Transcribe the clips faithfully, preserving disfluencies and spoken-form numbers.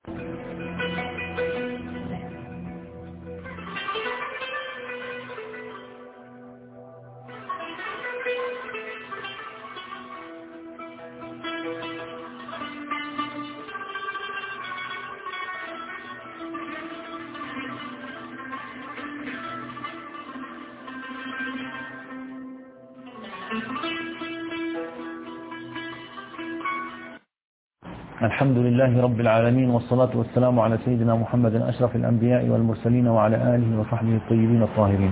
الحمد لله رب العالمين، والصلاة والسلام على سيدنا محمد أشرف الأنبياء والمرسلين وعلى آله وصحبه الطيبين الطاهرين.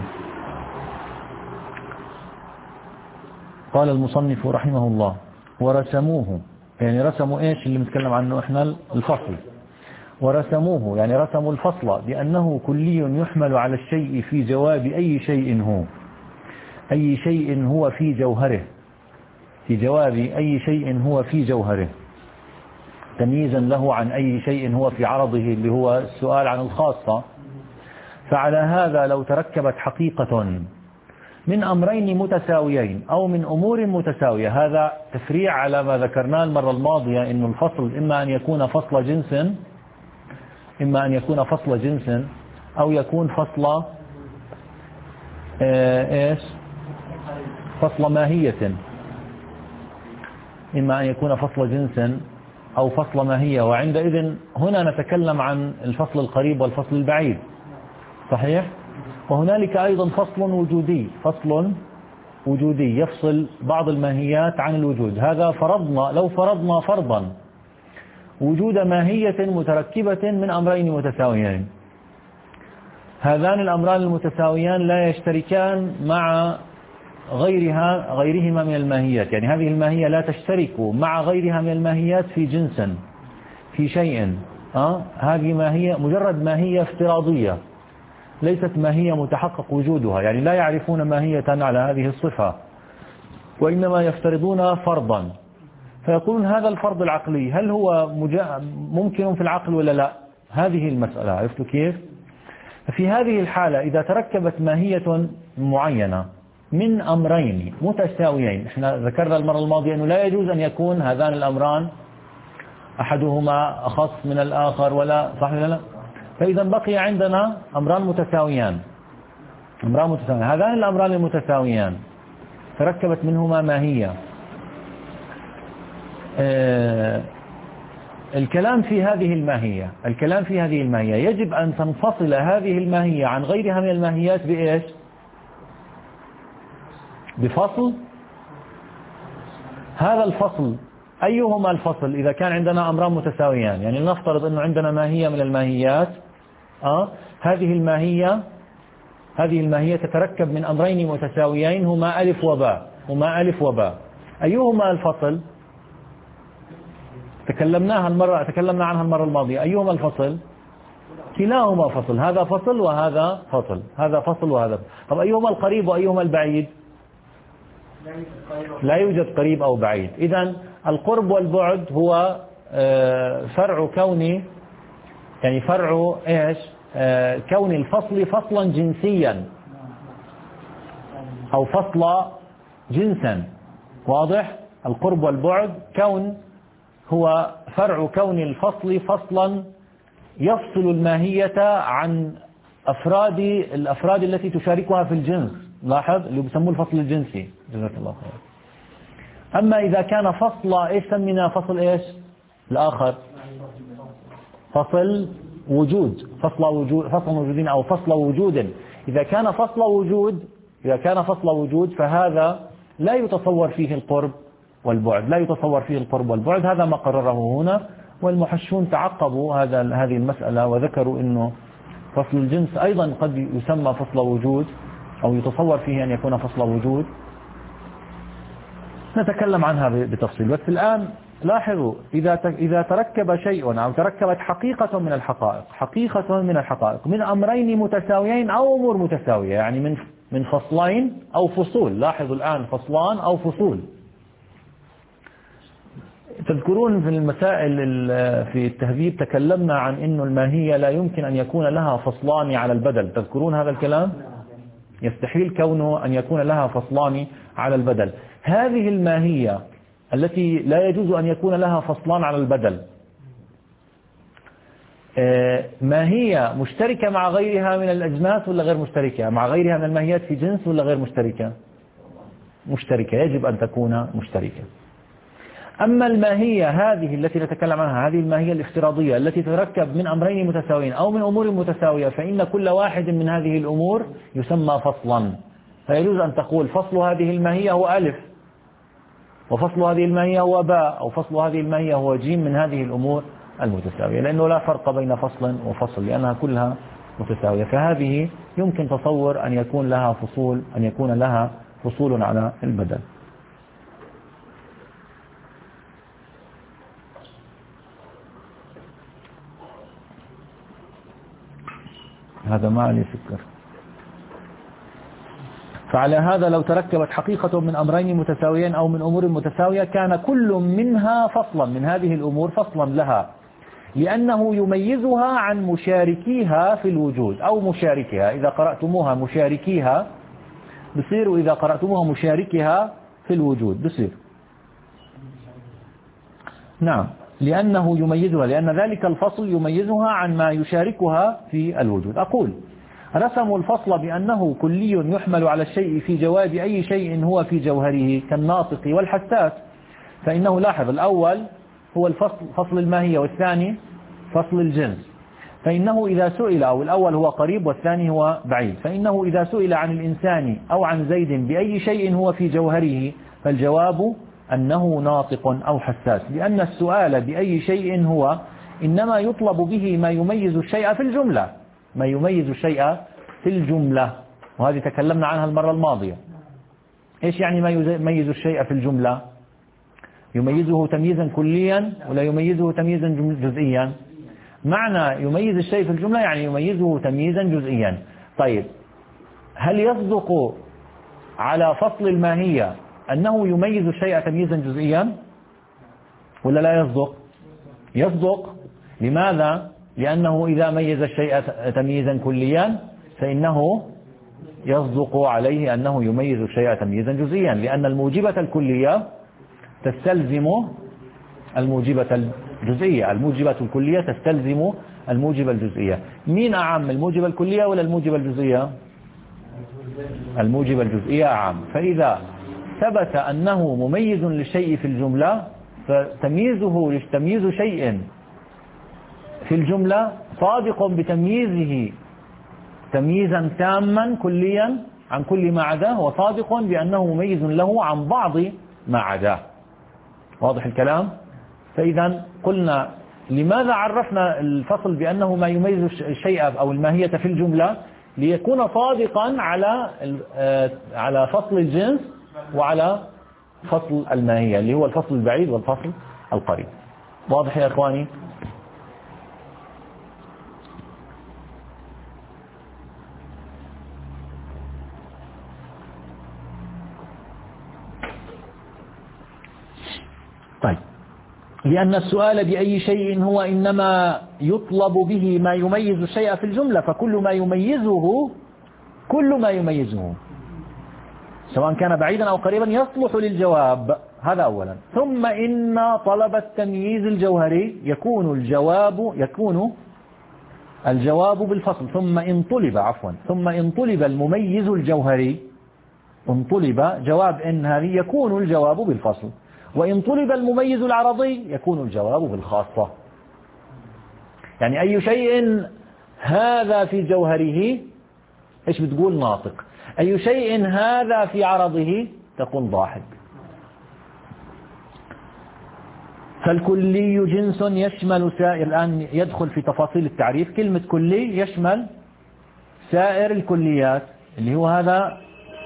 قال المصنف رحمه الله: ورسموه، يعني رسموا إيش اللي بنتكلم عنه إحنا؟ الفصل. ورسموه يعني رسموا الفصل بأنه كلي يحمل على الشيء في جواب أي شيء هو، أي شيء هو في جوهره، في جواب أي شيء هو في جوهره، تمييزا له عن أي شيء هو في عرضه، اللي هو السؤال عن الخاصة. فعلى هذا لو تركبت حقيقة من أمرين متساويين أو من أمور متساوية، هذا تفريع على ما ذكرناه المرة الماضية، إنه الفصل إما أن يكون فصل جنس، إما أن يكون فصل جنس أو يكون فصل إيش؟ فصل ماهية. إما أن يكون فصل جنس أو فصل ماهية، وعندئذ هنا نتكلم عن الفصل القريب والفصل البعيد، صحيح؟ وهنالك أيضا فصل وجودي، فصل وجودي يفصل بعض الماهيات عن الوجود. هذا فرضنا، لو فرضنا فرضا وجود ماهية متركبة من أمرين متساويين، هذان الأمران المتساويان لا يشتركان مع غيرها غيرهما من الماهيات، يعني هذه الماهية لا تشترك مع غيرها من الماهيات في جنس، في شيء. أه؟ هذه ماهية مجرد ماهية افتراضية، ليست ماهية متحقق وجودها، يعني لا يعرفون ماهية على هذه الصفة، وإنما يفترضون فرضا. فيقولون هذا الفرض العقلي هل هو ممكن في العقل ولا لا؟ هذه المسألة، عرفتوا كيف؟ في هذه الحالة إذا تركبت ماهية معينة من أمرين متساويين، احنا ذكرنا المرة الماضية أنه لا يجوز أن يكون هذان الأمران أحدهما أخص من الآخر، ولا صح ولا لا؟ فإذا بقي عندنا أمران متساويان، أمران متساويان، هذان الأمران المتساويان تركبت منهما ماهية. آه الكلام في هذه الماهية، الكلام في هذه الماهية يجب أن تنفصل هذه الماهية عن غيرها من الماهيات بإيش؟ بفصل. هذا الفصل أيهما الفصل؟ إذا كان عندنا أمران متساويان، يعني نفترض أنه عندنا ماهية من الماهيات، آه هذه الماهية هذه الماهية تتركب من أمرين متساويين هما ألف وباء، هما ألف وباء، أيهما الفصل؟ تكلمناها المرة تكلمنا عنها المرة الماضية، أيهما الفصل؟ كلاهما فصل، هذا فصل وهذا فصل، هذا فصل وهذا فصل. طب أيهما القريب وأيهما البعيد؟ لا يوجد قريب أو بعيد. إذن القرب والبعد هو فرع كوني، يعني فرع إيش؟ كون الفصل فصلا جنسيا أو فصل جنسا، واضح؟ القرب والبعد كون هو فرع كون الفصل فصلا يفصل الماهية عن أفراد الأفراد التي تشاركها في الجنس، لاحظ اللي بيسموه الفصل الجنسي، جزاك الله خير. أما إذا كان فصل إيش سمينا فصل إيش الآخر؟ فصل وجود، فصل وجود، فصل وجود أو فصل وجود. إذا كان فصل وجود إذا كان فصل وجود فهذا لا يتصور فيه القرب والبعد، لا يتصور فيه القرب والبعد. هذا ما قرره هنا، والمحشون تعقبوا هذا هذه المسألة وذكروا إنه فصل الجنس أيضا قد يسمى فصل وجود أو يتصور فيه أن يكون فصل وجود. نتكلم عنها بتفصيل، بس الآن لاحظوا إذا إذا تركب شيء أو تركبت حقيقة من الحقائق، حقيقة من الحقائق من أمرين متساويين أو أمور متساوية، يعني من من فصلين أو فصول. لاحظوا الآن فصلان أو فصول. تذكرون في المسائل في التهذيب تكلمنا عن إنه الماهية لا يمكن أن يكون لها فصلان على البدل، تذكرون هذا الكلام؟ يستحيل كونه أن يكون لها فصلان على البدل. هذه الماهية التي لا يجوز أن يكون لها فصلان على البدل ما هي مشتركة مع غيرها من الأجناس ولا غير مشتركة؟ مع غيرها من الماهيات في جنس ولا غير مشتركة؟ مشتركة، يجب أن تكون مشتركة. أما الماهية هذه التي نتكلم عنها، هذه الماهية الافتراضية التي تتركب من أمرين متساويين أو من أمور متساوية، فإن كل واحد من هذه الأمور يسمى فصلا. فيجوز أن تقول فصل هذه الماهية هو ألف، وفصل هذه الماهية هو باء، أو فصل هذه الماهية هو جيم من هذه الأمور المتساوية، لأنه لا فرق بين فصل وفصل لأنها كلها متساوية. فهذه يمكن تصور أن يكون لها فصول، أن يكون لها فصول على البدل. هذا ما عليه سكر. فعلى هذا لو تركبت حقيقة من أمرين متساويين أو من أمور متساوية كان كل منها فصلا، من هذه الأمور فصلا لها، لأنه يميزها عن مشاركيها في الوجود أو مشاركها. إذا قرأتموها مشاركيها بصير، وإذا قرأتموها مشاركها في الوجود بصير. نعم، لأنه يميزها، لأن ذلك الفصل يميزها عن ما يشاركها في الوجود. أقول رسموا الفصل بأنه كلي يحمل على الشيء في جواب أي شيء هو في جوهره كالناطق والحساس. فإنه لاحظ الأول هو الفصل فصل الماهية، والثاني فصل الجنس. فإنه إذا سئل، أو الأول هو قريب والثاني هو بعيد، فإنه إذا سئل عن الإنسان أو عن زيد بأي شيء هو في جوهره فالجواب أنه ناطق أو حساس، لأن السؤال بأي شيء هو إنما يطلب به ما يميز الشيء في الجملة، ما يميز الشيء في الجملة، وهذه تكلمنا عنها المرة الماضية. إيش يعني ما يميز الشيء في الجملة؟ يميزه تمييزا كليا ولا يميزه تمييزا جزئيا؟ معنى يميز الشيء في الجملة يعني يميزه تمييزا جزئيا. طيب هل يصدق على فصل الماهية أنه يميز الشيء تمييزا جزئيا ولا لا يصدق؟ يصدق. لماذا؟ لأنه إذا ميز الشيء تمييزا كليا فإنه يصدق عليه أنه يميز الشيء تمييزا جزئيا، لأن الموجبة الكلية تستلزم الموجبة الجزئية، الموجبة الكلية تستلزم الموجبة الجزئية. مين أعم، الموجبة الكلية ولا الموجبة الجزئية؟ الموجبة الجزئية أعم. فإذا ثبت أنه مميز للشيء في الجملة فتمييزه تمييز شيء في الجملة صادق بتمييزه تمييزا تاما كليا عن كل ما عداه، وصادق بأنه مميز له عن بعض ما عداه. واضح الكلام؟ فإذا قلنا لماذا عرفنا الفصل بأنه ما يميز الشيء أو الماهية في الجملة؟ ليكون صادقا على على فصل الجنس وعلى فصل الماهية اللي هو الفصل البعيد والفصل القريب. واضح يا إخواني؟ طيب، لأن السؤال بأي شيء هو إنما يطلب به ما يميز الشيء في الجملة، فكل ما يميزه كل ما يميزه سواء كان بعيدا أو قريبا يصلح للجواب. هذا أولا. ثم إن طلب التمييز الجوهري يكون الجواب يكون الجواب بالفصل. ثم إن طلب عفوا ثم إن طلب المميز الجوهري، إن طلب جواب إن هذه يكون الجواب بالفصل، وإن طلب المميز العرضي يكون الجواب بالخاصة. يعني أي شيء هذا في جوهره إيش بتقول؟ ناطق. أي شيء هذا في عرضه تقول ضاحك. فالكلي جنس يشمل سائر، الآن يدخل في تفاصيل التعريف. كلمة كلي يشمل سائر الكليات اللي هو هذا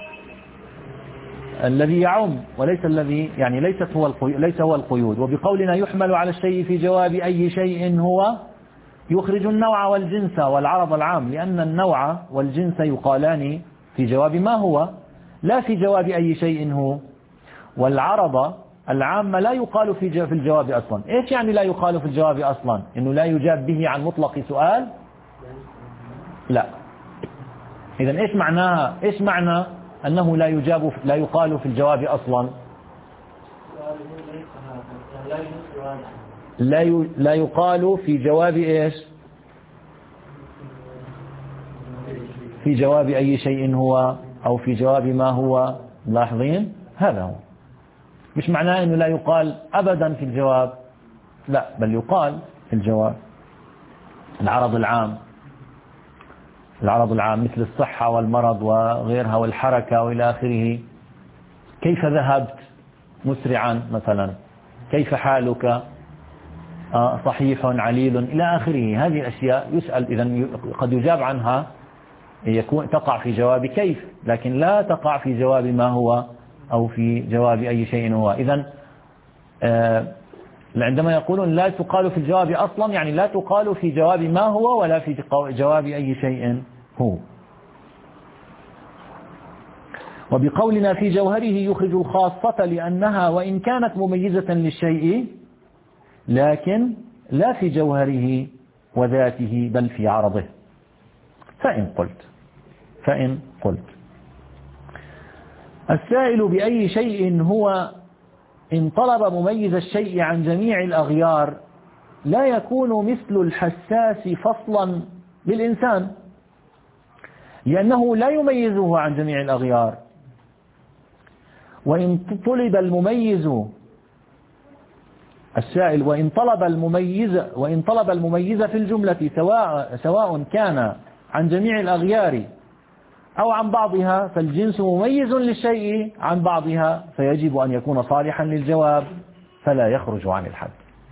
الذي يعم، وليس الذي يعني ليست هو القيود، ليس هو القيود. وبقولنا يحمل على الشيء في جواب أي شيء هو يخرج النوع والجنس والعرض العام، لأن النوع والجنس يقالان في جواب ما هو لا في جواب أي شيء هو، والعرض العام لا يقال في في الجواب أصلا. إيش يعني لا يقال في الجواب أصلا؟ إنه لا يجاب به عن مطلق سؤال؟ لا. إذن إيش معناها؟ إيش معنى أنه لا يجاب لا يقال في الجواب أصلا؟ لا لا يقال في جواب إيش؟ في جواب أي شيء هو أو في جواب ما هو. ملاحظين هذا هو، مش معناه أنه لا يقال أبدا في الجواب، لا، بل يقال في الجواب. العرض العام، العرض العام مثل الصحة والمرض وغيرها والحركة وإلى آخره. كيف ذهبت؟ مسرعا مثلا. كيف حالك؟ صحيح عليل إلى آخره. هذه الأشياء يسأل، إذن قد يجاب عنها، يكون تقع في جواب كيف، لكن لا تقع في جواب ما هو أو في جواب أي شيء هو. إذن آه عندما يقولون لا تقال في الجواب أصلا، يعني لا تقال في جواب ما هو ولا في جواب أي شيء هو. وبقولنا في جوهره يخرج الخاصة لأنها وإن كانت مميزة للشيء لكن لا في جوهره وذاته بل في عرضه. فإن قلت فإن قلت السائل بأي شيء هو إن طلب مميز الشيء عن جميع الأغيار لا يكون مثل الحساس فصلا للإنسان، لأنه لا يميزه عن جميع الأغيار. وإن طلب المميز السائل وإن طلب المميز وإن طلب المميز في الجملة سواء سواء كان عن جميع الأغيار أو عن بعضها، فالجنس مميز للشيء عن بعضها، فيجب أن يكون صالحا للجواب فلا يخرج عن الحد.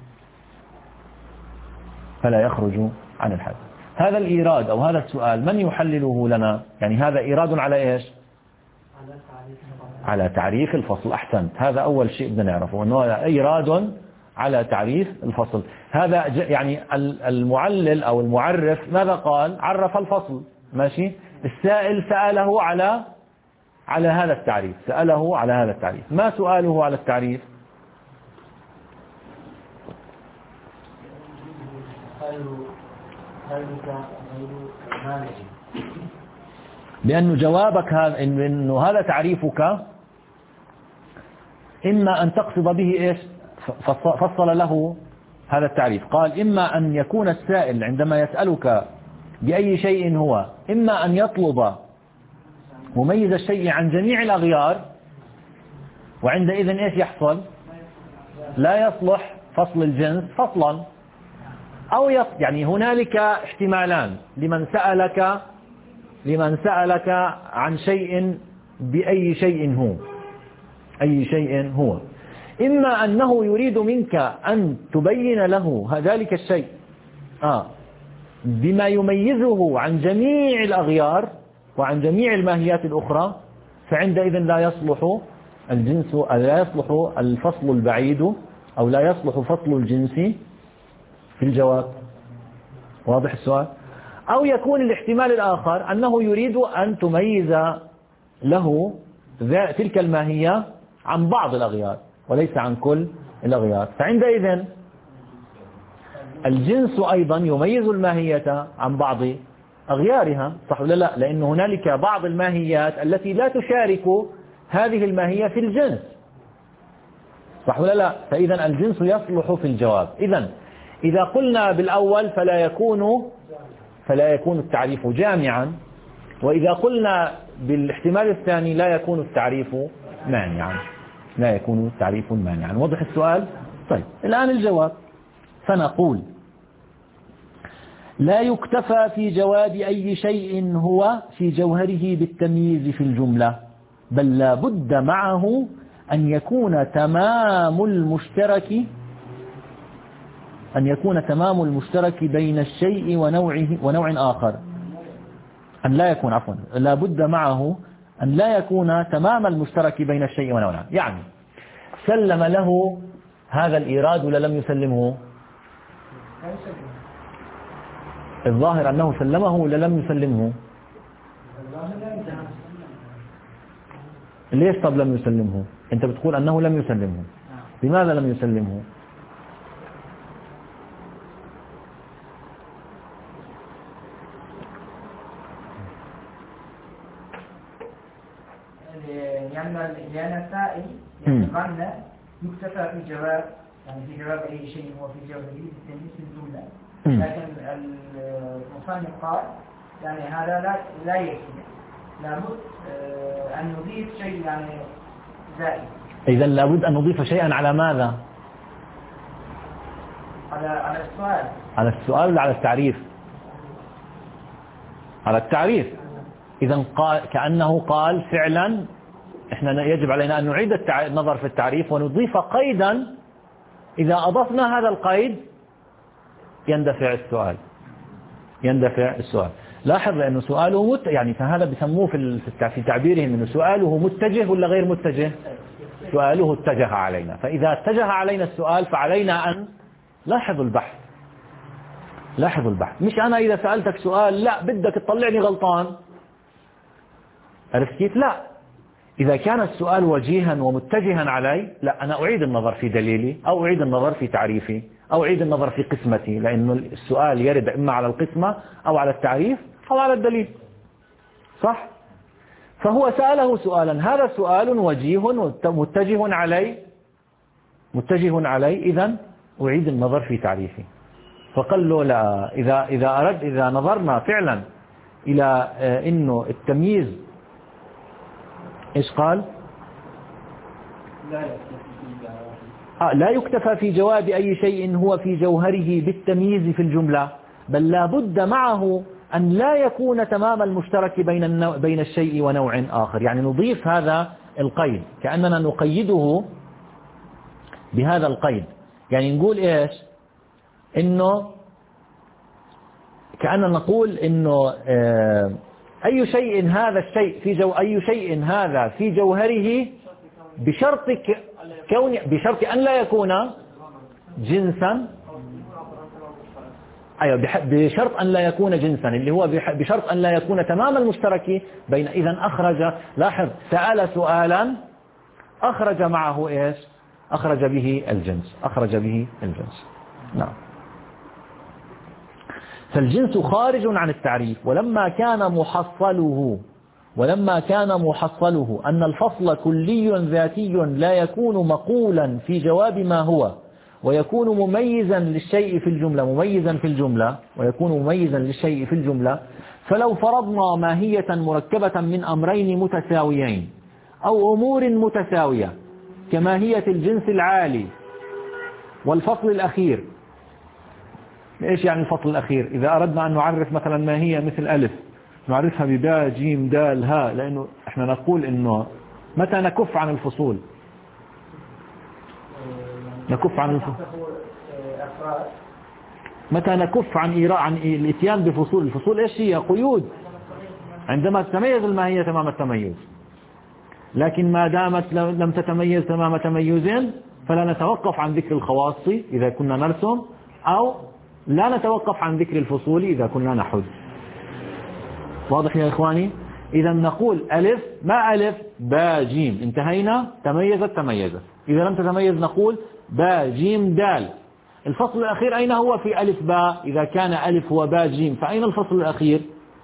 فلا يخرج عن الحد. هذا الإيراد أو هذا السؤال من يحلله لنا؟ يعني هذا إيراد على إيش؟ على تعريف الفصل. أحسنت، هذا أول شيء بدنا نعرفه، أنه إيراد على تعريف الفصل. هذا يعني المعلل أو المعرف ماذا قال؟ عرف الفصل، ماشي. السائل سأله على على هذا التعريف، سأله على هذا التعريف. ما سؤاله على التعريف؟ بأن جوابك هذا إنه هذا تعريفك، إما أن تقصد به إيش؟ فصل له هذا التعريف، قال إما أن يكون السائل عندما يسألك بأي شيء هو إما أن يطلب مميز الشيء عن جميع الأغيار، وعندئذ إيش يحصل؟ لا يصلح فصل الجنس فصلا. أو يعني هنالك احتمالان لمن سألك لمن سألك عن شيء بأي شيء هو أي شيء هو إما أنه يريد منك أن تبين له ذلك الشيء آه بما يميزه عن جميع الأغيار وعن جميع الماهيات الأخرى، فعندئذ لا يصلح الجنس لا يصلح الفصل البعيد أو لا يصلح فصل الجنس في الجواب. واضح السؤال؟ أو يكون الاحتمال الآخر أنه يريد أن تميز له تلك الماهية عن بعض الأغيار وليس عن كل الأغيار، فعندئذ الجنس أيضا يميز الماهية عن بعض أغيارها، صح ولا لا؟ لأن هنالك بعض الماهيات التي لا تشارك هذه الماهية في الجنس، صح ولا لا؟ فإذا الجنس يصلح في الجواب. إذا إذا قلنا بالأول فلا يكون فلا يكون التعريف جامعا، وإذا قلنا بالاحتمال الثاني لا يكون التعريف مانعا لا يكون التعريف مانعا. واضح السؤال؟ طيب الآن الجواب، فنقول لا يكتفى في جواب أي شيء هو في جوهره بالتمييز في الجملة، بل لا بد معه أن يكون تمام المشترك أن يكون تمام المشترك بين الشيء ونوعه ونوع آخر أن لا يكون عفوا لا بد معه أن لا يكون تمام المشترك بين الشيء ونوعه. يعني سلم له هذا الإيراد ولا لم يسلمه؟ الظاهر أنه سلمه ولا لم يسلمه؟ ليش طب لم يسلمه؟ أنت بتقول أنه لم يسلمه، لماذا لم يسلمه؟ لأن السائل يتمنى يكتفى في جواب يعني في جواب أي شيء هو في جوابه بالتمييز في الجملة، لكن المصنف قال يعني هذا لا لا يكفي، لابد أن نضيف شيء يعني زائد. إذا لابد أن نضيف شيئا على ماذا؟ على على السؤال. على السؤال ولا على التعريف؟ على التعريف. إذا قال كأنه قال فعلا إحنا يجب علينا أن نعيد النظر في التعريف ونضيف قيدا، إذا أضفنا هذا القيد يندفع السؤال يندفع السؤال. لاحظ لأنه سؤاله مت يعني فهذا بسموه في في تعبيرهم إنه سؤاله متجه ولا غير متجه؟ سؤاله اتجه علينا، فإذا اتجه علينا السؤال فعلينا أن لاحظوا البحث لاحظوا البحث مش أنا إذا سألتك سؤال لا بدك تطلعني غلطان، عرفت كيف؟ لا، إذا كان السؤال وجيها ومتجها علي لا أنا أعيد النظر في دليلي أو أعيد النظر في تعريفي أو أعيد النظر في قسمتي، لأنه السؤال يرد إما على القسمة أو على التعريف أو على الدليل، صح؟ فهو سأله سؤالا، هذا سؤال وجيه متجه علي متجه علي إذن أعيد النظر في تعريفي. فقال له لا، إذا إذا أرد إذا نظرنا فعلا إلى إنه التمييز إيش قال؟ آه لا يكتفى في جواب أي شيء هو في جوهره بالتمييز في الجملة، بل لا بد معه أن لا يكون تمام المشترك بين النوع بين الشيء ونوع آخر. يعني نضيف هذا القيد كأننا نقيده بهذا القيد، يعني نقول إيش؟ إنه كأننا نقول إنه آه أي شيء هذا الشيء في جو أي شيء هذا في جوهره بشرط كون بشرط أن لا يكون جنسا، أيوة بشرط أن لا يكون جنسا اللي هو بشرط أن لا يكون تمام المشترك بين. إذا أخرج، لاحظ سأل سؤالا أخرج معه إيش؟ أخرج به الجنس أخرج به الجنس نعم. فالجنس خارج عن التعريف، ولما كان محصله ولما كان محصله أن الفصل كلي ذاتي لا يكون مقولا في جواب ما هو، ويكون مميزا للشيء في الجملة مميزا في الجملة ويكون مميزا للشيء في الجملة، فلو فرضنا ماهية مركبة من أمرين متساويين أو أمور متساوية كماهية الجنس العالي والفصل الأخير. إيش يعني الفصل الأخير؟ إذا أردنا أن نعرف مثلا ماهية مثل ألف نعرفها بباء جيم دال هاء، لأنه إحنا نقول إنه متى نكف عن الفصول؟ نكف عن الفصول متى نكف عن إيراء عن الاتيان بفصول. الفصول إيش هي؟ قيود، عندما تتميز الماهية تمام التميز، لكن ما دامت لم تتميز تمام تميز فلا نتوقف عن ذكر الخواص إذا كنا نرسم، أو لا نتوقف عن ذكر الفصول إذا كنا نحد. واضح يا إخواني؟ إذا نقول ألف ما ألف با جيم، انتهينا، تميزت تميزت. إذا لم تتميز نقول با جيم دال. الفصل الأخير أين هو؟ في ألف باء. إذا كان ألف هو با جيم فأين الفصل الأخير؟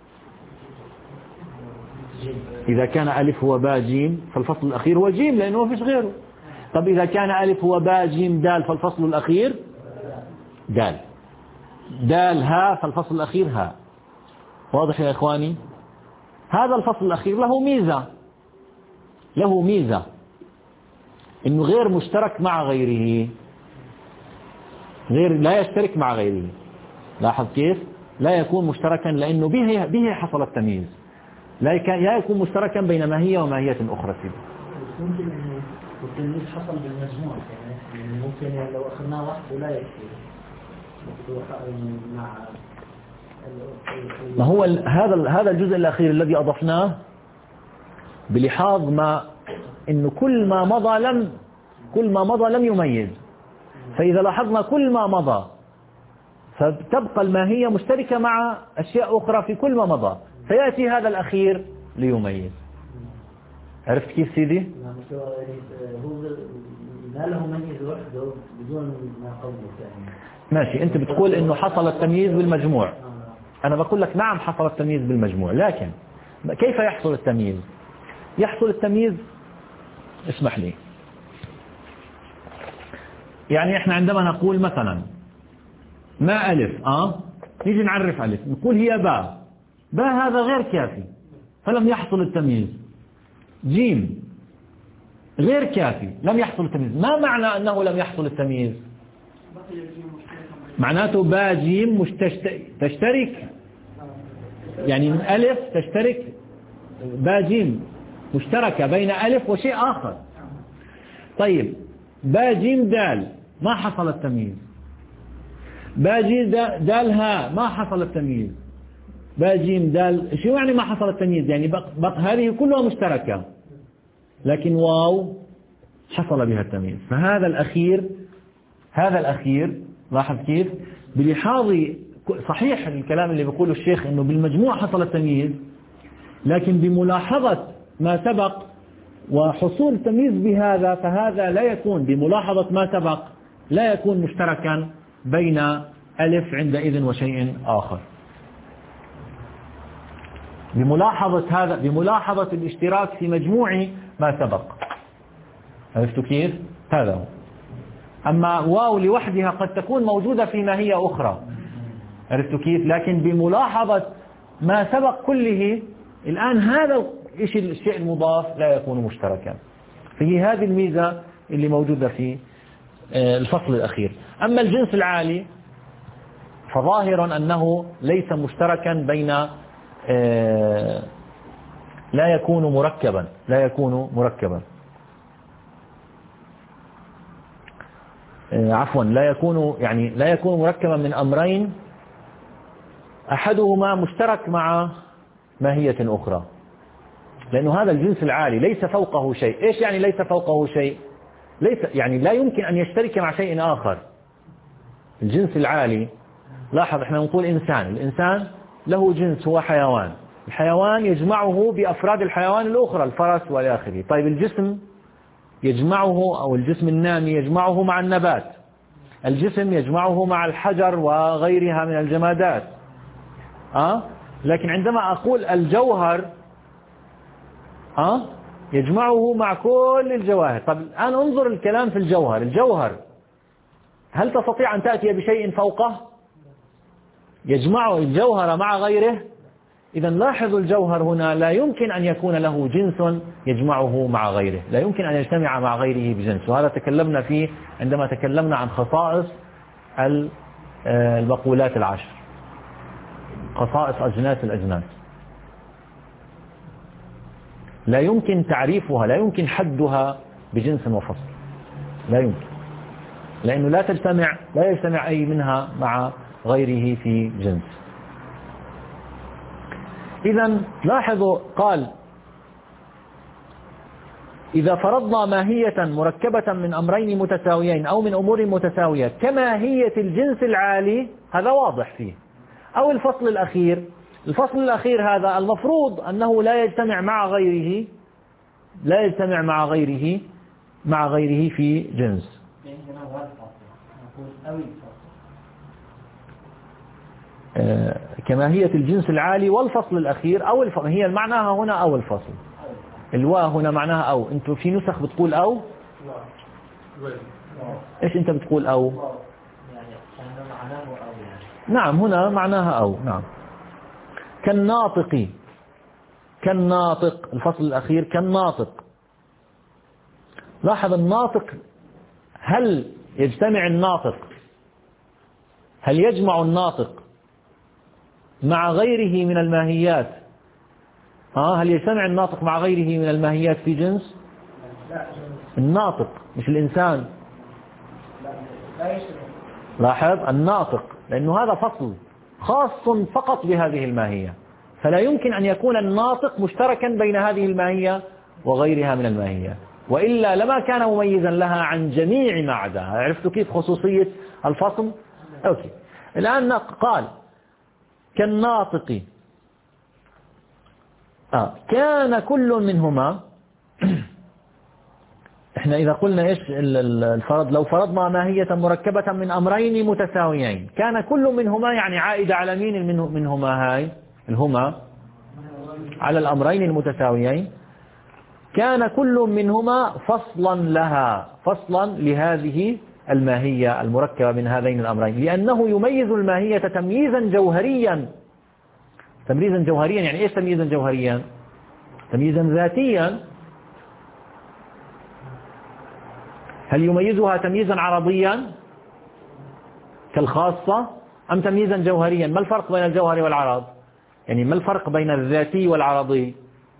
إذا كان ألف هو با جيم فالفصل الأخير هو جيم لأنه ما فيش غيره. طب إذا كان ألف هو با جيم دال فالفصل الأخير دال، دال ها فالفصل الأخير ها. واضح يا إخواني؟ هذا الفصل الأخير له ميزة له ميزة إنه غير مشترك مع غيره، غير لا يشترك مع غيره. لاحظ كيف؟ لا يكون مشتركا لأنه به به حصل التمييز، لا يكون مشتركا بين ماهية وماهية أخرى. ممكن إنه التمييز حصل بالمجموع، يعني ممكن لو أخذناه وحده لا يكفي مع ما هو هذا هذا الجزء الأخير الذي أضفناه بلحاظ ما إنه كل ما مضى لم كل ما مضى لم يميز، فإذا لاحظنا كل ما مضى فتبقى الماهية مشتركة مع أشياء أخرى في كل ما مضى، فيأتي هذا الأخير ليميز. عرفت كيف سيدي؟ هو لا له ميز وحده بدون ما قوله ثاني. ماشي، أنت بتقول إنه حصل التمييز بالمجموع، أنا بقول لك نعم حصل التمييز بالمجموع، لكن كيف يحصل التمييز؟ يحصل التمييز، اسمح لي، يعني إحنا عندما نقول مثلا ما ألف آه نيجي نعرف ألف نقول هي باء، باء هذا غير كافي فلم يحصل التمييز. جيم غير كافي لم يحصل التمييز. ما معنى أنه لم يحصل التمييز؟ معناته باء جيم مش تشترك، يعني ألف تشترك، باء جيم مشتركة بين ألف وشيء آخر. طيب باء جيم دال ما حصل التمييز. باء جيم دال ها ما حصل التمييز. باء جيم دال شو يعني ما حصل التمييز؟ يعني بق بق هذه كلها مشتركة، لكن واو حصل بها التمييز. فهذا الأخير هذا الأخير لاحظ كيف بلحاظ صحيح الكلام اللي بيقوله الشيخ إنه بالمجموع حصل التمييز، لكن بملاحظة ما سبق وحصول التمييز بهذا، فهذا لا يكون بملاحظة ما سبق لا يكون مشتركا بين ألف عندئذ وشيء آخر. بملاحظة هذا بملاحظة الاشتراك في مجموع ما سبق. عرفتوا كيف؟ هذا هو. أما واو لوحدها قد تكون موجودة في ماهية أخرى. عرفتوا كيف؟ لكن بملاحظة ما سبق كله الآن هذا الشيء المضاف لا يكون مشتركا. فهي هذه الميزة اللي موجودة في الفصل الأخير. أما الجنس العالي فظاهرا أنه ليس مشتركا بين لا يكون مركبا لا يكون مركبا عفوا لا يكون يعني لا يكون مركبا من أمرين أحدهما مشترك مع ماهية أخرى، لأنه هذا الجنس العالي ليس فوقه شيء. إيش يعني ليس فوقه شيء؟ ليس يعني لا يمكن أن يشترك مع شيء آخر. الجنس العالي لاحظ احنا نقول إنسان، الإنسان له جنس هو حيوان، الحيوان يجمعه بأفراد الحيوان الأخرى الفرس والى آخره. طيب الجسم يجمعه أو الجسم النامي يجمعه مع النبات، الجسم يجمعه مع الحجر وغيرها من الجمادات. أه؟ لكن عندما أقول الجوهر أه؟ يجمعه مع كل الجواهر. طب الآن انظر الكلام في الجوهر. الجوهر هل تستطيع أن تأتي بشيء فوقه؟ يجمع الجوهر مع غيره. إذا لاحظوا الجوهر هنا لا يمكن أن يكون له جنس يجمعه مع غيره، لا يمكن أن يجتمع مع غيره بجنس. وهذا تكلمنا فيه عندما تكلمنا عن خصائص المقولات العشر، خصائص أجناس الأجناس. لا يمكن تعريفها، لا يمكن حدها بجنس وفصل، لا يمكن، لأنه لا تجتمع لا يجتمع أي منها مع غيره في جنس. إذا لاحظوا قال إذا فرضنا ماهية مركبة من أمرين متساويين أو من أمور متساوية كماهية الجنس العالي، هذا واضح فيه. أو الفصل الأخير، الفصل الأخير هذا المفروض أنه لا يجتمع مع غيره لا يجتمع مع غيره مع غيره في جنس. آه كماهية الجنس العالي والفصل الأخير أو الفصل. هي معناها هنا أو الفصل. الواو هنا معناها أو. أنتوا في نسخ بتقول أو؟ إيش أنت بتقول أو؟ نعم هنا معناها أو. نعم كالناطق، كالناطق الفصل الأخير كالناطق. لاحظ الناطق، هل يجتمع الناطق هل يجمع الناطق مع غيره من الماهيات؟ ها هل يجتمع الناطق مع غيره من الماهيات في جنس؟ الناطق مش الإنسان. لاحظ الناطق، لأنه هذا فصل خاص فقط بهذه الماهية، فلا يمكن أن يكون الناطق مشتركا بين هذه الماهية وغيرها من الماهيات، وإلا لما كان مميزا لها عن جميع ما عداها. عرفتوا كيف خصوصية الفصل؟ أوكي. الآن قال كالناطق آه. كان كل منهما احنا إذا قلنا إيش الفرض، لو فرضنا ماهية مركبة من أمرين متساويين كان كل منهما يعني عائدة على مين منهما؟ هاي الهما على الأمرين المتساويين. كان كل منهما فصلا لها، فصلا لهذه الماهية المركبة من هذين الأمرين، لأنه يميز الماهية تمييزا جوهريا تمييزا جوهريا. يعني إيش تمييزا جوهريا؟ تمييزا ذاتيا. هل يميزها تمييزا عرضيا كالخاصة أم تمييزا جوهريا؟ ما الفرق بين الجوهري والعرض؟ يعني ما الفرق بين الذاتي والعرضي؟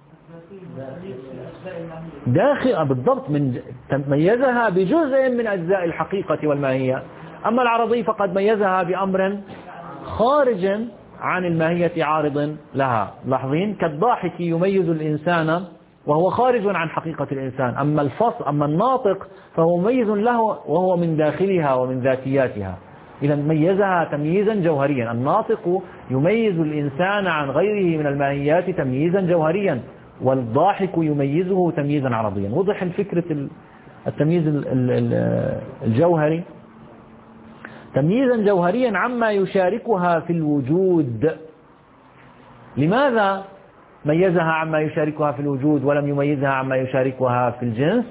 داخل بالضبط، من ميزها بجزء من أجزاء الحقيقة والماهية. أما العرضي فقد ميزها بأمر خارج عن الماهية عارض لها. لاحظين كالضاحك يميز الإنسان وهو خارج عن حقيقة الإنسان. أما الفصل أما الناطق فهو مميز له وهو من داخلها ومن ذاتياتها. إذا ميزها تمييزا جوهريا. الناطق يميز الإنسان عن غيره من الماهيات تمييزا جوهريا، والضاحك يميزه تمييزا عرضيا. وضح الفكرة التمييز الجوهري تمييزا جوهريا عما يشاركها في الوجود. لماذا ميزها عما يشاركها في الوجود ولم يميزها عما يشاركها في الجنس؟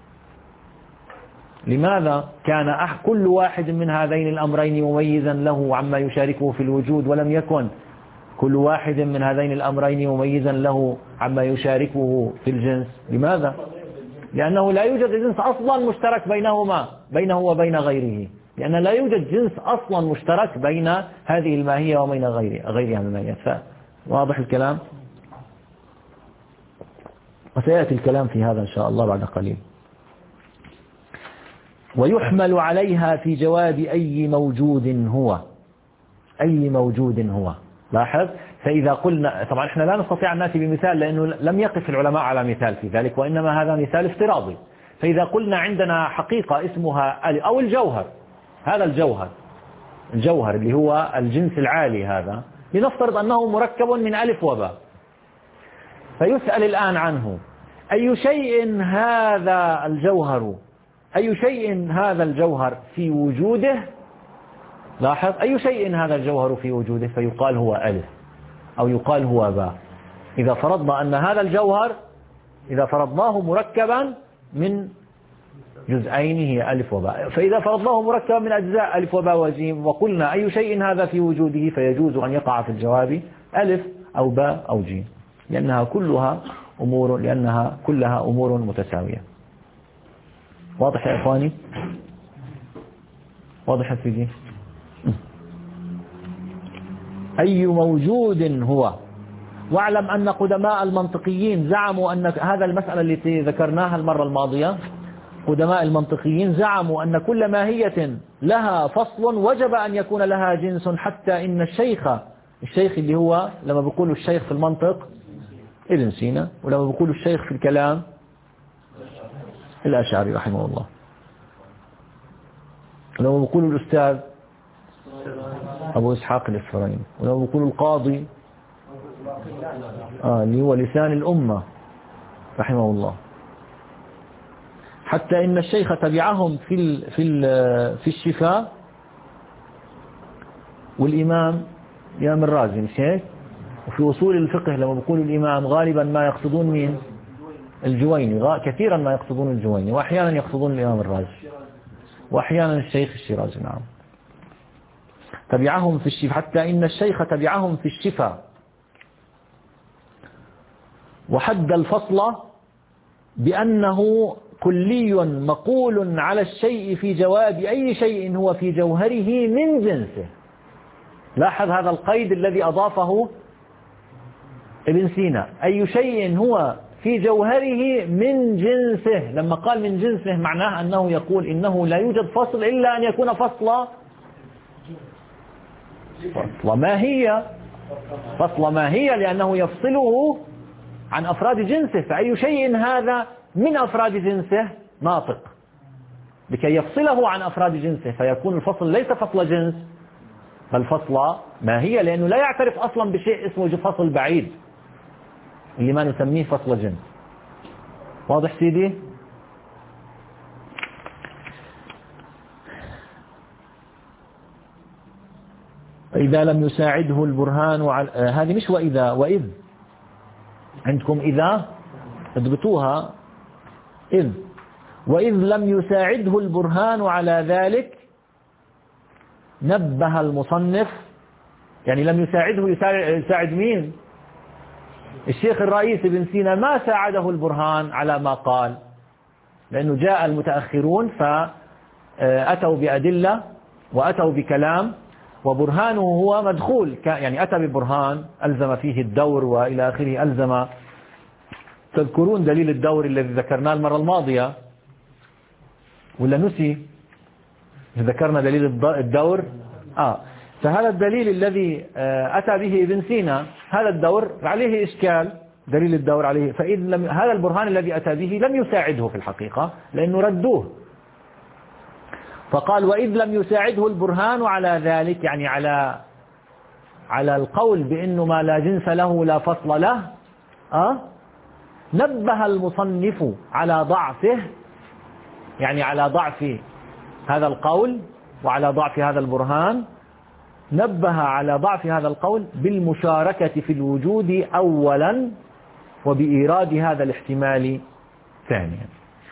لماذا كان كل واحد من هذين الأمرين مميزا له عما يشاركه في الوجود، ولم يكن كل واحد من هذين الأمرين مميزا له عما يشاركه في الجنس؟ لماذا؟ لأنه لا يوجد جنس أصلا مشترك بينهما بينه وبين غيره، لأن لا يوجد جنس أصلا مشترك بين هذه الماهية وبين غيرها غيرها من الماهيات. واضح الكلام؟ وسيأتي الكلام في هذا إن شاء الله بعد قليل. ويحمل عليها في جواب أي موجود هو. أي موجود هو. لاحظ، فإذا قلنا طبعا احنا لا نستطيع أن نأتي بمثال لأنه لم يقف العلماء على مثال في ذلك، وإنما هذا مثال افتراضي. فإذا قلنا عندنا حقيقة اسمها ألف أو الجوهر، هذا الجوهر الجوهر اللي هو الجنس العالي، هذا لنفترض أنه مركب من ألف وباء. فيسأل الآن عنه أي شيء هذا الجوهر أي شيء هذا الجوهر في وجوده. لاحظ، أي شيء هذا الجوهر في وجوده، فيقال هو ألف أو يقال هو باء. إذا فرضنا أن هذا الجوهر إذا فرضناه مركبا من جزئين هي ألف وباء، فإذا فرضناه مركبا من أجزاء ألف وباء وجيم وقلنا أي شيء هذا في وجوده، فيجوز أن يقع في الجواب ألف أو باء أو جيم، لأنها كلها أمور لأنها كلها أمور متساوية. واضح يا إخواني؟ واضح يا سيدي؟ أي موجود هو. واعلم أن قدماء المنطقيين زعموا أن هذا المسألة التي ذكرناها المرة الماضية، قدماء المنطقيين زعموا أن كل ماهية لها فصل وجب أن يكون لها جنس، حتى إن الشيخ الشيخ اللي هو لما بيقولوا الشيخ في المنطق ابن سينا، ولما بيقولوا الشيخ في الكلام الأشعري رحمه الله، ولما بيقولوا الأستاذ أبو إسحاق الإسفرايني، ولما بيقولوا القاضي آه اللي هو لسان الأمة رحمه الله. حتى إن الشيخ تبعهم في ال في ال في الشفاء، والإمام الإمام الرازي مش هيك؟ وفي أصول الفقه لما بيقولوا الإمام غالبا ما يقصدون مين؟ الجويني، كثيرا ما يقصدون الجويني، وأحيانا يقصدون الإمام الرازي، وأحيانا الشيخ الشيرازي. نعم، تبعهم في الشفاء، حتى إن الشيخ تبعهم في الشفاء وحد الفصل بأنه كلي مقول على الشيء في جواب أي شيء هو في جوهره من جنسه. لاحظ هذا القيد الذي أضافه ابن سينا، أي شيء هو في جوهره من جنسه. لما قال من جنسه معناه أنه يقول إنه لا يوجد فصل إلا أن يكون فصل فصل ماهية فصل ماهية لأنه يفصله عن أفراد جنسه. فأي شيء هذا من أفراد جنسه ناطق، لكي يفصله عن أفراد جنسه، فيكون الفصل ليس فصل جنس بل فصل ماهية، لأنه لا يعترف أصلا بشيء اسمه فصل بعيد اللي ما نسميه فصل جنس. واضح سيدي؟ إذا لم يساعده البرهان وعلى هذه مش وإذا، وإذ عندكم إذا اضبطوها، إذ وإذ لم يساعده البرهان على ذلك نبه المصنف يعني لم يساعده يساعد مين؟ الشيخ الرئيس ابن سينا ما ساعده البرهان على ما قال، لأنه جاء المتأخرون فأتوا بأدلة وأتوا بكلام، وبرهانه هو مدخول، يعني أتى ببرهان ألزم فيه الدور وإلى آخره. ألزم، تذكرون دليل الدور الذي ذكرناه المرة الماضية ولا نسي؟ ذكرنا دليل الدور. آه فهذا الدليل الذي أتى به ابن سينا، هذا الدور عليه إشكال، دليل الدور عليه، فإذ لم هذا البرهان الذي أتى به لم يساعده في الحقيقة، لأنه ردوه. فقال وإذ لم يساعده البرهان على ذلك، يعني على على القول بأنه ما لا جنس له لا فصل له، أه؟ نبه المصنف على ضعفه، يعني على ضعف هذا القول وعلى ضعف هذا البرهان. نبه على ضعف هذا القول بالمشاركة في الوجود أولا، وبإيراد هذا الاحتمال ثانيا.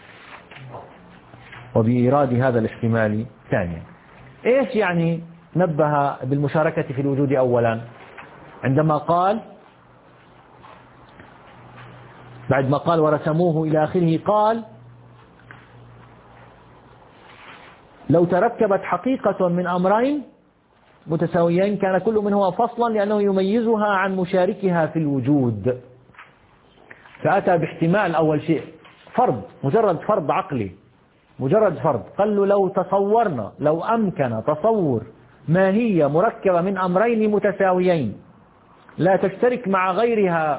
وبإيراد هذا الاحتمال ثانيا. إيش يعني نبه بالمشاركة في الوجود أولا؟ عندما قال بعد ما قال ورسموه إلى آخره، قال لو تركبت حقيقة من أمرين متساويين كان كل منهما فصلا، لأنه يميزها عن مشاركها في الوجود. فأتى باحتمال أول شيء فرض، مجرد فرض عقلي، مجرد فرض. قال له لو تصورنا، لو أمكن تصور ماهية مركبة من أمرين متساويين لا تشترك مع غيرها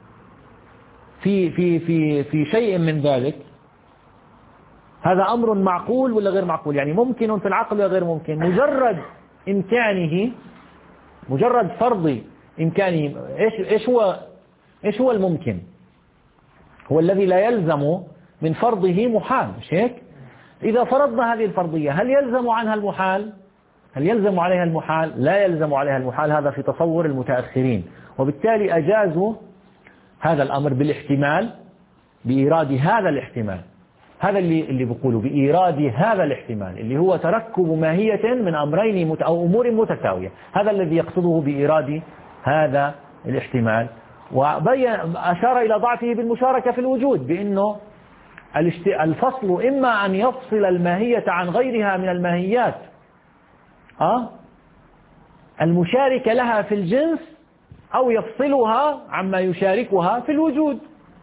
في في في في شيء من ذلك، هذا أمر معقول ولا غير معقول؟ يعني ممكن في العقل ولا غير ممكن؟ مجرد إمكانه، مجرد فرض إمكانه. إيش إيش هو إيش هو الممكن؟ هو الذي لا يلزم من فرضه محال، مش هيك؟ إذا فرضنا هذه الفرضية هل يلزم عنها المحال؟ هل يلزم عليها المحال؟ لا يلزم عليها المحال، هذا في تصور المتأخرين. وبالتالي أجازوا هذا الأمر بالاحتمال، بإيراد هذا الاحتمال. هذا اللي اللي بيقولوا بإيراد هذا الاحتمال، اللي هو تركب ماهية من أمرين مت أو أمور متساوية. هذا الذي يقصده بإيراد هذا الاحتمال. وبين أشار إلى ضعفه بالمشاركة في الوجود، بأنه الفصل إما أن يفصل الماهية عن غيرها من الماهيات أه؟ المشاركة لها في الجنس، أو يفصلها عما يشاركها في الوجود.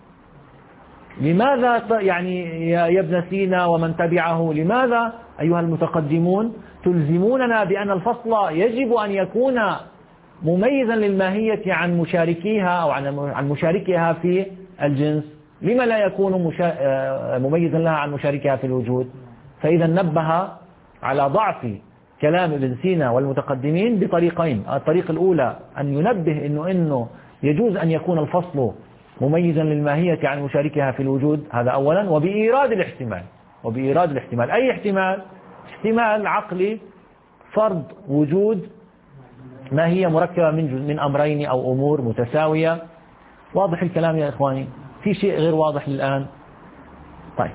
لماذا يعني يا ابن سينا ومن تبعه، لماذا أيها المتقدمون تلزموننا بأن الفصل يجب أن يكون مميزا للماهية عن مشاركيها أو عن مشاركها في الجنس؟ لما لا يكون مميزا لها عن مشاركها في الوجود؟ فإذا نبه على ضعف كلام ابن سينا والمتقدمين بطريقين. الطريق الأولى أن ينبه إنه إنه يجوز أن يكون الفصل مميزا للماهية عن مشاركها في الوجود، هذا أولا. وبإيراد الاحتمال، وبإيراد الاحتمال أي احتمال؟ احتمال عقلي، فرض وجود ماهية مركبة من من أمرين أو أمور متساوية. واضح الكلام يا إخواني؟ في شيء غير واضح الآن؟ طيب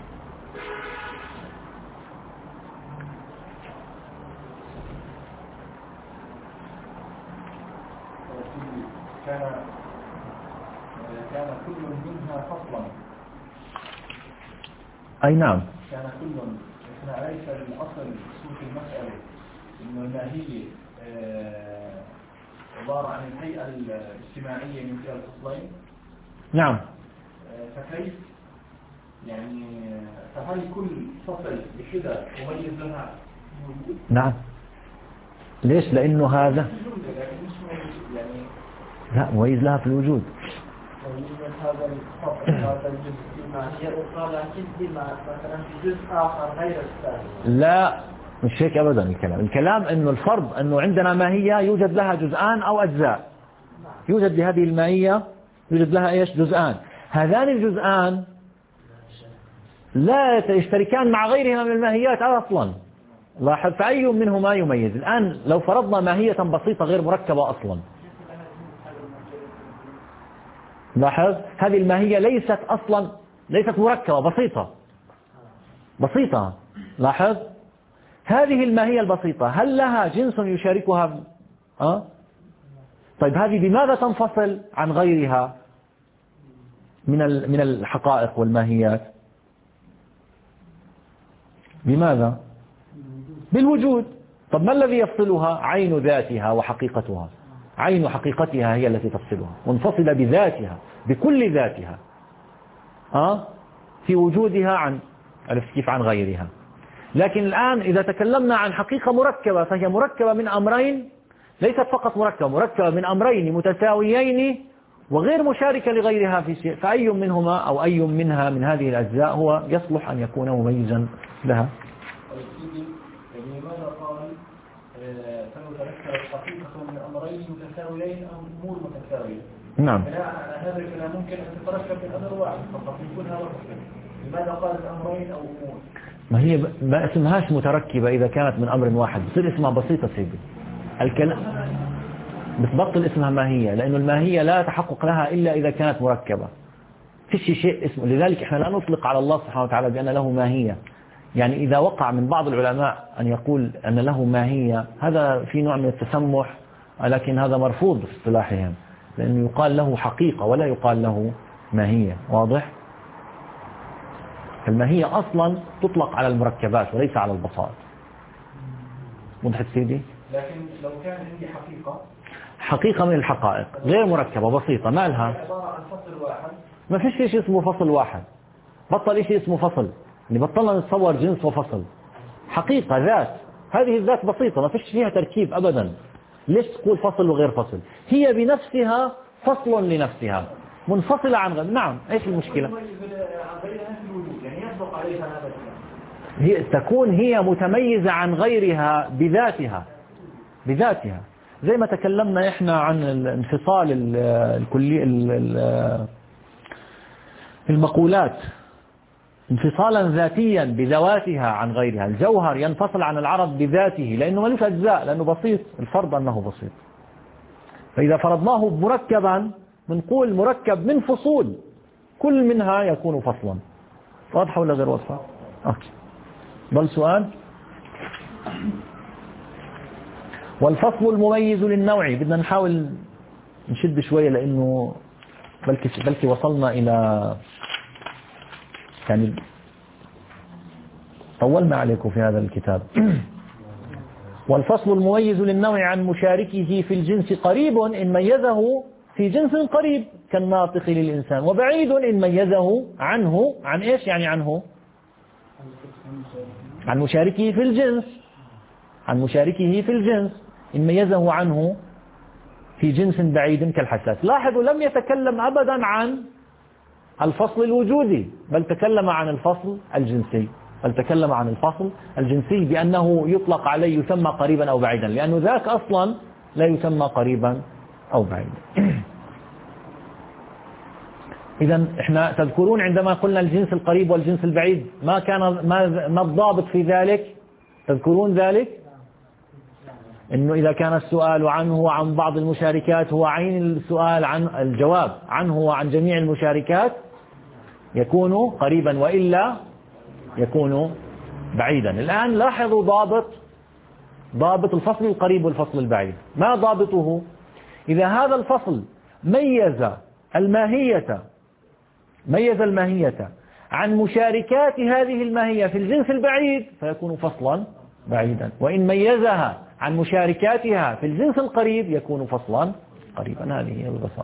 كان كان كل منها فصلا. أي نعم. كان كل، احنا ليس الأصل في المسألة إنه الماهية عبارة عن الهيئة الاجتماعية من كلا الفصلين. نعم. فكيف يعني فهل كل فصل بكذا مميز لها؟ نعم. ليش؟ لأنه هذا يعني لا مميز لها في الوجود. هذا الفصل هذا الجزء بماهية أخرى، لكن بما مثلا في جزء آخر غير الثاني. لا مش هيك أبدا. الكلام الكلام إنه الفرض إنه عندنا ماهية يوجد لها جزءان أو أجزاء. يوجد لهذه الماهية يوجد لها إيش؟ جزءان. هذان الجزءان لا يشتركان مع غيرهما من الماهيات أصلا. لاحظ، فأي منهما يميز. الآن لو فرضنا ماهية بسيطة غير مركبة أصلا، لاحظ هذه الماهية ليست أصلا ليست مركبة، بسيطة بسيطة. لاحظ هذه الماهية البسيطة هل لها جنس يشاركها؟ أه؟ طيب هذه بماذا تنفصل عن غيرها من من الحقائق والماهيات؟ بماذا؟ بالوجود. طب ما الذي يفصلها؟ عين ذاتها وحقيقتها. عين حقيقتها هي التي تفصلها، منفصلة بذاتها بكل ذاتها أه؟ في وجودها عن كيف عن غيرها. لكن الآن إذا تكلمنا عن حقيقة مركبة فهي مركبة من أمرين، ليست فقط مركبة، مركبة من أمرين متساويين وغير مشاركة لغيرها في شيء، فأي منهما أو أي منها من هذه الأجزاء هو يصلح أن يكون مميزا لها. لماذا قال تتركب حقيقة من أمرين متساويين أو أمور متساوية؟ نعم. هذا الكلام ممكن أن تتركب من أمر واحد فقط يكونها واحدة. لماذا قال الأمرين أو أمور؟ ما هي ما اسمهاش متركبة إذا كانت من أمر واحد، بصير اسمها بسيطة سيدي. الكلام بتبطل اسمها ماهية، لأن الماهية لا تحقق لها إلا إذا كانت مركبة. فيش شيء اسمه، لذلك إحنا لا نطلق على الله سبحانه وتعالى بأن له ماهية. يعني إذا وقع من بعض العلماء أن يقول أن له ماهية، هذا في نوع من التسمح، لكن هذا مرفوض في اصطلاحهم، لأنه يقال له حقيقة ولا يقال له ماهية. واضح؟ الماهية أصلا تطلق على المركبات وليس على البساط. وضحت سيدي؟ لكن لو كان عندي حقيقة حقيقة من الحقائق غير مركبة بسيطة، ما لها عبارة عن فصل واحد، ما فيش شيء اسمه فصل واحد، بطل شيء اسمه فصل، اللي بطلنا نتصور جنس وفصل. حقيقة ذات، هذه الذات بسيطة ما فيش فيها تركيب أبدا. ليش تقول فصل وغير فصل؟ هي بنفسها فصل لنفسها منفصلة عن غير. نعم، ايش المشكلة؟ هي تكون هي متميزة عن غيرها بذاتها بذاتها زي ما تكلمنا احنا عن الانفصال الكلي المقولات انفصالا ذاتيا بذواتها عن غيرها. الجوهر ينفصل عن العرض بذاته لأنه ملوش أجزاء، لأنه بسيط، الفرض أنه بسيط. فإذا فرضناه مركبا بنقول مركب من فصول كل منها يكون فصلا. واضحة ولا غير واضحة؟ أوكي. بل سؤال. والفصل المميز للنوع، بدنا نحاول نشد شوية لأنه بلكي, بلكي وصلنا إلى يعني طولنا عليكم في هذا الكتاب. والفصل المميز للنوع عن مشاركه في الجنس قريب إن ميزه في جنس قريب كالناطق للإنسان، وبعيد إن ميزه عنه عن إيش يعني عنه؟ عن مشاركه في الجنس، عن مشاركه في الجنس إن ميزه عنه في جنس بعيد كالحساس. لاحظوا لم يتكلم أبدا عن الفصل الوجودي، بل تكلم عن الفصل الجنسي، بل تكلم عن الفصل الجنسي بأنه يطلق عليه يسمى قريبا أو بعيدا، لأنه ذاك أصلا لا يسمى قريبا أو بعيدا. إذا إحنا تذكرون عندما قلنا الجنس القريب والجنس البعيد ما كان ما ما الضابط في ذلك؟ تذكرون ذلك؟ إنه إذا كان السؤال عنه وعن بعض المشاركات هو عين السؤال عن الجواب عنه وعن جميع المشاركات يكون قريبا، وإلا يكون بعيدا. الآن لاحظوا ضابط ضابط الفصل القريب والفصل البعيد. ما ضابطه؟ إذا هذا الفصل ميز الماهية ميز الماهية عن مشاركات هذه الماهية في الجنس البعيد فيكون فصلا بعيدا، وإن ميزها عن مشاركاتها في الجنس القريب يكون فصلا قريبا. هذه هي البساطة.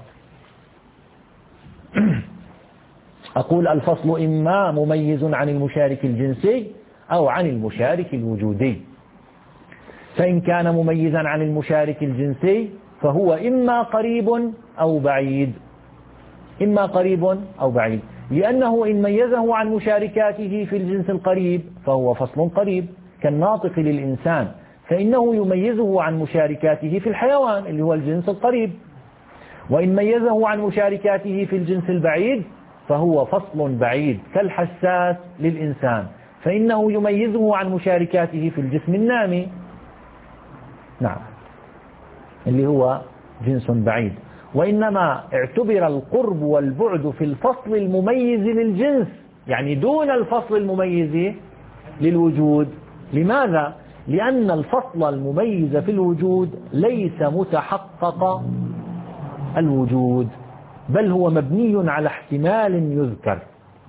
أقول الفصل إما مميز عن المشارك الجنسي أو عن المشارك الوجودي. فإن كان مميزا عن المشارك الجنسي فهو إما قريب أو بعيد، إما قريب أو بعيد، لأنه إن ميزه عن مشاركاته في الجنس القريب فهو فصل قريب كالناطق للإنسان، فإنه يميزه عن مشاركاته في الحيوان اللي هو الجنس القريب. وإن ميزه عن مشاركاته في الجنس البعيد فهو فصل بعيد كالحساس للإنسان، فإنه يميزه عن مشاركاته في الجسم النامي، نعم، اللي هو جنس بعيد. وإنما اعتبر القرب والبعد في الفصل المميز للجنس، يعني دون الفصل المميز للوجود. لماذا؟ لأن الفصل المميز في الوجود ليس متحقق الوجود، بل هو مبني على احتمال يذكر.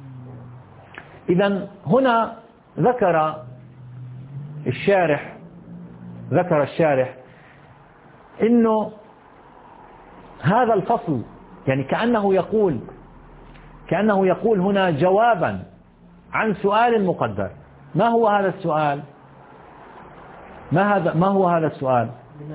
إذن هنا ذكر الشارح ذكر الشارح إنه هذا الفصل يعني كأنه يقول كأنه يقول هنا جوابا عن سؤال مقدر. ما هو هذا السؤال؟ ما هذا ما هو هذا السؤال؟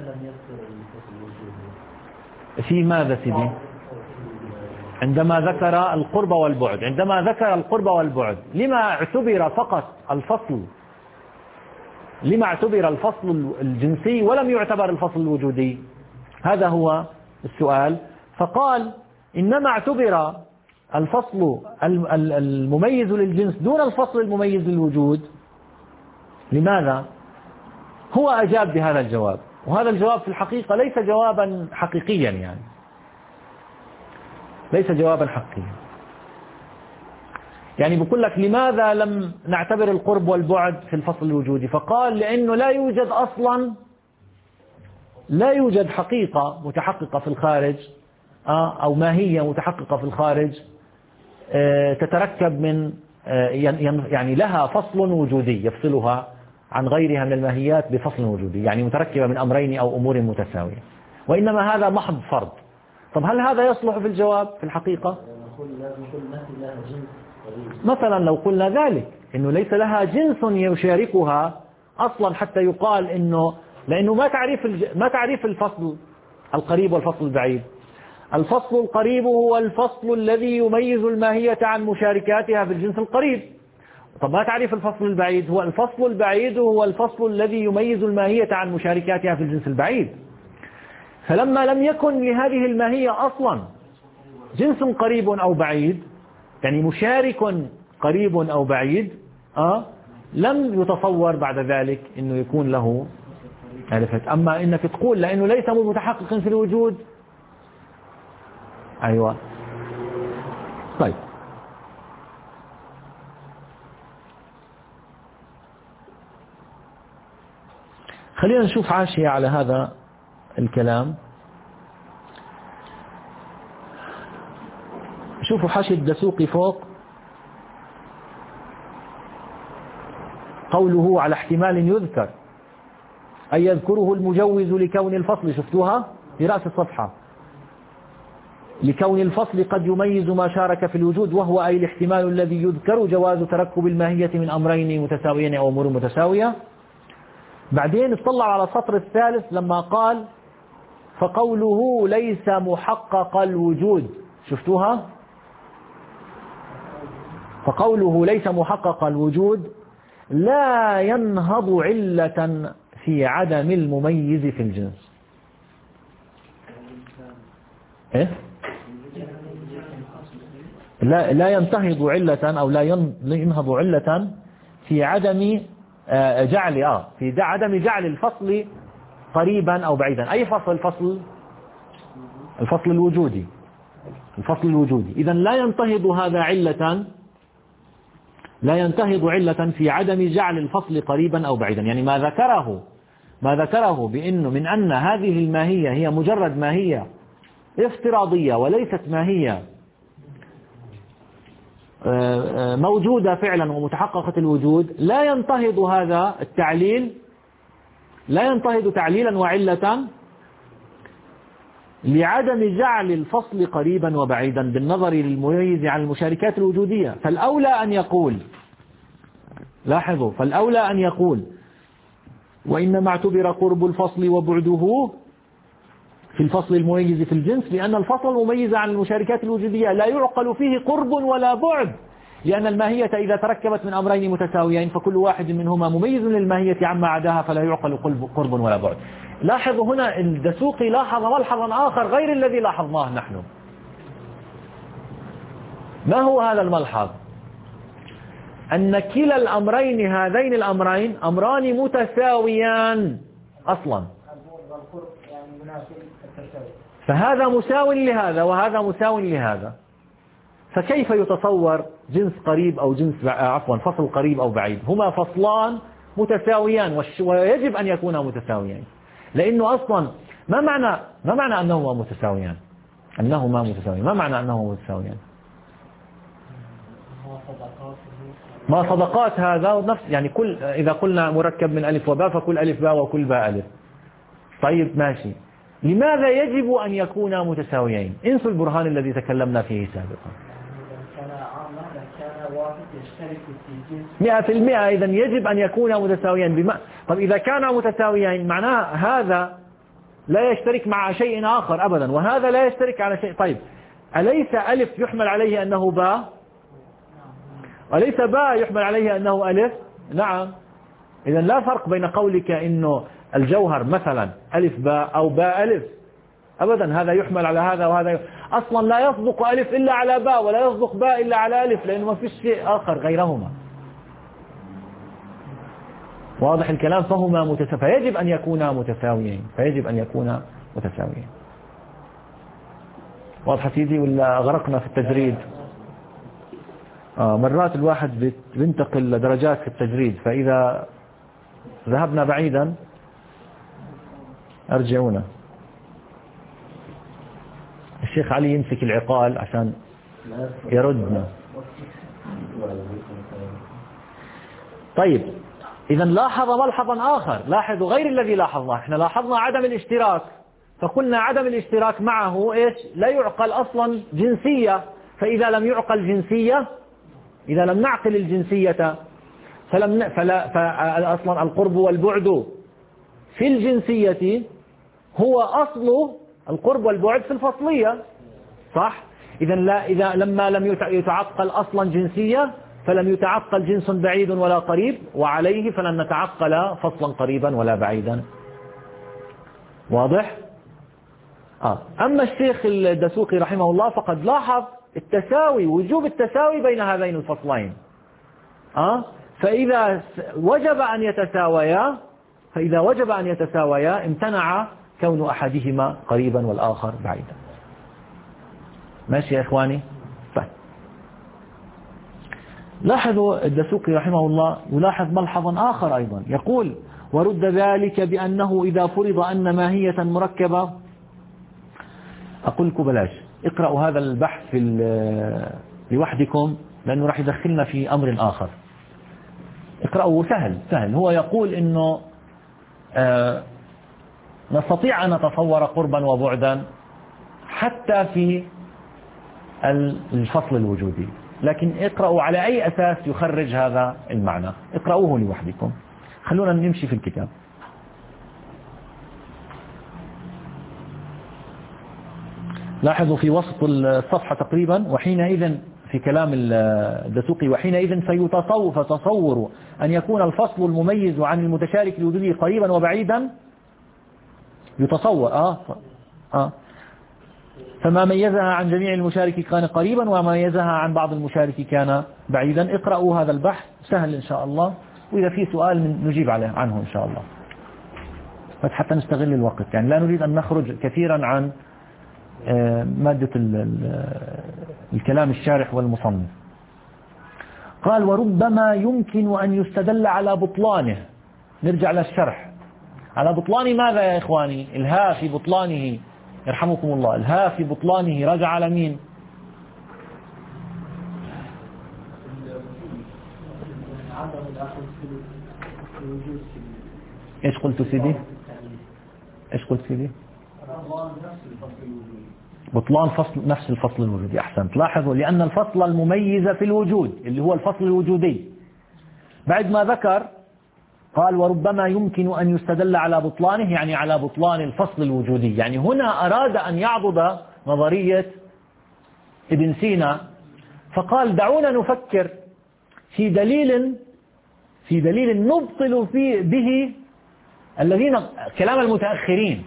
في ماذا سيدي؟ عندما ذكر القرب والبعد عندما ذكر القرب والبعد لما اعتبر فقط الفصل لما اعتبر الفصل الجنسي ولم يعتبر الفصل الوجودي؟ هذا هو السؤال. فقال إنما اعتبر الفصل المميز للجنس دون الفصل المميز للوجود. لماذا؟ هو أجاب بهذا الجواب، وهذا الجواب في الحقيقة ليس جوابا حقيقيا، يعني ليس جوابا حقيقيا. يعني بقول لك لماذا لم نعتبر القرب والبعد في الفصل الوجودي؟ فقال لأنه لا يوجد أصلا لا يوجد حقيقة متحققة في الخارج أو ماهية متحققة في الخارج تتركب من يعني لها فصل وجودي يفصلها عن غيرها من الماهيات بفصل وجودي، يعني متركبة من أمرين أو أمور متساوية، وإنما هذا محض فرض. طب هل هذا يصلح في الجواب في الحقيقة؟ مثلا لو قلنا ذلك إنه ليس لها جنس يشاركها أصلا حتى يقال إنه لأنه ما تعريف ما تعريف الفصل القريب والفصل البعيد. الفصل القريب هو الفصل الذي يميز الماهية عن مشاركاتها في الجنس القريب. طب ما تعريف الفصل البعيد؟ هو الفصل البعيد هو الفصل الذي يميز الماهية عن مشاركاتها في الجنس البعيد. فلما لم يكن لهذه الماهية أصلا جنس قريب أو بعيد، يعني مشارك قريب أو بعيد، آه لم يتصور بعد ذلك أنه يكون له عرفت. أما إنك تقول لأنه ليس متحقق في الوجود، أيوة طيب خلينا نشوف حاشية على هذا الكلام. شوفوا حاشية الدسوقي فوق، قوله على احتمال يذكر أي يذكره المجوز لكون الفصل، شفتوها في رأس الصفحة، لكون الفصل قد يميز ما شارك في الوجود، وهو أي الاحتمال الذي يذكر جواز تركب الماهية من أمرين متساويين أو أمور متساوية. بعدين اطلع على السطر الثالث لما قال فقوله ليس محقق الوجود، شفتوها؟ فقوله ليس محقق الوجود لا ينهض علة في عدم المميز في الجنس. إيه؟ لا لا ينتهض علة أو لا ينهض علة في عدم جعل آه في عدم جعل الفصل قريبا أو بعيدا. أي فصل؟ الفصل الفصل الوجودي الفصل الوجودي. إذن لا ينتهض هذا علة لا ينتهض علة في عدم جعل الفصل قريبا أو بعيدا. يعني ما ذكره ما ذكره بأنه من أن هذه الماهية هي مجرد ماهية افتراضية وليست ماهية موجودة فعلا ومتحققة الوجود، لا ينتهض هذا التعليل لا ينتهض تعليلا وعلة لعدم جعل الفصل قريبا وبعيدا بالنظر للمميز عن المشاركات الوجودية. فالأولى أن يقول لاحظوا فالأولى أن يقول وإنما اعتبر قرب الفصل وبعده في الفصل المميز في الجنس، لأن الفصل المميز عن المشاركات الوجودية لا يعقل فيه قرب ولا بعد، لأن الماهية إذا تركبت من أمرين متساويين فكل واحد منهما مميز للماهية عما عداها فلا يعقل قرب ولا بعد. لاحظوا هنا الدسوقي لاحظ ملحظا آخر غير الذي لاحظناه نحن. ما هو هذا الملحظ؟ أن كلا الأمرين هذين الأمرين أمران متساويان أصلا، فهذا مساو لهذا وهذا مساو لهذا، فكيف يتصور جنس قريب أو جنس عفوا فصل قريب أو بعيد؟ هما فصلان متساويان ويجب أن يكونا متساويين، لأنه أصلا ما معنى ما معنى أنهما متساويان؟ أنهما متساويان. ما معنى أنهما متساويان؟ ما صدقات هذا نفس، يعني كل إذا قلنا مركب من ألف وباء فكل ألف باء وكل باء ألف. طيب ماشي، لماذا يجب أن يكونا متساويين؟ انسوا البرهان الذي تكلمنا فيه سابقا. مئة في المئة إذا يجب أن يكونا متساويين. بما... طب إذا كانا متساويين معناه هذا لا يشترك مع شيء آخر أبدا وهذا لا يشترك على شيء. طيب أليس ألف يحمل عليه أنه باء؟ أليس باء يحمل عليه أنه ألف؟ نعم. إذا لا فرق بين قولك إنه الجوهر مثلا ألف باء أو باء ألف أبدا، هذا يحمل على هذا وهذا ي... أصلا لا يصدق ألف إلا على باء ولا يصدق باء إلا على ألف، لأنه ما فيش شيء آخر غيرهما. واضح الكلام؟ فهما متساويين، فيجب أن يكونا متساويين، فيجب أن يكونا متساويين. واضح سيدي ولا غرقنا في التجريد؟ آه مرات الواحد بينتقل درجات في التجريد، فإذا ذهبنا بعيدا أرجعونا. الشيخ علي يمسك العقال عشان يردنا. طيب إذا لاحظ ملحظا آخر، لاحظوا غير الذي لاحظناه. احنا لاحظنا عدم الاشتراك، فقلنا عدم الاشتراك معه إيش؟ لا يعقل أصلا جنسية. فإذا لم يعقل جنسية، إذا لم نعقل الجنسية فلم فلا فأصلا القرب والبعد في الجنسية هو أصل القرب والبعد في الفصلية، صح؟ إذا لا إذا لما لم يتعقل أصلا جنسية فلم يتعقل جنس بعيد ولا قريب، وعليه فلن نتعقل فصلا قريبا ولا بعيدا. واضح؟ آه. أما الشيخ الدسوقي رحمه الله فقد لاحظ التساوي، وجوب التساوي بين هذين الفصلين. آه؟ فإذا وجب أن يتساويا فإذا وجب أن يتساويا امتنع كون أحدهما قريبا والآخر بعيدا. ماشي يا إخواني؟ طيب. لاحظوا الدسوقي رحمه الله يلاحظ ملحظا آخر أيضا، يقول: ورد ذلك بأنه إذا فرض أن ماهية مركبة. أقول لكم بلاش اقرأوا هذا البحث في لوحدكم لأنه راح يدخلنا في أمر آخر. اقرأوا، سهل سهل. هو يقول إنه آه نستطيع أن نتصور قربا وبعدا حتى في الفصل الوجودي، لكن اقرأوا على أي أساس يخرج هذا المعنى. اقرأوه لوحدكم، خلونا نمشي في الكتاب. لاحظوا في وسط الصفحة تقريبا: وحينئذ في كلام الدسوقي وحينئذ فيتصور فتصور أن يكون الفصل المميز عن المتشارك الوجودي قريبا وبعيدا. يتصور آه آه فما ميزها عن جميع المشارك كان قريبا وما ميزها عن بعض المشارك كان بعيدا. اقرأوا هذا البحث، سهل إن شاء الله، وإذا في سؤال نجيب عليه عنه إن شاء الله، بس حتى نستغل الوقت، يعني لا نريد أن نخرج كثيرا عن مادة الكلام الشارح والمصنف. قال: وربما يمكن أن يستدل على بطلانه. نرجع للشرح. على بطلان ماذا يا إخواني؟ الها في بطلانه، يرحمكم الله، الها في بطلانه رجع على مين؟ ايش قلت سيدي؟ ايش قلت سيدي؟ بطلان فصل نفس الفصل الوجودي. أحسنت. لاحظوا: لأن الفصل المميز في الوجود اللي هو الفصل الوجودي، بعد ما ذكر قال: وربما يمكن أن يستدل على بطلانه، يعني على بطلان الفصل الوجودي. يعني هنا أراد أن يعضد نظرية ابن سينا، فقال: دعونا نفكر في دليل في دليل نبطل فيه به الذين كلام المتأخرين.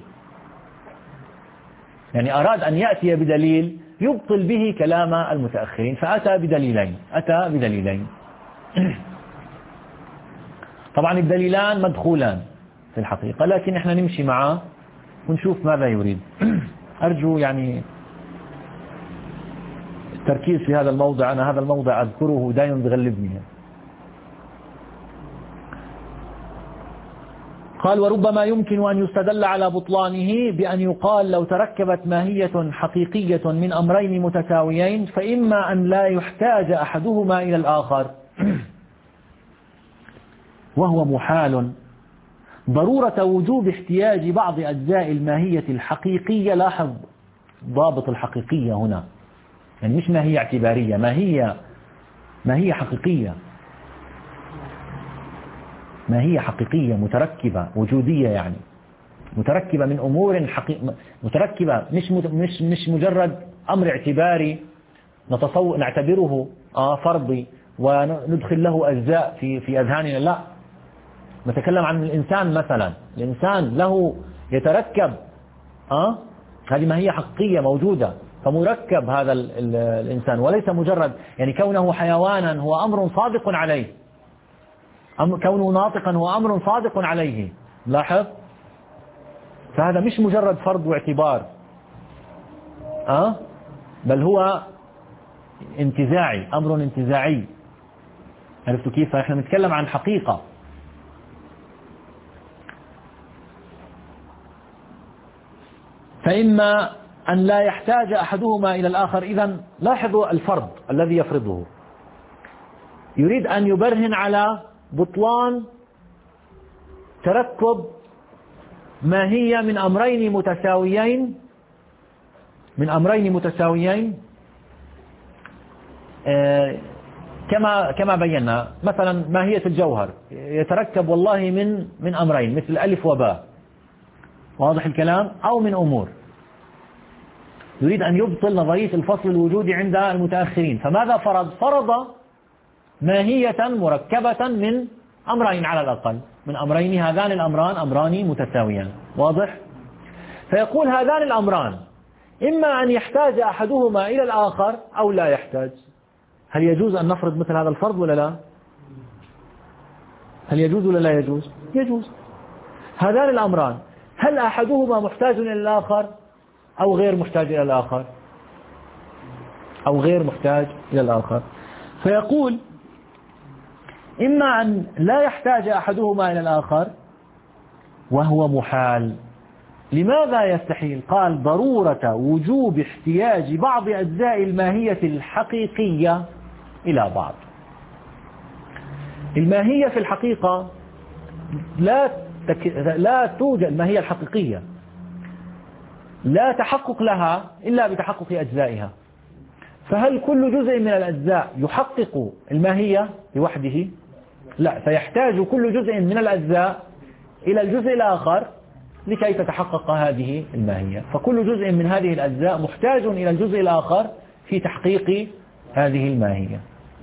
يعني أراد أن يأتي بدليل يبطل به كلام المتأخرين، فأتى بدليلين أتى بدليلين طبعا الدليلان مدخولان في الحقيقة، لكن احنا نمشي معه ونشوف ماذا يريد. أرجو يعني التركيز في هذا الموضع. أنا هذا الموضع أذكره دائما بغلبني. قال وربما يمكن أن يستدل على بطلانه بأن يقال لو تركبت ماهية حقيقية من أمرين متساويين فإما أن لا يحتاج أحدهما إلى الآخر وهو محال ضرورة وجوب احتياج بعض أجزاء الماهية الحقيقية. لاحظ ضابط الحقيقية هنا، يعني مش ماهية اعتبارية، ماهية ماهية حقيقية، ماهية حقيقية متركبة وجودية، يعني متركبة من أمور حقيقية، متركبة مش مش مش مجرد أمر اعتباري نتصور نعتبره آه فرضي وندخل له أجزاء في في أذهاننا. لا، نتكلم عن الإنسان مثلا، الإنسان له يتركب آه هذه ماهية حقيقية موجودة، فمركب هذا ال ال الإنسان، وليس مجرد يعني كونه حيوانا هو أمر صادق عليه، أمر كونه ناطقا هو أمر صادق عليه. لاحظ، فهذا مش مجرد فرض واعتبار أه؟ بل هو انتزاعي، أمر انتزاعي. عرفتوا كيف؟ فإحنا نتكلم عن حقيقة. فإما أن لا يحتاج أحدهما إلى الآخر. إذن لاحظوا الفرض الذي يفرضه، يريد أن يبرهن على بطلان تركب ماهية من أمرين متساويين من أمرين متساويين آه كما كما بينا. مثلا ماهية الجوهر يتركب والله من من أمرين مثل ألف وباء، واضح الكلام، أو من أمور. يريد أن يبطل نظرية الفصل الوجودي عند المتأخرين. فماذا فرض؟ فرض ماهية مركبة من أمرين على الأقل، من أمرين، هذان الأمران أمران متساويان، واضح؟ فيقول هذان الأمران إما أن يحتاج أحدهما إلى الآخر أو لا يحتاج. هل يجوز أن نفرض مثل هذا الفرض ولا لا؟ هل يجوز ولا لا يجوز؟ يجوز. هذان الأمران هل أحدهما محتاج إلى الآخر أو غير محتاج إلى الآخر؟ أو غير محتاج إلى الآخر. فيقول إما أن لا يحتاج أحدهما إلى الآخر وهو محال. لماذا يستحيل؟ قال ضرورة وجوب احتياج بعض أجزاء الماهية الحقيقية إلى بعض. الماهية في الحقيقة لا تك... لا توجد. الماهية الحقيقية لا تحقق لها إلا بتحقق أجزائها. فهل كل جزء من الأجزاء يحقق الماهية لوحده؟ لا، فيحتاج كل جزء من الأجزاء إلى الجزء الآخر لكي تتحقق هذه الماهية. فكل جزء من هذه الأجزاء محتاج إلى الجزء الآخر في تحقيق هذه الماهية.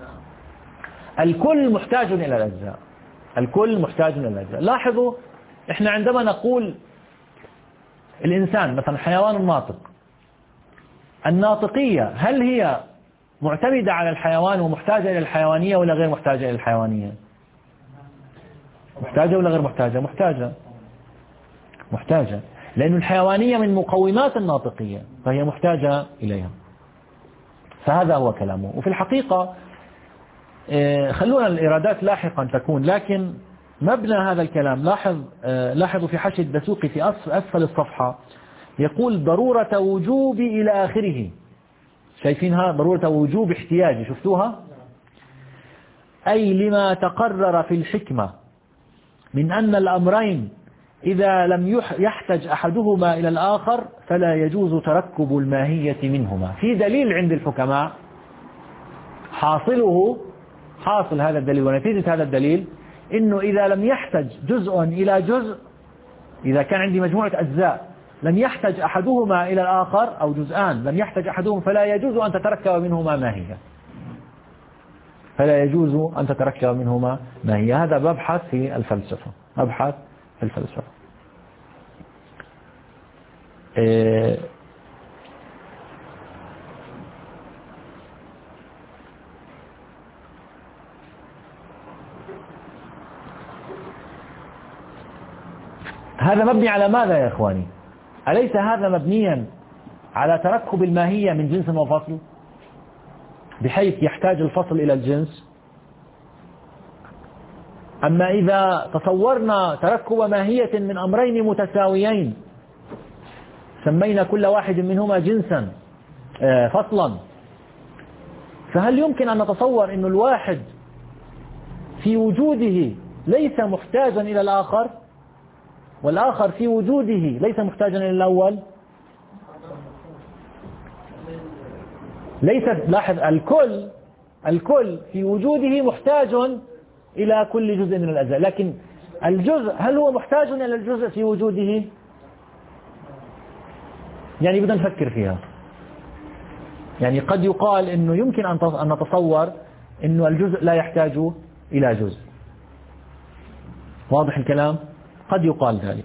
الكل محتاج إلى الأجزاء، الكل محتاج إلى الأجزاء. لاحظوا، إحنا عندما نقول الإنسان مثلا حيوان ناطق، الناطقية هل هي معتمدة على الحيوان ومحتاجة إلى الحيوانية ولا غير محتاجة إلى الحيوانية؟ محتاجة ولا غير محتاجة؟ محتاجة محتاجة لأن الحيوانية من مقومات الناطقية، فهي محتاجة إليها. فهذا هو كلامه. وفي الحقيقة خلونا الإرادات لاحقا تكون، لكن مبنى هذا الكلام لاحظ لاحظوا في حاشية الدسوقي في أسفل الصفحة يقول ضرورة وجوب إلى آخره. شايفينها؟ ضرورة وجوب احتياج، شفتوها؟ أي لما تقرر في الحكمة من أن الأمرين إذا لم يحتج أحدهما إلى الآخر فلا يجوز تركب الماهية منهما. في دليل عند الحكماء حاصله حاصل هذا الدليل ونتيجة هذا الدليل إنه إذا لم يحتج جزء إلى جزء، إذا كان عندي مجموعة أجزاء لم يحتج أحدهما إلى الآخر أو جزءان لم يحتج أحدهم فلا يجوز أن تتركب منهما ماهية، فلا يجوز أن تتركب منهما ماهية. هذا مبحث في الفلسفة، مبحث في الفلسفة. إيه هذا مبني على ماذا يا إخواني؟ أليس هذا مبنيا على تركب الماهية من جنس وفصل بحيث يحتاج الفصل إلى الجنس؟ أما إذا تصورنا تركب ماهية من أمرين متساويين سمينا كل واحد منهما جنسا فصلا، فهل يمكن أن نتصور أن الواحد في وجوده ليس محتاجا إلى الآخر والآخر في وجوده ليس محتاجا إلى الأول؟ ليس، لاحظ، الكل الكل في وجوده محتاج إلى كل جزء من الأجزاء، لكن الجزء هل هو محتاج إلى الجزء في وجوده؟ يعني بدنا نفكر فيها. يعني قد يقال إنه يمكن أن نتصور إنه الجزء لا يحتاج إلى جزء. واضح الكلام؟ قد يقال ذلك.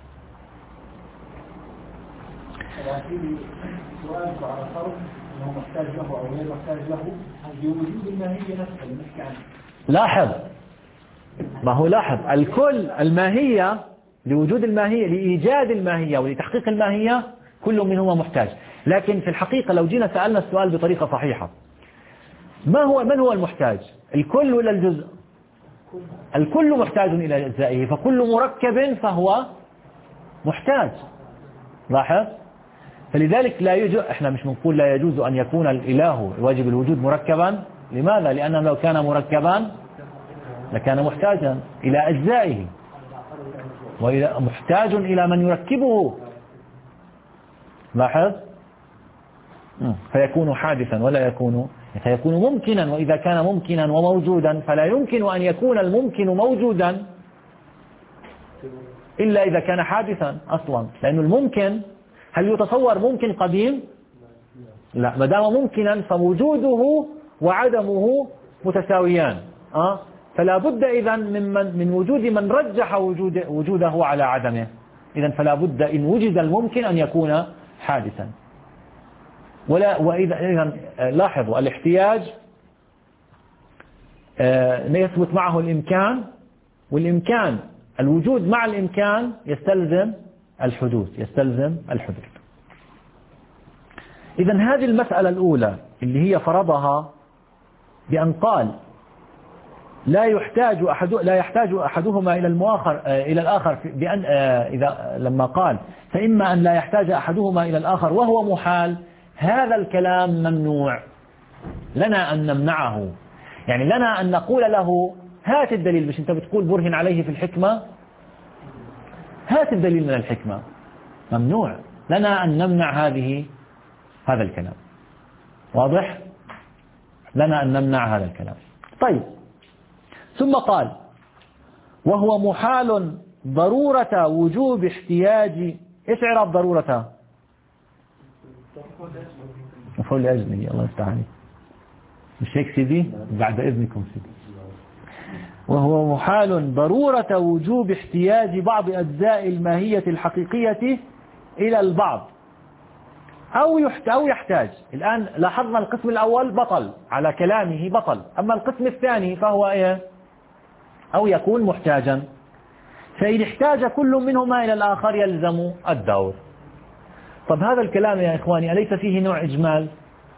سؤال على فرض أنه محتاج له أو غير محتاج له بوجود الماهية نفسها اللي نحكي عنها. لاحظ، ما هو لاحظ الكل الماهية لوجود الماهية لإيجاد الماهية ولتحقيق الماهية كل منهما محتاج، لكن في الحقيقة لو جينا سألنا السؤال بطريقة صحيحة، ما هو من هو المحتاج؟ الكل ولا الجزء؟ الكل محتاج إلى أجزائه، فكل مركب فهو محتاج. لاحظ، فلذلك لا يجوز، احنا مش بنقول لا يجوز أن يكون الإله واجب الوجود مركبا. لماذا؟ لأنه لو كان مركبا لكان محتاجا إلى أجزائه، ومحتاج إلى من يركبه. لاحظ، فيكون حادثا ولا يكون فيكون ممكنا، وإذا كان ممكنا وموجودا فلا يمكن أن يكون الممكن موجودا إلا إذا كان حادثا أصلا، لأن الممكن هل يتصور ممكن قديم؟ لا، ما دام ممكنا فوجوده وعدمه متساويان. أه؟ فلا بد إذن من, من, من وجود من رجح وجود وجوده على عدمه. إذن فلا بد إن وجد الممكن أن يكون حادثا. ولا وإذا إذن لاحظوا الاحتياج يثبت معه الإمكان، والإمكان الوجود مع الإمكان يستلزم الحدوث يستلزم الحدوث. إذن هذه المسألة الأولى اللي هي فرضها بأن قال لا يحتاج أحد لا يحتاج أحدهما إلى المؤخر إلى الآخر بأن إذا لما قال فإما أن لا يحتاج أحدهما إلى الآخر وهو محال، هذا الكلام ممنوع. لنا أن نمنعه، يعني لنا أن نقول له هات الدليل، مش أنت بتقول برهن عليه في الحكمة، هات الدليل من الحكمة. ممنوع لنا أن نمنع هذه هذا الكلام. واضح؟ لنا أن نمنع هذا الكلام. طيب، ثم قال وهو محال ضرورة وجوب احتياج. ايش اعراب ضرورة؟ مفعول لأجله. الله يستعان، مش هيك سيدي؟ بعد إذنكم سيدي. وهو محال ضرورة وجوب احتياج بعض أجزاء الماهية الحقيقية إلى البعض أو أو يحتاج. الآن لاحظنا القسم الأول بطل على كلامه بطل، أما القسم الثاني فهو إيه؟ أو يكون محتاجا. فإن احتاج كل منهما إلى الآخر يلزم الدور. طب هذا الكلام يا إخواني أليس فيه نوع إجمال؟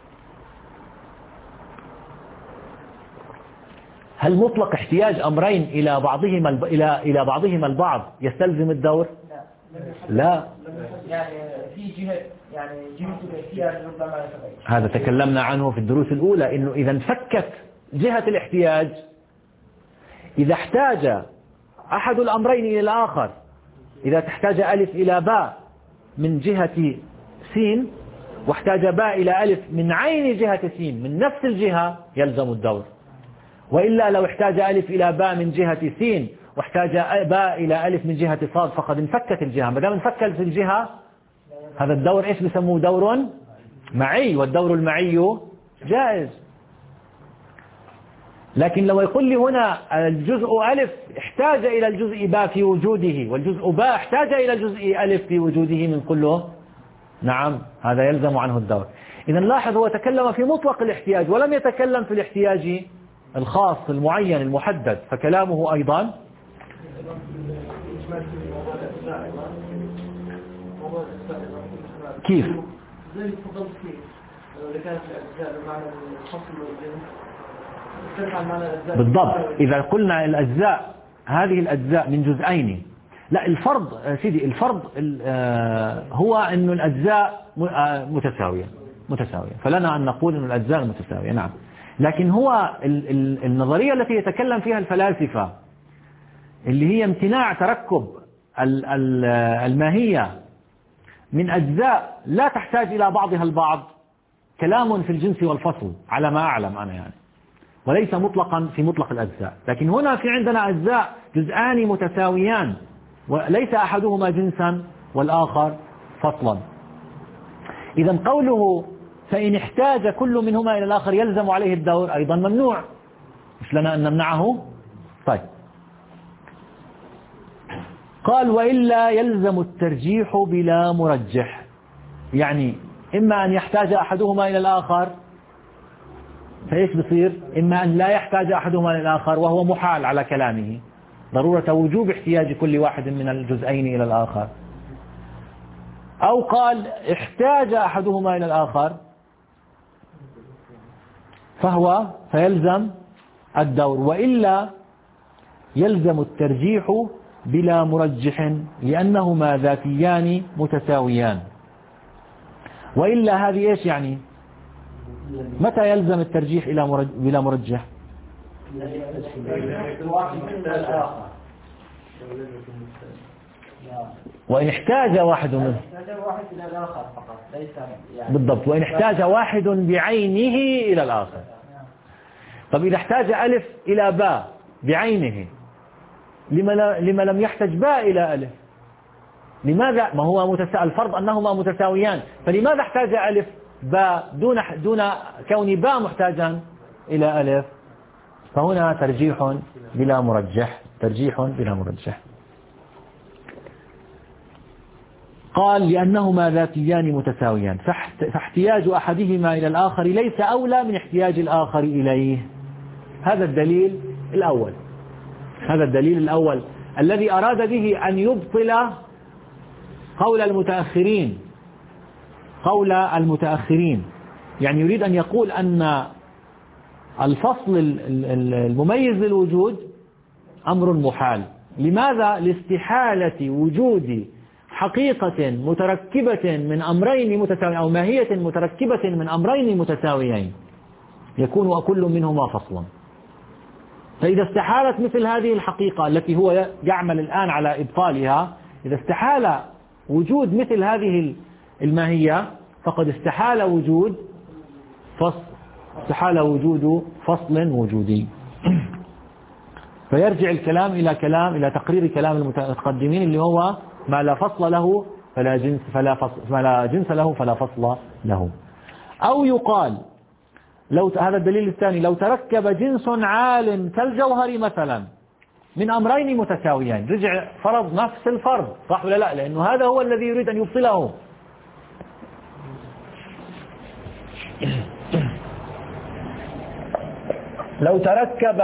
هل مطلق احتياج أمرين إلى بعضهما إلى إلى بعضهما البعض يستلزم الدور؟ لا. يعني في جهة يعني جهة الاحتياج ربما يتغير. هذا تكلمنا عنه في الدروس الأولى، إنه إذا انفكت جهة الاحتياج، إذا احتاج أحد الأمرين إلى الآخر، إذا تحتاج ألف إلى باء من جهة سين واحتاج باء إلى ألف من عين جهة سين من نفس الجهة يلزم الدور. وإلا لو احتاج ألف إلى باء من جهة سين واحتاج باء إلى ألف من جهة صاد فقد انفكت الجهة. ما دام انفكت الجهة هذا الدور إيش بيسموه؟ دور معي، والدور المعي جائز. لكن لو يقول لي هنا الجزء ألف احتاج إلى الجزء باء في وجوده، والجزء باء احتاج إلى الجزء ألف في وجوده من كله، نعم هذا يلزم عنه الدور. إذا لاحظ هو تكلم في مطلق الاحتياج ولم يتكلم في الاحتياج الخاص المعين المحدد، فكلامه أيضا كيف؟ زي الفضل كيف إذا كانت الأجزاء بمعنى الفصل والجنس ترجع معنى الأجزاء بالضبط. إذا قلنا الأجزاء هذه الأجزاء من جزئين. لا، الفرض سيدي، الفرض هو أن الأجزاء متساوية متساوية فلنا أن نقول أن الأجزاء متساوية. نعم، لكن هو النظرية التي يتكلم فيها الفلاسفة اللي هي امتناع تركب الماهية من أجزاء لا تحتاج إلى بعضها البعض، كلام في الجنس والفصل على ما أعلم أنا يعني، وليس مطلقا في مطلق الأجزاء. لكن هنا في عندنا أجزاء جزءان متساويان وليس أحدهما جنسا والآخر فصلا. إذا قوله فإن احتاج كل منهما إلى الآخر يلزم عليه الدور أيضا ممنوع، مش لنا أن نمنعه. طيب، قال وإلا يلزم الترجيح بلا مرجح، يعني إما أن يحتاج أحدهما إلى الآخر فإيش بصير؟ إما أن لا يحتاج أحدهما إلى الآخر وهو محال على كلامه، ضرورة وجوب احتياج كل واحد من الجزئين إلى الآخر، أو قال احتاج أحدهما إلى الآخر فهو فيلزم الدور، وإلا يلزم الترجيح بلا مرجح لأنهما ذاتيان متساويان. وإلا هذه إيش يعني؟ متى يلزم الترجيح إلى مرج... بلا مرجح؟ وإن احتاج واحد منه بالضبط، وإن احتاج واحد بعينه إلى الآخر. طب إذا احتاج ألف إلى باء بعينه لما, لا... لما لم يحتاج باء إلى ألف؟ لماذا؟ ما هو متسا... الفرض أنهما متساويان، فلماذا احتاج ألف باء دون دون كون باء محتاجا إلى ألف؟ فهنا ترجيح بلا مرجح، ترجيح بلا مرجح. قال لأنهما ذاتيان متساويان فاحتياج أحدهما إلى الآخر ليس أولى من احتياج الآخر إليه. هذا الدليل الأول، هذا الدليل الأول الذي أراد به أن يبطل قول المتأخرين، قول المتأخرين يعني يريد أن يقول أن الفصل المميز للوجود أمر محال. لماذا؟ لاستحالة وجود حقيقة متركبة من أمرين متساويين أو ماهية متركبة من أمرين متساويين يكون كل منهما فصلا. فإذا استحالت مثل هذه الحقيقة التي هو يعمل الآن على إبطالها، إذا استحال وجود مثل هذه الماهية فقد استحال وجود فصل، استحال وجود فصل وجودي. فيرجع الكلام إلى كلام إلى تقرير كلام المتقدمين اللي هو ما لا فصل له فلا جنس فلا فصل ما لا جنس له فلا فصل له. أو يقال لو هذا الدليل الثاني لو تركب جنس عال كالجوهر مثلا من أمرين متساويين، رجع فرض نفس الفرض، صح ولا لا؟ لأنه هذا هو الذي يريد أن يبطله. لو تركب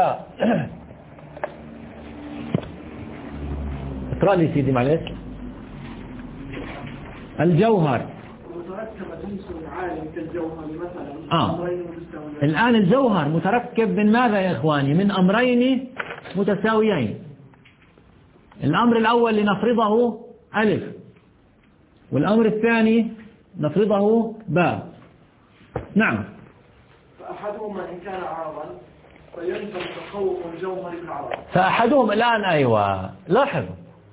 اقرأ لي سيدي معلش. الجوهر متركب جنس عالم كالجوهر مثلا آه. أمرين متساويين. الآن الجوهر متركب من ماذا يا إخواني؟ من أمرين متساويين. الأمر الأول لنفرضه ألف، والأمر الثاني نفرضه باء. نعم. فأحدهما إن كان عرضا فيلزم تخوف الجوهر بالعرض. فأحدهم الآن أيوة لاحظوا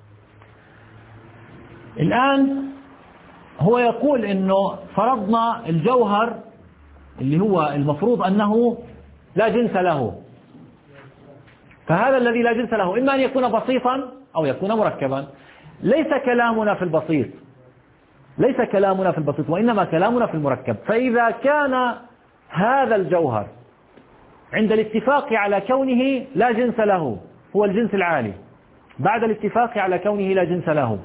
الآن هو يقول إنه فرضنا الجوهر اللي هو المفروض أنه لا جنس له، فهذا الذي لا جنس له إما أن يكون بسيطا أو يكون مركبا. ليس كلامنا في البسيط، ليس كلامنا في البسيط وإنما كلامنا في المركب. فإذا كان هذا الجوهر عند الاتفاق على كونه لا جنس له هو الجنس العالي، بعد الاتفاق على كونه لا جنس له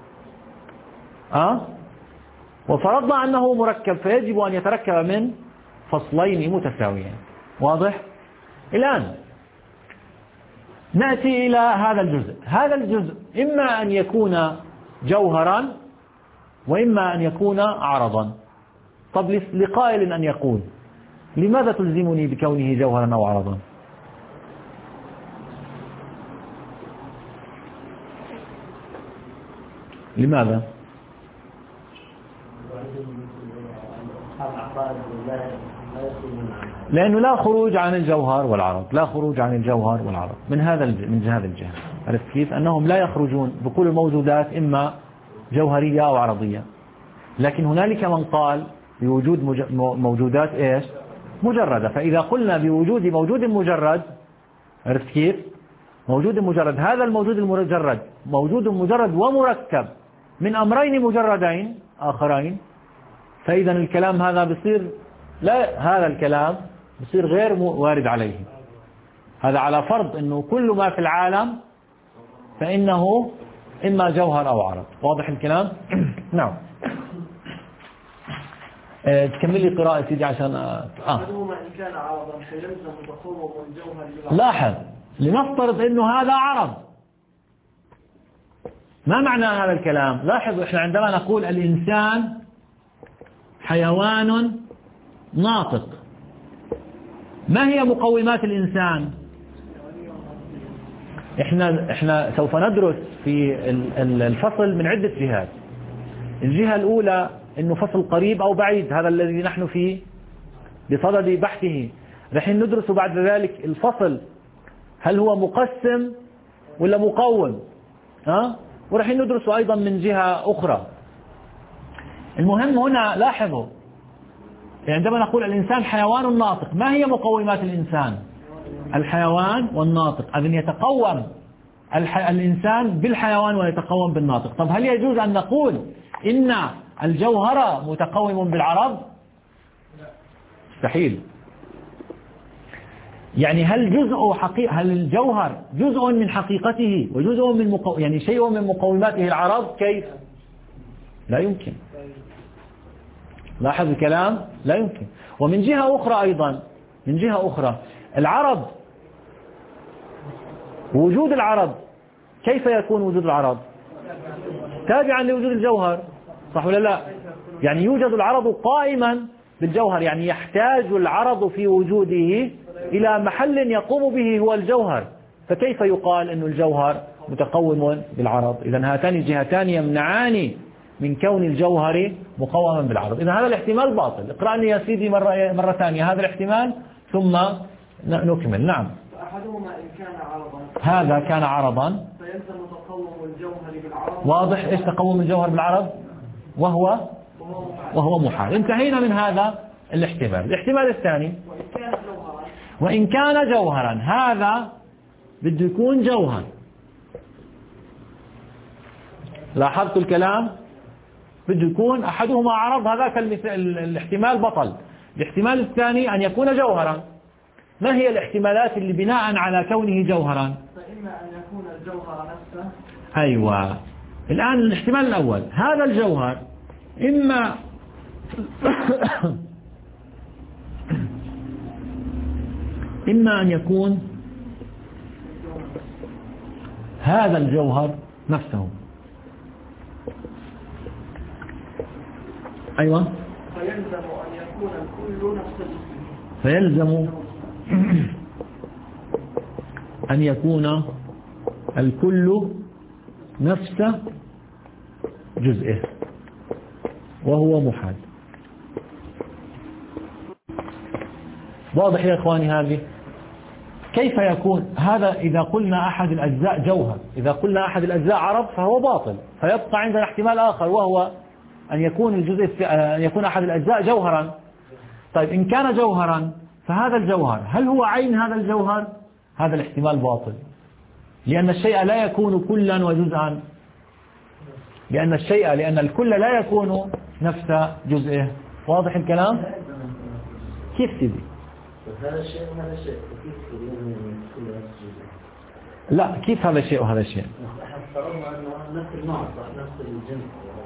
أه؟ وفرضنا أنه مركب فيجب أن يتركب من فصلين متساويين. واضح؟ الآن نأتي إلى هذا الجزء. هذا الجزء إما أن يكون جوهرا وإما أن يكون عرضا. طب لقائل أن يقول لماذا تلزمني بكونه جوهرا أو عرضا؟ لماذا؟ لأنه لا خروج عن الجوهر والعرض، لا خروج عن الجوهر والعرض من هذا من هذه الجهة. عرفت كيف؟ أنهم لا يخرجون بكل الموجودات إما جوهرية أو عرضية. لكن هنالك من قال بوجود موجودات إيش؟ مجردة. فإذا قلنا بوجود موجود مجرد، عرفت كيف؟ موجود مجرد، هذا الموجود المجرد موجود مجرد ومركب من أمرين مجردين آخرين، فإذا الكلام هذا بصير لا، هذا الكلام بصير غير وارد عليه. هذا على فرض أنه كل ما في العالم فإنه إما جوهر أو عرض. واضح الكلام؟ نعم. أه تكمل لي قراءة سيدي عشان آه. أحدهما إن كان عرضا فيلزم تقوم الجوهر بالعرض. لاحظ، لنفترض أنه هذا عرض، ما معنى هذا الكلام؟ لاحظوا، إحنا عندما نقول الإنسان حيوان ناطق، ما هي مقومات الإنسان؟ إحنا إحنا سوف ندرس في الفصل من عدة جهات. الجهة الأولى إنه فصل قريب أو بعيد، هذا الذي نحن فيه بصدد بحثه. رح ندرس بعد ذلك الفصل هل هو مقسم ولا مقوم، ها؟ ورح ندرس أيضا من جهة أخرى. المهم هنا لاحظوا، عندما نقول الإنسان حيوان ناطق، ما هي مقومات الإنسان؟ الحيوان والناطق، إذن يتقوم الح... الإنسان بالحيوان ويتقوم بالناطق. طب هل يجوز أن نقول إن الجوهر متقوم بالعرض؟ مستحيل. يعني هل جزء حقيقة، هل الجوهر جزء من حقيقته وجزء من مقو... يعني شيء من مقوماته العرض؟ كيف؟ لا يمكن. لاحظ الكلام، لا يمكن. ومن جهة أخرى أيضا، من جهة أخرى العرض، وجود العرض كيف يكون وجود العرض؟ تابعا لوجود الجوهر، صح ولا لا؟ يعني يوجد العرض قائما بالجوهر، يعني يحتاج العرض في وجوده إلى محل يقوم به هو الجوهر، فكيف يقال أن الجوهر متقوم بالعرض؟ إذن هاتان جهتان يمنعان من كون الجوهر مقوما بالعرض. إذا هذا الاحتمال باطل. اقرأني يا سيدي مرة, مرة ثانية هذا الاحتمال ثم نكمل. نعم. أحدهما إن كان عرضا، هذا كان عرضا فيلزم تقوم الجوهر بالعرض. واضح إيش تقوم الجوهر بالعرض؟ وهو وهو محال. انتهينا من هذا الاحتمال. الاحتمال الثاني، وإن كان جوهرا، وإن كان جوهرا، هذا بده يكون جوهر. لاحظت الكلام؟ بده يكون أحدهما عرض، هذاك الاحتمال بطل. الاحتمال الثاني أن يكون جوهرا. ما هي الاحتمالات اللي بناء على كونه جوهرا؟ فإما أن يكون الجوهر نفسه. أيوة. الآن الاحتمال الأول، هذا الجوهر إما إما أن يكون هذا الجوهر نفسه. أيوة. فيلزم أن يكون الكل نفس الجسم. فيلزم أن يكون الكل نفس جزئه وهو محال. واضح يا إخواني هذه؟ كيف يكون هذا إذا قلنا أحد الأجزاء جوهر؟ إذا قلنا أحد الأجزاء عرض فهو باطل، فيبقى عندنا احتمال آخر وهو أن يكون الجزء أن يكون أحد الأجزاء جوهرا. طيب إن كان جوهرا فهذا الجوهر هل هو عين هذا الجوهر؟ هذا الاحتمال باطل، لأن الشيء لا يكون كلا وجزءا، لأن الشيء لأن الكل لا يكون نفس جزئه. واضح الكلام؟ كيف تبي؟ هذا الشيء وهذا الشيء كيف كل نفس جزء؟ لا، كيف هذا الشيء وهذا الشيء؟ احنا افترضنا انه نفس النوع، صح؟ نفس الجنس.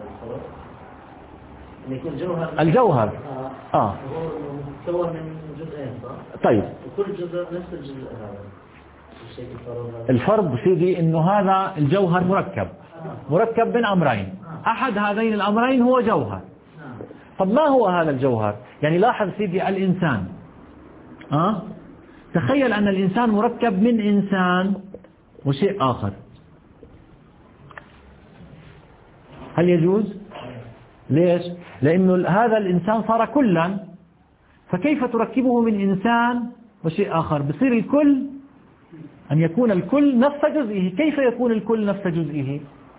ان يكون جوهر الجوهر اه, آه. هو مكون من جزئين، صح؟ طيب وكل جزء نفس الجزء هذا الشيء الفرض. الفرض سيدي انه هذا الجوهر مركب مركب من امرين، احد هذين الامرين هو جوهر. طب ما هو هذا الجوهر؟ يعني لاحظ سيدي الانسان، اه تخيل ان الانسان مركب من انسان وشيء اخر. هل يجوز؟ ليش؟ لأنه هذا الإنسان صار كلا، فكيف تركبه من إنسان وشيء آخر؟ بصير الكل أن يكون الكل نفس جزئه. كيف يكون الكل نفس جزئه؟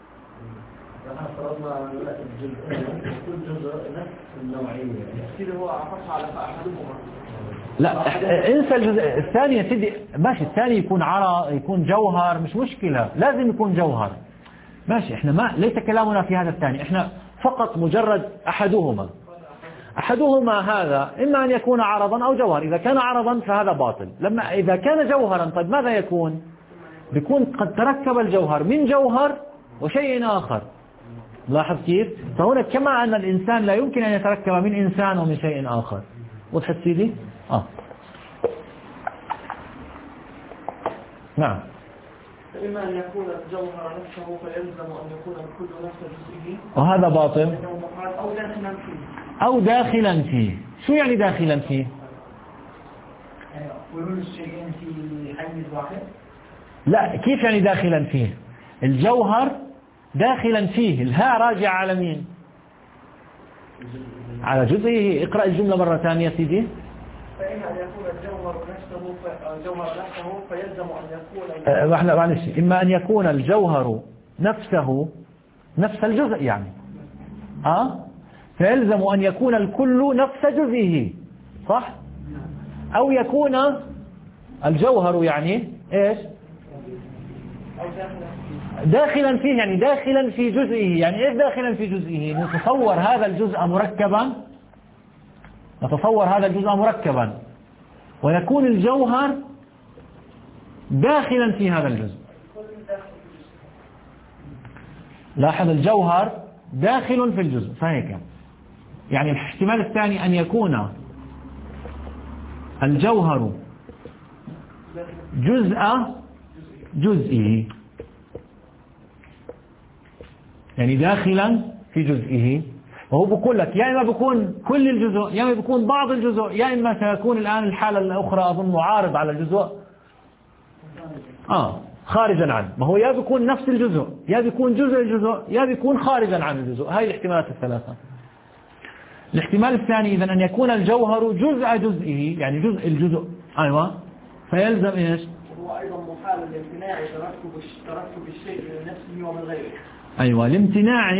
لا انسى الجزء الثاني يا سيدي، ماشي الثاني يكون عرى يكون جوهر مش مشكلة، لازم يكون جوهر ماشي. احنا ما ليس كلامنا في هذا الثاني، احنا فقط مجرد أحدهما أحدهما هذا إما أن يكون عرضا أو جوهر. إذا كان عرضا فهذا باطل. لما إذا كان جوهرا طيب ماذا يكون؟ بيكون قد تركب الجوهر من جوهر وشيء آخر. لاحظ كيف؟ فهنا كما أن الإنسان لا يمكن أن يتركب من إنسان ومن شيء آخر. وضحت سيدي؟ آه. نعم. فإما أن يكون الجوهر نفسه فيلزم أن يكون الكل نفس جزئه، وهذا باطل. أو داخلا فيه. أو داخلا فيه. شو يعني داخلا فيه؟ كل الشيئين في حيز واحد. لا، كيف يعني داخلا فيه؟ الجوهر داخلا فيه، الهاء راجع على مين؟ على جزئه. اقرأ الجملة مرة ثانية سيدي. فإما أن يكون الجوهر نفسه الجوهر نفسه فيلزم أن يكون أه احنا معلش، إما أن يكون الجوهر نفسه نفس الجزء يعني اه فيلزم أن يكون الكل نفس جزئه، صح؟ أو يكون الجوهر يعني ايش؟ داخلا فيه، يعني داخلا في جزئه. يعني ايش داخلا في جزئه؟ نتصور هذا الجزء مركبا، نتصور هذا الجزء مركبا ويكون الجوهر داخلا في هذا الجزء. لاحظ الجوهر داخل في الجزء، فهيك يعني الاحتمال الثاني أن يكون الجوهر جزء جزئه، يعني داخلا في جزئه. وهو بقول لك يا إما بيكون كل الجزء يا إما بيكون بعض الجزء، يا إما سيكون الآن الحالة الأخرى أظن معارض على الجزء آه خارجا عنه. ما هو يا بيكون نفس الجزء يا بيكون جزء الجزء يا بيكون خارجا عن الجزء. هاي الاحتمالات الثلاثة. الاحتمال الثاني إذن أن يكون الجوهر جزء جزئه، يعني جزء الجزء. أيوة، فيلزم إيش؟ هو أيضا محال الامتناع تركب تركب الشيء من نفسه ومن غيره. أيوة، الامتناع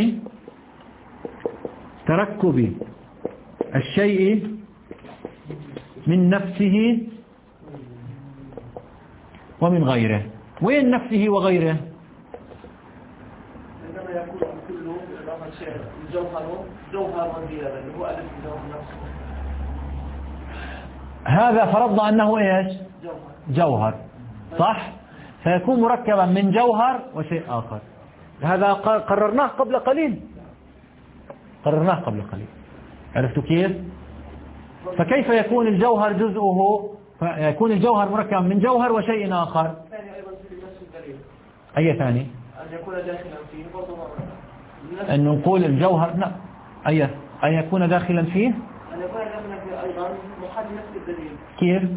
تركب الشيء من نفسه ومن غيره. وين نفسه وغيره؟ عندما يكون كله الجوهر جوهر وغيره اللي هو ألف الجوهر نفسه. هذا فرضنا أنه إيش؟ جوهر. جوهر، صح؟ فيكون مركبا من جوهر وشيء آخر. هذا قررناه قبل قليل قررناه قبل قليل عرفتوا كيف؟ فكيف يكون الجوهر جزءه؟ يكون الجوهر مركبا من جوهر وشيء آخر. ثاني أيضا في نفس الدليل. أي ثاني؟ أن يكون داخلا فيه برضو أن نقول الجوهر لا أي أن يكون داخلا فيه. أن يكون داخلا فيه أيضا محل نفس الدليل. كيف؟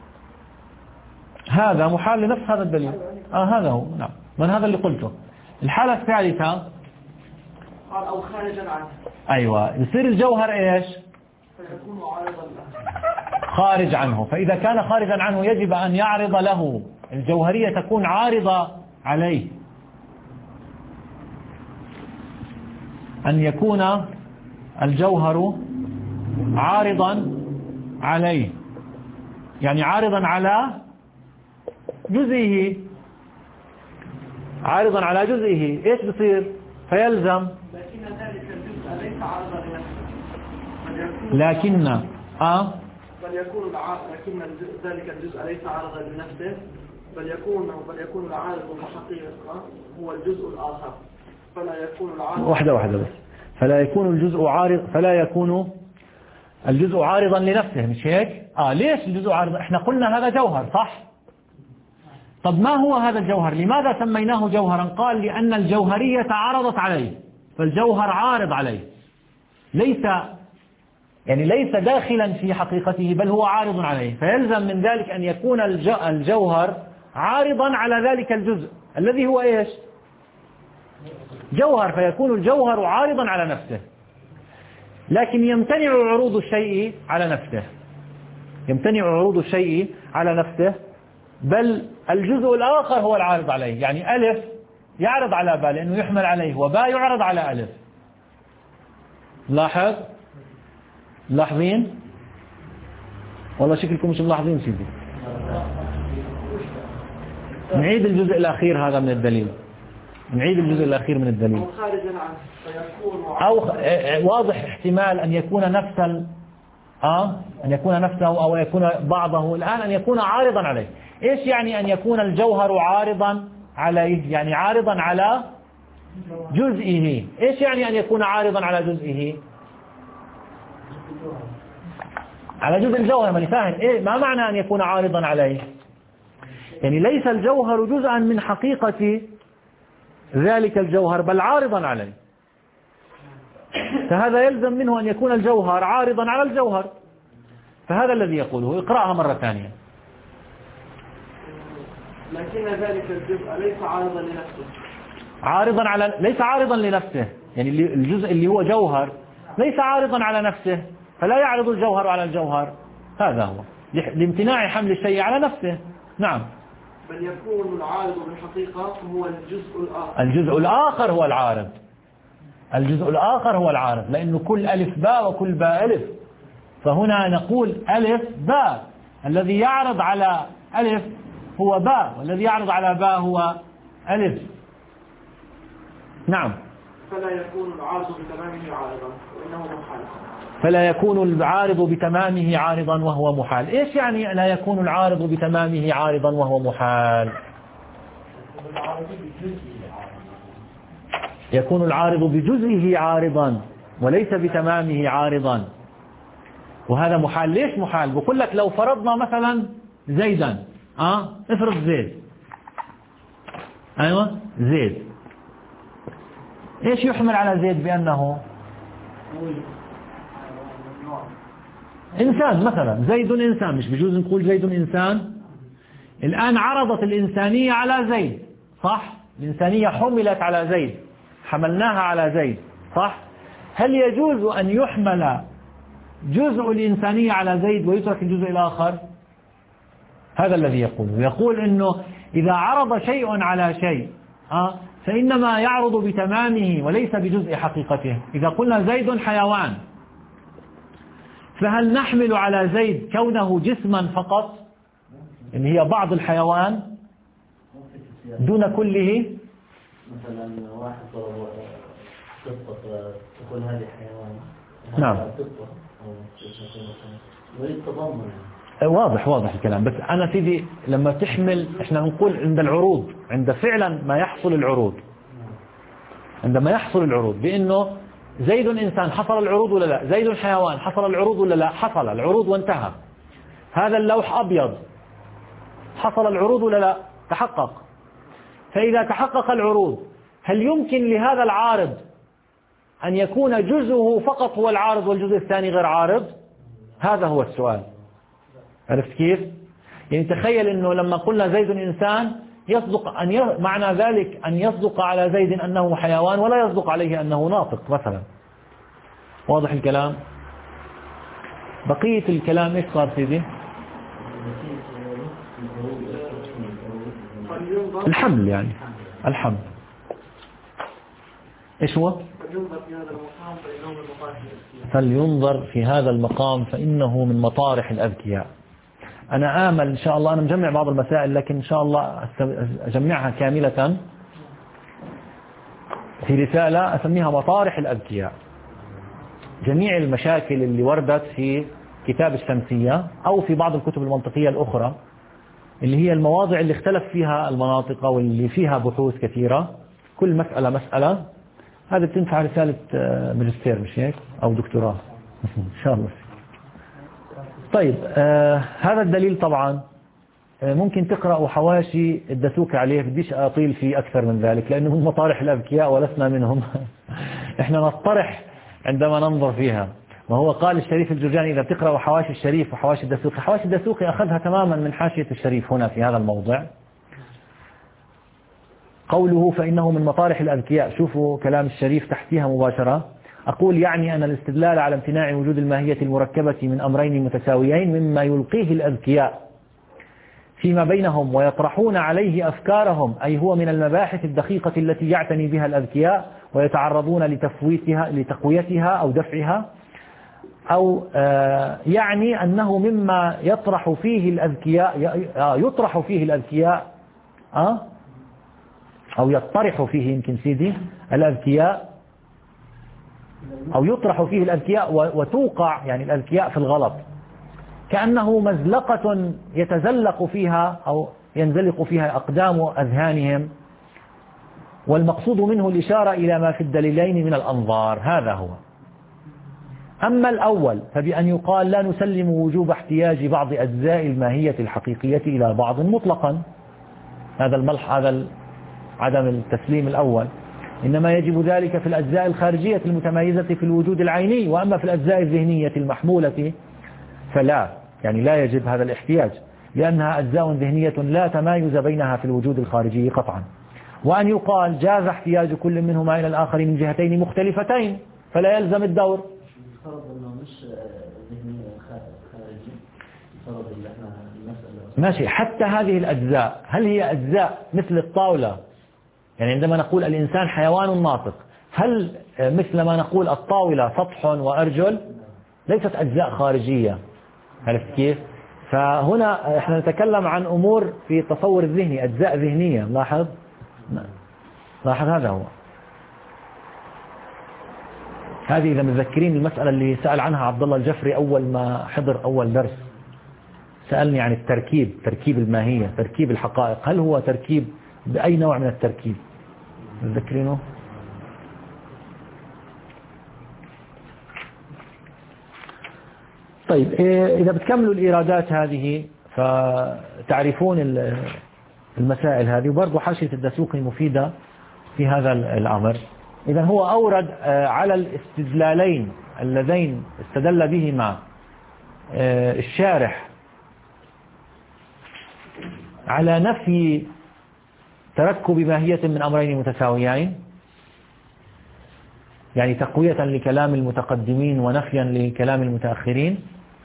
هذا محال لنفس هذا الدليل. آه هذا هو. نعم، من هذا اللي قلته. الحالة الثالثة قال أو خارجا عنه. أيوة، يصير الجوهر إيش؟ فيكون عارضا له. خارج عنه. فإذا كان خارجا عنه يجب أن يعرض له. الجوهرية تكون عارضة عليه، أن يكون الجوهر عارضا عليه، يعني عارضا على جزئه، عارضا على جزئه. ايش بصير؟ فيلزم لكن ذلك الجزء ليس عارضا لنفسه، لكن اه بل يكون الع... لكن ذلك الجزء ليس عارضا لنفسه، بل يكون بل يكون العارض الحقيقي هو الجزء الآخر، فلا يكون العارض واحدة واحدة بس. فلا يكون الجزء عارض فلا يكون الجزء عارضا لنفسه، مش هيك؟ اه ليش الجزء عارض؟ احنا قلنا هذا جوهر، صح؟ طب ما هو هذا الجوهر؟ لماذا سميناه جوهرا؟ قال لأن الجوهرية عرضت عليه، فالجوهر عارض عليه، ليس يعني ليس داخلا في حقيقته بل هو عارض عليه. فيلزم من ذلك أن يكون الجوهر عارضا على ذلك الجزء الذي هو إيش؟ جوهر، فيكون الجوهر عارضا على نفسه، لكن يمتنع عروض الشيء على نفسه، يمتنع عروض الشيء على نفسه، بل الجزء الآخر هو العارض عليه. يعني ألف يعرض على باء لأنه يحمل عليه، وباء يعرض على ألف. لاحظ لاحظين؟ والله شكلكم مش ملاحظين سيدي. نعيد الجزء الأخير هذا من الدليل، نعيد الجزء الأخير من الدليل. أو واضح احتمال أن يكون نفس ال... آه أن يكون نفسه أو يكون بعضه، الآن أن يكون عارضا عليه. إيش يعني أن يكون الجوهر عارضا عليه؟ يعني عارضا على جزئه. إيش يعني أن يكون عارضا على جزئه؟ على جزء الجوهر. ماني فاهم إيه ما معنى أن يكون عارضا عليه؟ يعني ليس الجوهر جزءا من حقيقة ذلك الجوهر، بل عارضا عليه. فهذا يلزم منه أن يكون الجوهر عارضا على الجوهر. فهذا الذي يقوله. اقرأها مرة ثانية. لكن ذلك الجزء ليس عارضا لنفسه. عارضا على ليس عارضا لنفسه، يعني الجزء اللي هو جوهر ليس عارضا على نفسه، فلا يعرض الجوهر على الجوهر. هذا هو لامتناع حمل الشيء على نفسه. نعم. بل يكون العارض بالحقيقة هو الجزء الآخر. الجزء الآخر هو العارض. الجزء الآخر هو العارض، لأنه كل ألف باء وكل باء ألف. فهنا نقول ألف باء، الذي يعرض على ألف هو باء، والذي يعرض على باء هو ألف. نعم. فلا يكون العارض بتمامه عارضا وإنه محال. فلا يكون العارض بتمامه عارضا وهو محال. إيش يعني لا يكون العارض بتمامه عارضا وهو محال؟ يكون العارض بجزئه عارضا وليس بتمامه عارضا، وهذا محال. ليش محال؟ بقول لك لو فرضنا مثلا زيدا، اه افرض زيد، ايوه زيد، ايش يحمل على زيد بأنه إنسان مثلا؟ زيد إنسان، مش بجوز نقول زيد إنسان؟ الآن عرضت الإنسانية على زيد، صح؟ الإنسانية حملت على زيد، حملناها على زيد، صح؟ هل يجوز أن يحمل جزء الإنسانية على زيد ويترك الجزء الآخر؟ هذا الذي يقول. يقول إنه إذا عرض شيء على شيء آه فإنما يعرض بتمامه وليس بجزء حقيقته. إذا قلنا زيد حيوان، فهل نحمل على زيد كونه جسما فقط، إن هي بعض الحيوان دون كله؟ مثلا واحد ضرب قطة تقول هذه حيوان. نعم. ويتضمن. واضح واضح الكلام. بس أنا سيدي لما تحمل، إحنا نقول عند العروض، عند فعلا ما يحصل العروض، عندما يحصل العروض بأنه زيد إنسان، حصل العروض ولا لا؟ زيد حيوان، حصل العروض ولا لا؟ حصل العروض وانتهى. هذا اللوح أبيض، حصل العروض ولا لا؟ تحقق. فإذا تحقق العروض، هل يمكن لهذا العارض أن يكون جزءه فقط هو العارض والجزء الثاني غير عارض؟ هذا هو السؤال. عرفت كيف؟ يعني تخيل أنه لما قلنا زيد إنسان، يصدق أن ي... معنى ذلك أن يصدق على زيد أنه حيوان ولا يصدق عليه أنه ناطق مثلا. واضح الكلام؟ بقية الكلام إيش صار سيدي؟ الحمل، يعني الحمل إيش هو؟ فلينظر في هذا المقام فإنه من مطارح الأذكياء. أنا آمل إن شاء الله، أنا مجمع بعض المسائل لكن إن شاء الله أجمعها كاملة في رسالة أسميها مطارح الأذكياء. جميع المشاكل اللي وردت في كتاب الشمسية أو في بعض الكتب المنطقية الأخرى، اللي هي المواضع اللي اختلف فيها المناطق واللي فيها بحوث كثيرة، كل مسألة مسألة، هذا بتنفع رسالة ماجستير مش هيك؟ أو دكتوراه إن شاء الله. طيب آه هذا الدليل طبعا آه ممكن تقرأوا حواشي الدسوقي عليه، بديش أطيل فيه أكثر من ذلك لأنه من مطارح الأذكياء ولسنا منهم. إحنا نطرح عندما ننظر فيها. وهو قال الشريف الجرجاني إذا بتقرأوا حواشي الشريف وحواشي الدسوقي، حواشي الدسوقي أخذها تماما من حاشية الشريف هنا في هذا الموضع. قوله فإنه من مطارح الأذكياء، شوفوا كلام الشريف تحتها مباشرة، أقول يعني أن الاستدلال على امتناع وجود الماهية المركبة من أمرين متساويين مما يلقيه الأذكياء فيما بينهم ويطرحون عليه أفكارهم، أي هو من المباحث الدقيقة التي يعتني بها الأذكياء ويتعرضون لتفويتها لتقويتها أو دفعها، أو يعني أنه مما يطرح فيه الأذكياء يطرح فيه الأذكياء أو يطرح فيه يمكن سيدي الأذكياء أو يطرح فيه الأذكياء وتوقع يعني الأذكياء في الغلط، كأنه مزلقة يتزلق فيها أو ينزلق فيها أقدام أذهانهم، والمقصود منه الإشارة إلى ما في الدليلين من الأنظار، هذا هو. أما الأول فبأن يقال لا نسلم وجوب احتياج بعض أجزاء الماهية الحقيقية إلى بعض مطلقا، هذا الملح هذا عدم التسليم الأول، إنما يجب ذلك في الأجزاء الخارجية المتميزة في الوجود العيني، وأما في الأجزاء الذهنية المحمولة فلا، يعني لا يجب هذا الاحتياج لأنها أجزاء ذهنية لا تمايز بينها في الوجود الخارجي قطعا. وأن يقال جاز احتياج كل منهما إلى الآخر من جهتين مختلفتين فلا يلزم الدور. فرض أنه مش ذهني خارجي، فرض اللي احنا المسألة ماشي، حتى هذه الأجزاء هل هي أجزاء مثل الطاولة؟ يعني عندما نقول الإنسان حيوان ناطق، هل مثل ما نقول الطاولة سطح وأرجل؟ ليست أجزاء خارجية، عرفت كيف؟ فهنا احنا نتكلم عن أمور في التصور الذهني، أجزاء ذهنية. لاحظ لاحظ هذا هو. هذه إذا متذكرين المسألة اللي سأل عنها عبد الله الجفري أول ما حضر أول درس، سألني عن التركيب، تركيب الماهية، تركيب الحقائق، هل هو تركيب بأي نوع من التركيب؟ متذكرينه؟ طيب إذا بتكملوا الإيرادات هذه فتعرفون المسائل هذه، وبرضو حاشية الدسوقي مفيدة في هذا الأمر. إذا هو أورد على الاستدلالين اللذين استدل بهما الشارح على نفي تركب ماهية من أمرين متساويين، يعني تقوية لكلام المتقدمين ونفيا لكلام المتأخرين،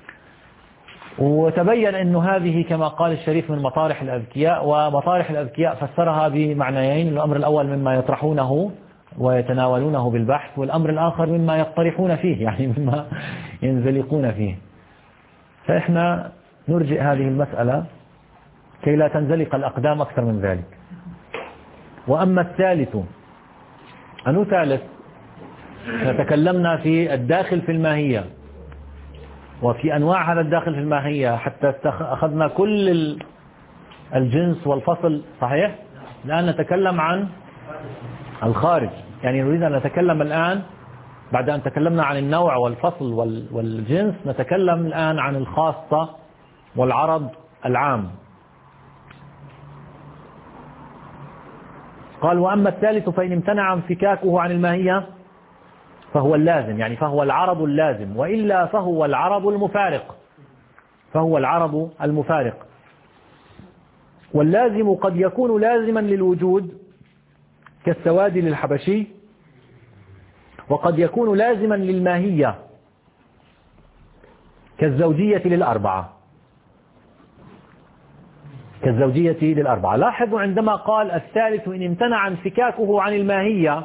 وتبين أن هذه كما قال الشريف من مطارح الأذكياء، ومطارح الأذكياء فسرها بمعنيين، الأمر الأول مما يطرحونه ويتناولونه بالبحث، والأمر الآخر مما يطرحون فيه يعني مما ينزلقون فيه. فإحنا نرجئ هذه المسألة كي لا تنزلق الأقدام أكثر من ذلك. وأما الثالث، أنه ثالث تكلمنا في الداخل في الماهية وفي أنواع هذا الداخل في الماهية حتى أخذنا كل الجنس والفصل، صحيح؟ الآن نتكلم عن الخارج، يعني نريد أن نتكلم الآن بعد أن تكلمنا عن النوع والفصل والجنس، نتكلم الآن عن الخاصة والعرض العام. قال وأما الثالث فإن امتنع انفكاكه عن الماهية فهو اللازم، يعني فهو العرض اللازم، وإلا فهو العرض المفارق، فهو العرض المفارق. واللازم قد يكون لازما للوجود كالسواد للحبشي، وقد يكون لازما للماهية كالزوجية للأربعة، كالزوجية للأربعة. لاحظوا عندما قال الثالث إن امتنع انفكاكه عن الماهية،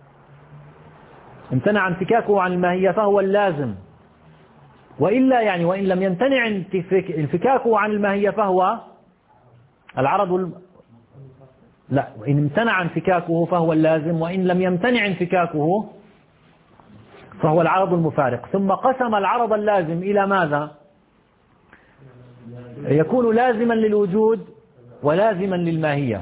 امتنع انفكاكه عن الماهية فهو اللازم، وإلا يعني وإن لم يمتنع انفكاكه عن الماهية فهو العرض الم... لا، وإن امتنع انفكاكه فهو اللازم، وإن لم يمتنع انفكاكه فهو العرض المفارق. ثم قسم العرض اللازم إلى ماذا؟ يكون لازما للوجود ولازما للماهية،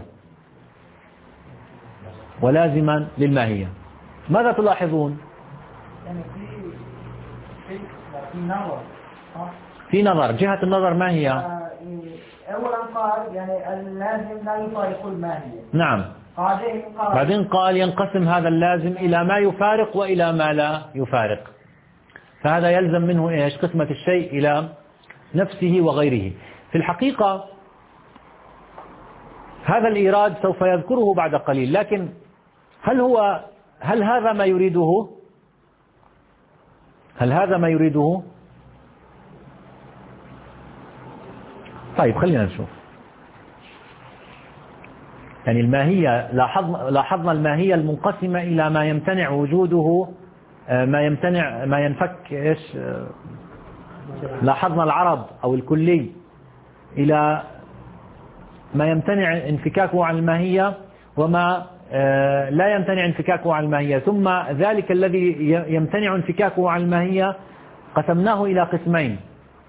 ولازما للماهية. ماذا تلاحظون؟ يعني في في نظر في نظر، جهة النظر ما هي؟ أولا قال يعني اللازم لا يفارق الماهية، نعم. بعدين قال بعدين قال ينقسم هذا اللازم إلى ما يفارق وإلى ما لا يفارق، فهذا يلزم منه إيش؟ قسمة الشيء إلى نفسه وغيره. في الحقيقة هذا الإيراد سوف يذكره بعد قليل، لكن هل هو هل هذا ما يريده؟ هل هذا ما يريده؟ طيب خلينا نشوف. يعني الماهية لاحظنا لاحظنا الماهية المنقسمة إلى ما يمتنع وجوده، ما يمتنع ما ينفك إيش؟ لاحظنا العرض أو الكلي إلى ما يمتنع انفكاكه عن الماهية وما لا يمتنع انفكاكه عن الماهية، ثم ذلك الذي يمتنع انفكاكه عن الماهية قسمناه إلى قسمين: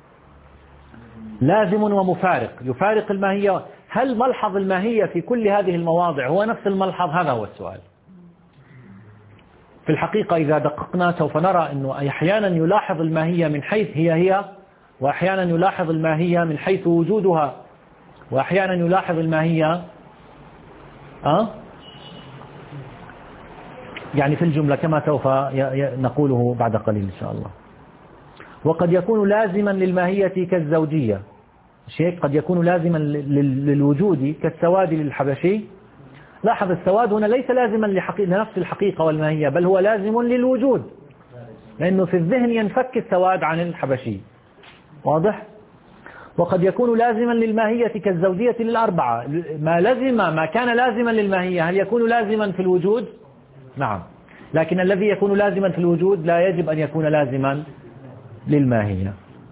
لازم ومفارق. يفارق الماهية. هل ملحظ الماهية في كل هذه المواضع هو نفس الملحظ؟ هذا هو السؤال. في الحقيقة إذا دققنا سوف نرى أنه أحيانا يلاحظ الماهية من حيث هي هي، وأحيانا يلاحظ الماهية من حيث وجودها، وأحيانا يلاحظ الماهية أه؟ يعني في الجملة كما سوف نقوله بعد قليل إن شاء الله. وقد يكون لازما للماهية كالزوجية، شيء قد يكون لازما للوجود كالسواد للحبشي. لاحظ السواد هنا ليس لازما لنفس الحقيقة والماهية، بل هو لازم للوجود، لأنه في الذهن ينفك السواد عن الحبشي. واضح؟ وقد يكون لازما للماهية كالزوجية للأربعة. ما لازم ما كان لازما للماهية هل يكون لازما في الوجود؟ نعم، لكن الذي يكون لازما في الوجود لا يجب أن يكون لازما للماهية.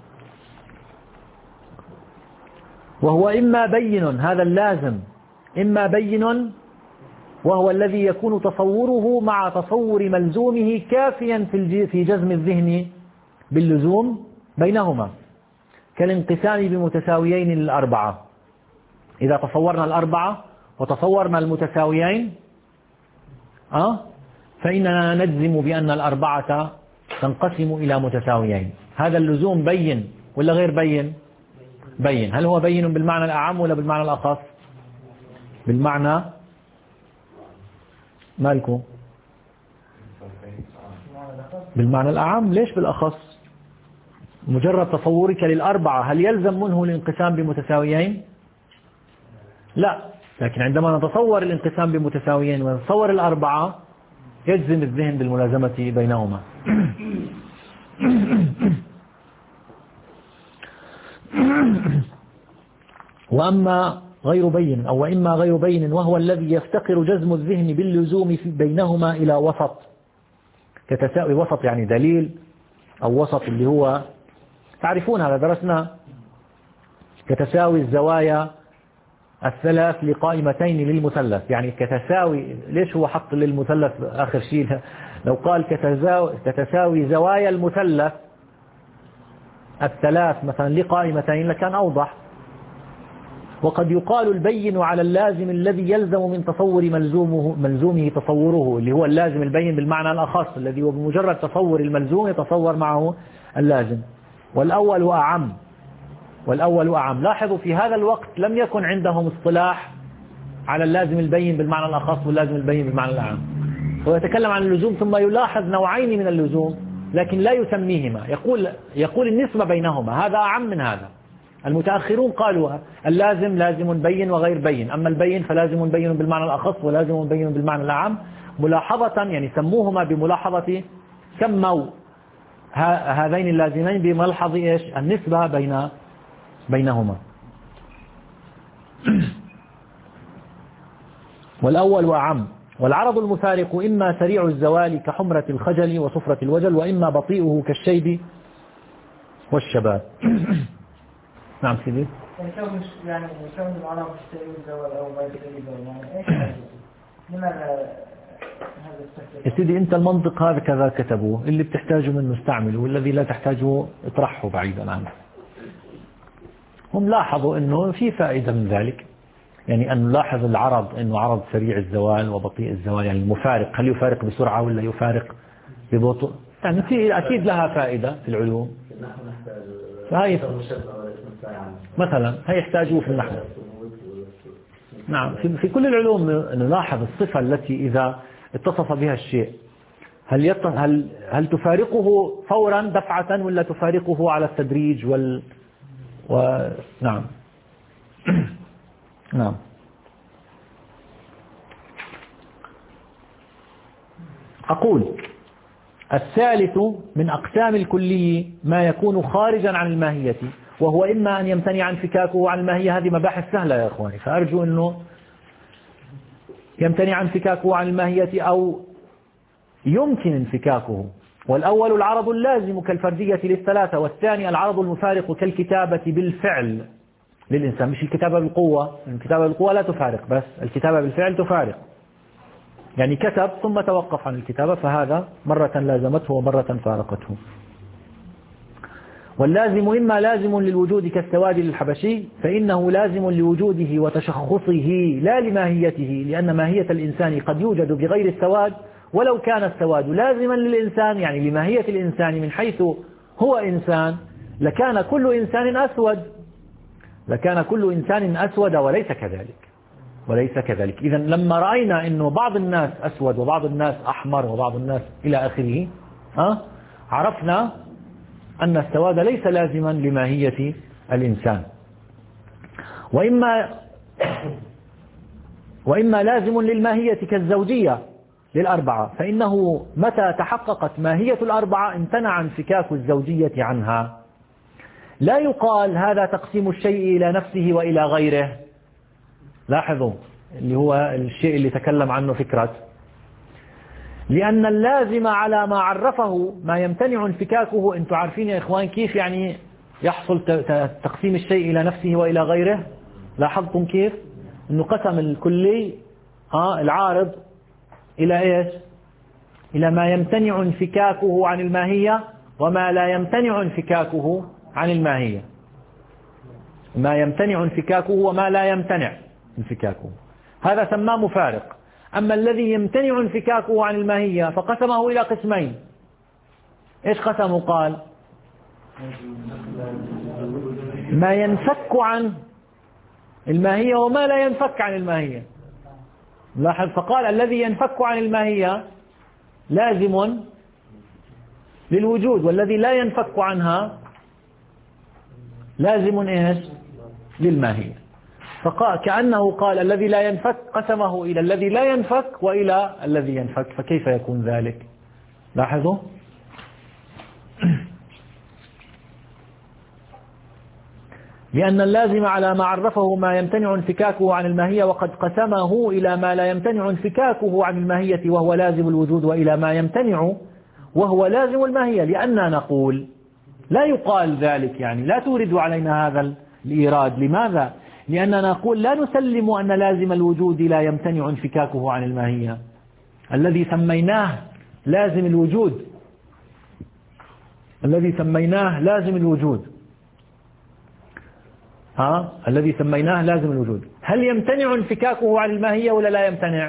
وهو إما بين، هذا اللازم إما بين وهو الذي يكون تصوره مع تصور ملزومه كافيا في جزم الذهن باللزوم بينهما، كالانقسام بمتساويين للأربعة. إذا تصورنا الأربعة وتصورنا المتساويين أه؟ فإننا نجزم بأن الأربعة تنقسم إلى متساويين. هذا اللزوم بين ولا غير بين؟ بين. هل هو بين بالمعنى الأعم ولا بالمعنى الأخص؟ بالمعنى مالكم؟ بالمعنى الأعم. ليش بالأخص؟ مجرد تصورك للأربعة هل يلزم منه الانقسام بمتساويين؟ لا، لكن عندما نتصور الانقسام بمتساويين ونتصور الأربعة يجزم الذهن بالملازمة بينهما. وأما غير بين أو وإما غير بين وهو الذي يفتقر جزم الذهن باللزوم بينهما إلى وسط، كتساوي. وسط يعني دليل أو وسط اللي هو تعرفون هذا درسنا، كتساوي الزوايا الثلاث لقائمتين للمثلث. يعني كتساوي، ليش هو حط للمثلث آخر شيء؟ لو قال كتساوي زوايا المثلث الثلاث مثلا لقائمتين لكان أوضح. وقد يقال البين على اللازم الذي يلزم من تصور ملزومه ملزومه تصوره، اللي هو اللازم البين بالمعنى الأخص الذي هو بمجرد تصور الملزوم يتصور معه اللازم. والأول أعم والأول أعم. لاحظوا في هذا الوقت لم يكن عندهم اصطلاح على اللازم البين بالمعنى الأخص واللازم البين بالمعنى الأعم. هو يتكلم عن اللزوم ثم يلاحظ نوعين من اللزوم لكن لا يسميهما، يقول يقول النسبة بينهما، هذا أعم من هذا. المتأخرون قالوا اللازم لازم بين وغير بين، أما البين فلازم بين بالمعنى الأخص ولازم بين بالمعنى الأعم، ملاحظة يعني سموهما بملاحظة، سموا هذين اللازمين بملحظ إيش؟ النسبة بين بينهما. والأول أعم. والعرض المفارق إما سريع الزوال كحمرة الخجل وصفرة الوجل، وإما بطيئه كالشيب والشباب. نعم سيدي. يعني كون يعني كون العرب سريع الزوال أو غير سريع الزوال، يعني إيش لماذا هذا التفسير؟ يا سيدي أنت المنطق هذا كذا كتبوه، اللي بتحتاجه منه استعمله والذي لا تحتاجه اطرحه بعيدا عنه. هم لاحظوا أنه في فائدة من ذلك، يعني أن نلاحظ العرض أنه عرض سريع الزوال وبطيء الزوال، يعني المفارق هل يفارق بسرعة ولا يفارق ببطء، يعني في أكيد لها فائدة في العلوم. فهي مثلا هي يحتاجوه في النحو. نعم، في, في كل العلوم نلاحظ الصفة التي إذا اتصف بها الشيء هل يط... هل هل تفارقه فورا دفعة ولا تفارقه على التدريج وال و... نعم. نعم. أقول الثالث من أقسام الكلي ما يكون خارجا عن الماهية، وهو إما أن يمتنع انفكاكه عن الماهية. هذه مباحث سهلة يا إخواني، فأرجو أنه يمتنع انفكاكه عن الماهية أو يمكن انفكاكه. والأول العرض اللازم كالفردية للثلاثة، والثاني العرض المفارق كالكتابة بالفعل للإنسان. مش الكتابة بالقوة، الكتابة بالقوة لا تفارق، بس الكتابة بالفعل تفارق. يعني كتب ثم توقف عن الكتابة، فهذا مرة لازمته ومرة فارقته. واللازم إما لازم للوجود كالسواد للحبشي، فإنه لازم لوجوده وتشخصه لا لماهيته، لأن ماهية الإنسان قد يوجد بغير السواد، ولو كان السواد لازما للإنسان يعني لماهية الإنسان من حيث هو إنسان، لكان كل إنسان أسود، لكان كل إنسان أسود وليس كذلك، وليس كذلك. إذا لما رأينا أنه بعض الناس أسود وبعض الناس أحمر وبعض الناس إلى آخره، أه؟ عرفنا أن السواد ليس لازما لماهية الإنسان. وإما وإما لازم للماهية كالزوجية للأربعة، فإنه متى تحققت ماهية الأربعة امتنع انفكاك الزوجية عنها. لا يقال هذا تقسيم الشيء إلى نفسه وإلى غيره. لاحظوا اللي هو الشيء اللي تكلم عنه فكرة، لأن اللازم على ما عرفه ما يمتنع انفكاكه. أنتم عارفين يا إخوان كيف يعني يحصل تقسيم الشيء إلى نفسه وإلى غيره؟ لاحظتم كيف أنه قسم الكلي آه العارض إلى إيش؟ إلى ما يمتنع انفكاكه عن الماهية وما لا يمتنع انفكاكه عن الماهية. ما يمتنع انفكاكه وما لا يمتنع انفكاكه، هذا سماه مفارق. أما الذي يمتنع انفكاكه عن الماهية فقسمه إلى قسمين. إيش قسمه؟ قال ما ينفك عن الماهية وما لا ينفك عن الماهية. لاحظ، فقال الذي ينفك عن الماهية لازم للوجود، والذي لا ينفك عنها لازم إيش؟ للماهية. فقال كأنه قال الذي لا ينفك قسمه إلى الذي لا ينفك وإلى الذي ينفك، فكيف يكون ذلك؟ لاحظوا لأن اللازم على ما عرفه ما يمتنع انفكاكه عن الماهية، وقد قسمه إلى ما لا يمتنع انفكاكه عن الماهية وهو لازم الوجود، وإلى ما يمتنع وهو لازم الماهية. لأننا نقول لا يقال ذلك، يعني لا تورد علينا هذا الإيراد. لماذا؟ لأننا نقول لا نسلم أن لازم الوجود لا يمتنع انفكاكه عن الماهية. الذي سميناه لازم الوجود، الذي سميناه لازم الوجود ها الذي سميناه لازم الوجود، هل يمتنع انفكاكه عن الماهية ولا لا يمتنع؟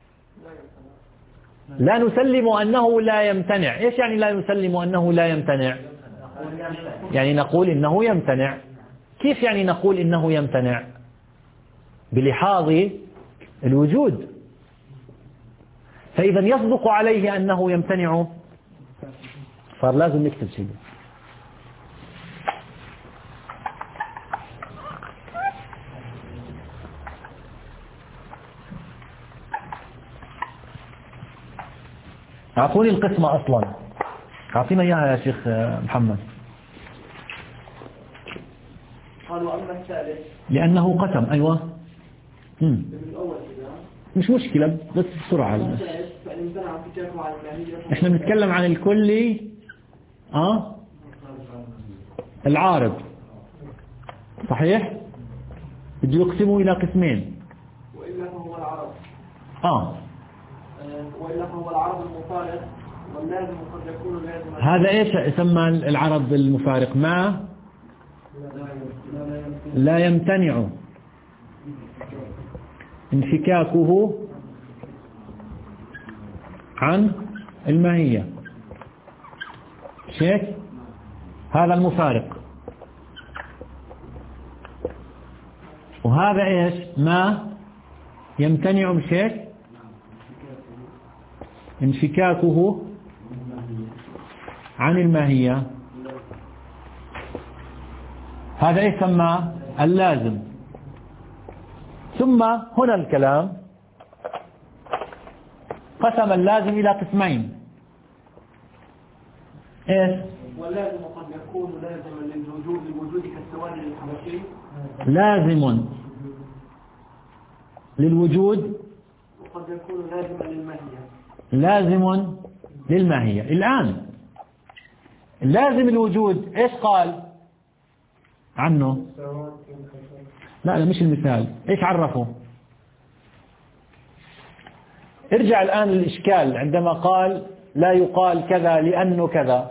لا نسلم أنه لا يمتنع. إيش يعني لا نسلم أنه لا يمتنع؟ يعني نقول إنه يمتنع. كيف يعني نقول إنه يمتنع؟ بلحاظ الوجود. فإذا يصدق عليه أنه يمتنع، صار لازم نكتب شيء. أعطوني القسمة أصلا، أعطينا إياها يا شيخ محمد. قالوا أما الثالث لأنه قسم. أيوة مم. من الأول كده مش مشكلة، بس بسرعة. فإن امتنع انفكاكه عن الماهية. إحنا بنتكلم عن الكلي آه العارض، صحيح؟ بده يقسمه إلى قسمين. وإلا فهو العرض آه وإلا فهو العرض المفارق، واللازم قد يكون لازم. هذا إيش يسمى العرض المفارق؟ ما لا يمتنع انفكاكه عن الماهية. شيء هذا المفارق. وهذا إيش؟ ما يمتنع بشيء انفكاكه عن الماهية. هذا يسمى اللازم. ثم هنا الكلام قسم اللازم إلى قسمين. إيش؟ واللازم قد يكون لازما للوجود للوجود كالسواد للحبشي. لازم للوجود وقد يكون لازما للماهية. لازم للماهية. الآن لازم الوجود إيش قال عنه؟ لا لا مش المثال. إيش عرفه؟ ارجع الآن للإشكال عندما قال لا يقال كذا لأنه كذا.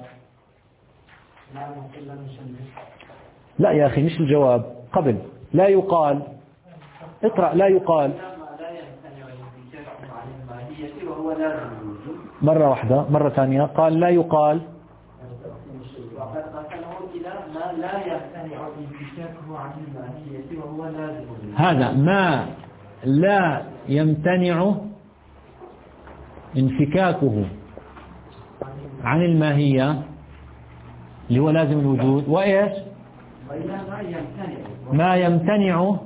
لا يا أخي مش الجواب قبل. لا يقال اقرأ. لا يقال مرة واحدة مرة ثانية. قال لا يقال هذا ما لا يمتنع انفكاكه عن الماهية اللي هو لازم الوجود. وإيش؟ ما يمتنع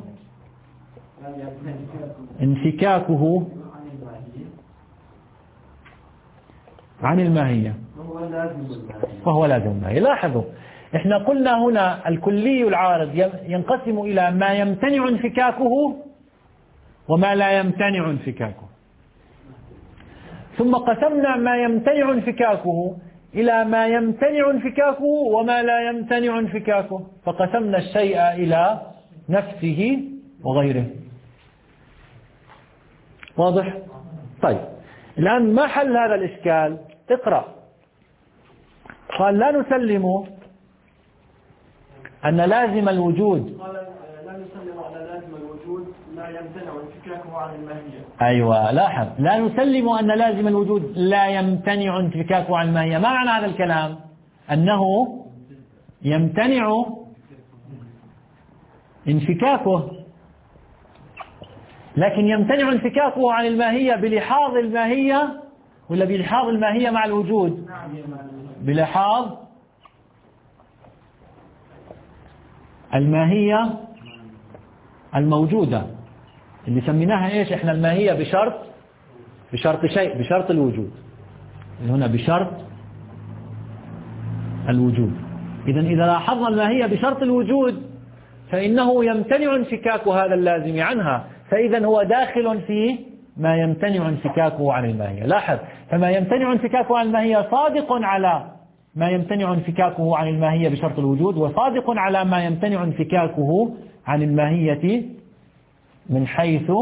انفكاكه عن الماهية وهو لازم الماهية. لاحظوا احنا قلنا هنا الكلي العارض ينقسم إلى ما يمتنع انفكاكه وما لا يمتنع انفكاكه، ثم قسمنا ما يمتنع انفكاكه إلى ما يمتنع انفكاكه وما لا يمتنع انفكاكه، فقسمنا الشيء إلى نفسه وغيره. واضح؟ طيب الآن ما حل هذا الإشكال؟ اقرأ. قال لا نسلم أن لازم الوجود قال لا نسلم على لازم الوجود لا يمتنع انفكاكه عن الماهية. أيوة لاحظ، لا نسلم أن لازم الوجود لا يمتنع انفكاكه عن الماهية. ما معنى هذا الكلام؟ أنه يمتنع انفكاكه، لكن يمتنع انفكاكه عن الماهية بلحاظ الماهية ولا بلحاظ الماهية مع الوجود؟ بلحاظ الماهية الموجودة اللي سميناها ايش احنا؟ الماهية بشرط بشرط شيء، بشرط الوجود. هنا بشرط الوجود. إذن إذا لاحظنا الماهية بشرط الوجود فإنه يمتنع انفكاك هذا اللازم عنها، فإذا هو داخل في ما يمتنع انفكاكه عن الماهية. لاحظ، فما يمتنع انفكاكه عن الماهية صادق على ما يمتنع انفكاكه عن الماهية بشرط الوجود، وصادق على ما يمتنع انفكاكه عن الماهية من حيث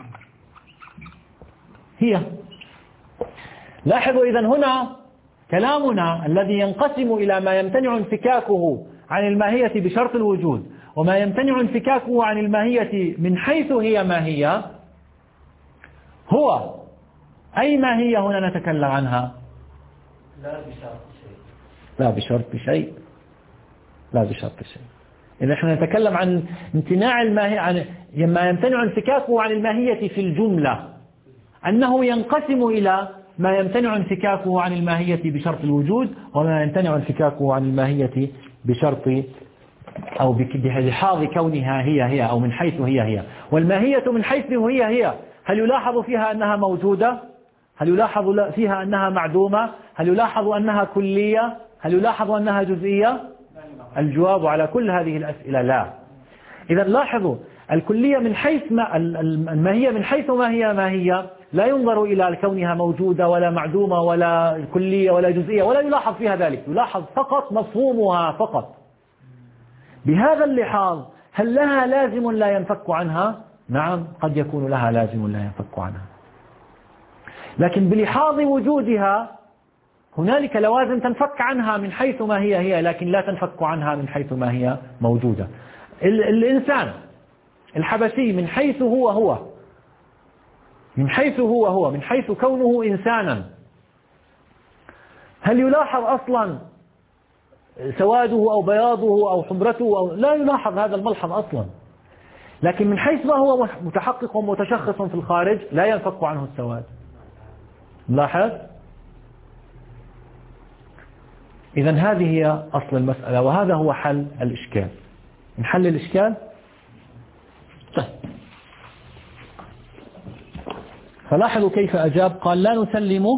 هي. لاحظوا إذن هنا كلامنا الذي ينقسم إلى ما يمتنع انفكاكه عن الماهية بشرط الوجود وما يمتنع انفكاكه عن الماهية من حيث هي ماهية، هو أي ماهية هنا نتكلم عنها؟ لا بشرط شيء. لا بشرط شيء. لا بشرط شيء. إذا احنا نتكلم عن امتناع الماهية، عن ما يمتنع انفكاكه عن الماهية في الجملة، أنه ينقسم إلى ما يمتنع انفكاكه عن الماهية بشرط الوجود وما يمتنع انفكاكه عن الماهية بشرط أو بلحاظ كونها هي هي أو من حيث هي هي. والماهية من حيث هي هي هل يلاحظ فيها أنها موجودة؟ هل يلاحظ فيها أنها معدومة؟ هل يلاحظ أنها كلية؟ هل يلاحظ أنها جزئية؟ الجواب على كل هذه الأسئلة لا. إذا لاحظوا الكلية من حيث ما الماهية من حيث ما هي ما هي لا ينظر إلى كونها موجودة ولا معدومة ولا كلية ولا جزئية، ولا يلاحظ فيها ذلك، يلاحظ فقط مفهومها فقط. بهذا اللحاظ هل لها لازم لا ينفك عنها؟ نعم، قد يكون لها لازم لا ينفك عنها، لكن بلحاظ وجودها هنالك لوازم تنفك عنها من حيث ما هي هي، لكن لا تنفك عنها من حيث ما هي موجودة. الإنسان الحبشي من حيث هو هو من حيث هو هو من حيث كونه إنسانا، هل يلاحظ أصلا سواده أو بياضه أو حمرته أو لا يلاحظ هذا الملحظ أصلا، لكن من حيث ما هو متحقق ومتشخص في الخارج لا ينفك عنه السواد. لاحظ؟ إذن هذه هي أصل المسألة، وهذا هو حل الإشكال. نحل الإشكال؟ طيب فلاحظوا كيف أجاب، قال لا نسلم،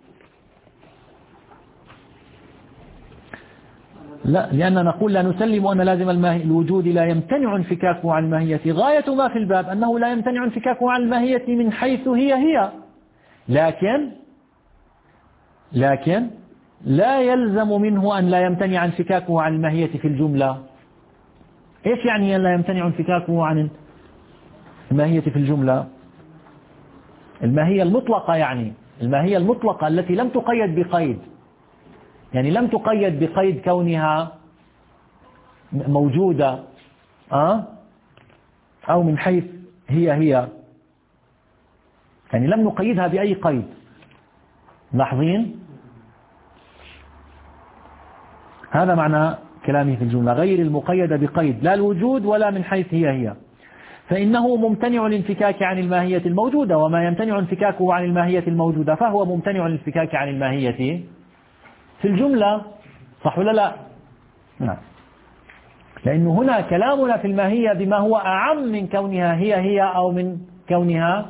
لا لأننا نقول لا نسلم أن لازم الوجود لا يمتنع انفكاكه عن الماهية. غاية ما في الباب أنه لا يمتنع انفكاكه عن الماهية من حيث هي هي، لكن لكن لا يلزم منه أن لا يمتنع انفكاكه عن الماهية في الجملة. إيش يعني أن لا يمتنع انفكاكه عن الماهية في الجملة؟ الماهية المطلقة، يعني الماهية المطلقة التي لم تقيد بقيد، يعني لم تقيد بقيد كونها موجودة أه؟ أو من حيث هي هي، يعني لم نقيدها بأي قيد. لاحظين هذا معنى كلامه في الجملة، غير المقيدة بقيد لا الوجود ولا من حيث هي هي، فإنه ممتنع الانفكاك عن الماهية الموجودة، وما يمتنع انفكاكه عن الماهية الموجودة فهو ممتنع الانفكاك عن الماهية في الجملة. صح ولا لا؟ نعم. لأنه هنا كلامنا في الماهية بما هو أعم من كونها هي هي أو من كونها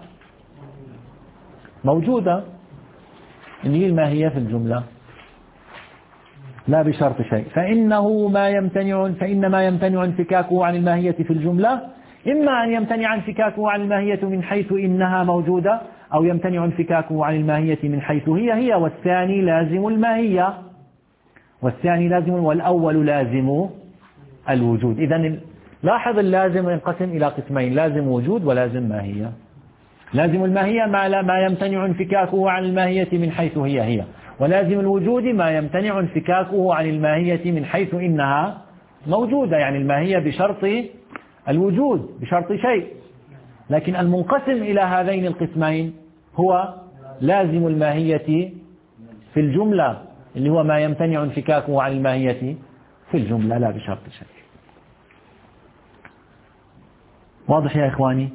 موجودة، اللي هي الماهية في الجملة، لا بشرط شيء. فإنه ما يمتنع فإن ما يمتنع انفكاكه عن الماهية في الجملة إما أن يمتنع انفكاكه عن الماهية من حيث إنها موجودة، أو يمتنع انفكاكه عن الماهية من حيث هي هي، والثاني لازم الماهية، والثاني لازم والأول لازم الوجود. إذن لاحظ اللازم ينقسم إلى قسمين، لازم وجود ولازم ماهية. لازم الماهية ما لا ما يمتنع انفكاكه عن الماهية من حيث هي هي، ولازم الوجود ما يمتنع انفكاكه عن الماهية من حيث إنها موجودة، يعني الماهية بشرط الوجود، بشرط شيء. لكن المنقسم إلى هذين القسمين هو لازم الماهية في الجملة، اللي هو ما يمتنع انفكاكه عن الماهية في الجملة لا بشرط شيء. واضح يا إخواني؟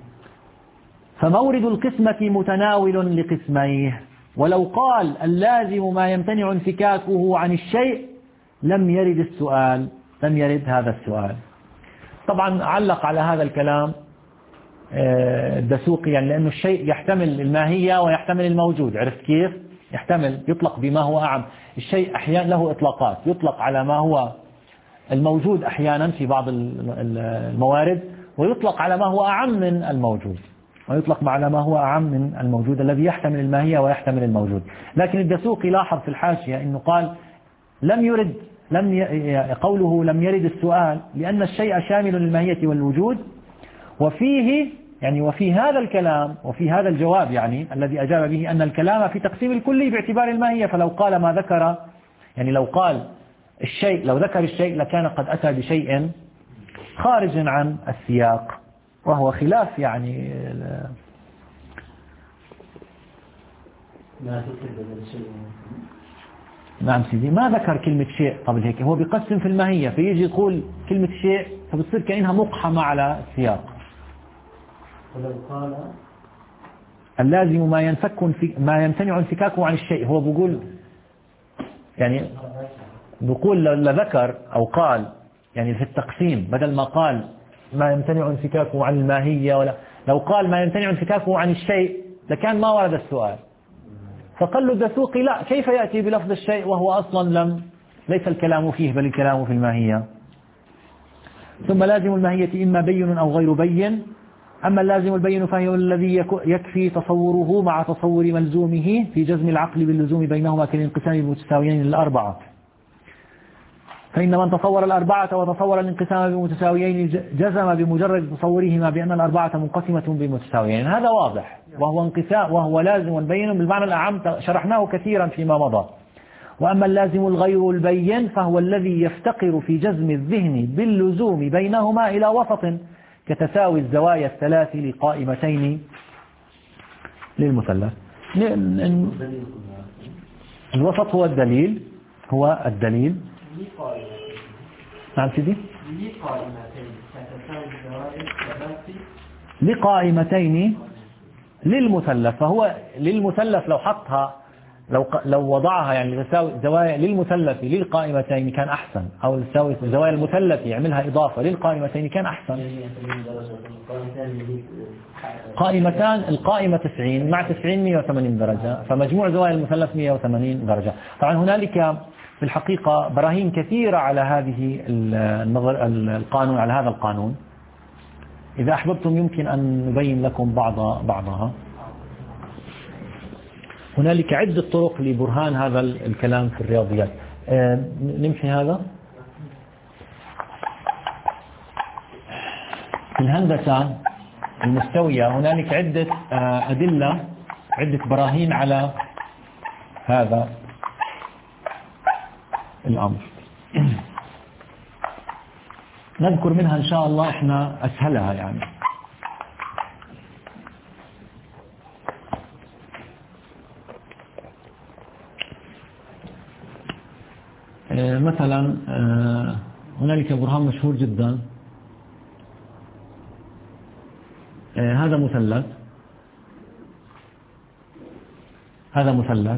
فمورد القسمة متناول لقسميه، ولو قال اللازم ما يمتنع انفكاكه عن الشيء لم يرد السؤال، لم يرد هذا السؤال. طبعا علق على هذا الكلام الدسوقي، يعني لأنه الشيء يحتمل الماهية ويحتمل الموجود. عرفت كيف؟ يحتمل، يطلق بما هو أعم. الشيء أحيانا له إطلاقات، يطلق على ما هو الموجود أحيانا في بعض الموارد، ويطلق على ما هو أعم من الموجود، ويطلق على ما هو أعم من الموجود الذي يحتمل الماهية ويحتمل الموجود. لكن الدسوقي لاحظ في الحاشية أنه قال لم يرد لم ي... قوله لم يرد السؤال لأن الشيء شامل للماهية والوجود، وفيه يعني وفي هذا الكلام وفي هذا الجواب يعني الذي أجاب به أن الكلام في تقسيم الكلي باعتبار الماهية. فلو قال ما ذكر، يعني لو قال الشيء، لو ذكر الشيء لكان قد أتى بشيء خارج عن السياق، وهو خلاف يعني نعم سيدي. ما ذكر كلمة شيء قبل هيك، هو بيقسم في الماهية، فيجي يقول كلمة شيء فبتصير كأنها مقحمة على السياق. ولو قال اللازم ما ينفك في ما يمتنع انفكاكه عن الشيء، هو بيقول يعني بيقول لذكر أو قال يعني في التقسيم، بدل ما قال ما يمتنع انفكاكه عن الماهية، ولا لو قال ما يمتنع انفكاكه عن الشيء لكان ما ورد السؤال. فقال له الدسوقي لا، كيف يأتي بلفظ الشيء وهو أصلا لم ليس الكلام فيه بل الكلام في الماهية. ثم لازم الماهية إما بين أو غير بين، أما اللازم البين فهو الذي يكفي تصوره مع تصور ملزومه في جزم العقل باللزوم بينهما كالانقسام المتساويين للأربعة. فإن من تصور الأربعة وتصور الانقسام بمتساويين جزم بمجرد تصورهما بأن الأربعة منقسمة بمتساويين. هذا واضح، وهو انقسام وهو لازم بين بالمعنى الأعم، شرحناه كثيرا فيما مضى. وأما اللازم الغير البين فهو الذي يفتقر في جزم الذهن باللزوم بينهما إلى وسط كتساوي الزوايا الثلاث لقائمتين للمثلث. الوسط هو الدليل، هو الدليل. نعم سيدي. لقائمتين للمثلث، فهو للمثلث لو حطها لو لو وضعها يعني تساوي زوايا للمثلث للقائمتين كان أحسن، أو تساوي زوايا المثلث يعملها إضافة للقائمتين كان أحسن. قائمتان القائمة تسعين مع تسعين مئة وثمانين درجة، فمجموع زوايا المثلث مئة وثمانين درجة. طبعا هنالك في الحقيقة براهين كثيرة على هذه النظر القانون، على هذا القانون. إذا أحببتم يمكن أن نبين لكم بعض بعضها. هنالك عدة طرق لبرهان هذا الكلام في الرياضيات. نمحي هذا. في الهندسة المستوية هنالك عدة أدلة، عدة براهين على هذا الأمر. نذكر منها إن شاء الله إحنا أسهلها يعني. مثلا هنالك برهان مشهور جدا، هذا مثلث، هذا مثلث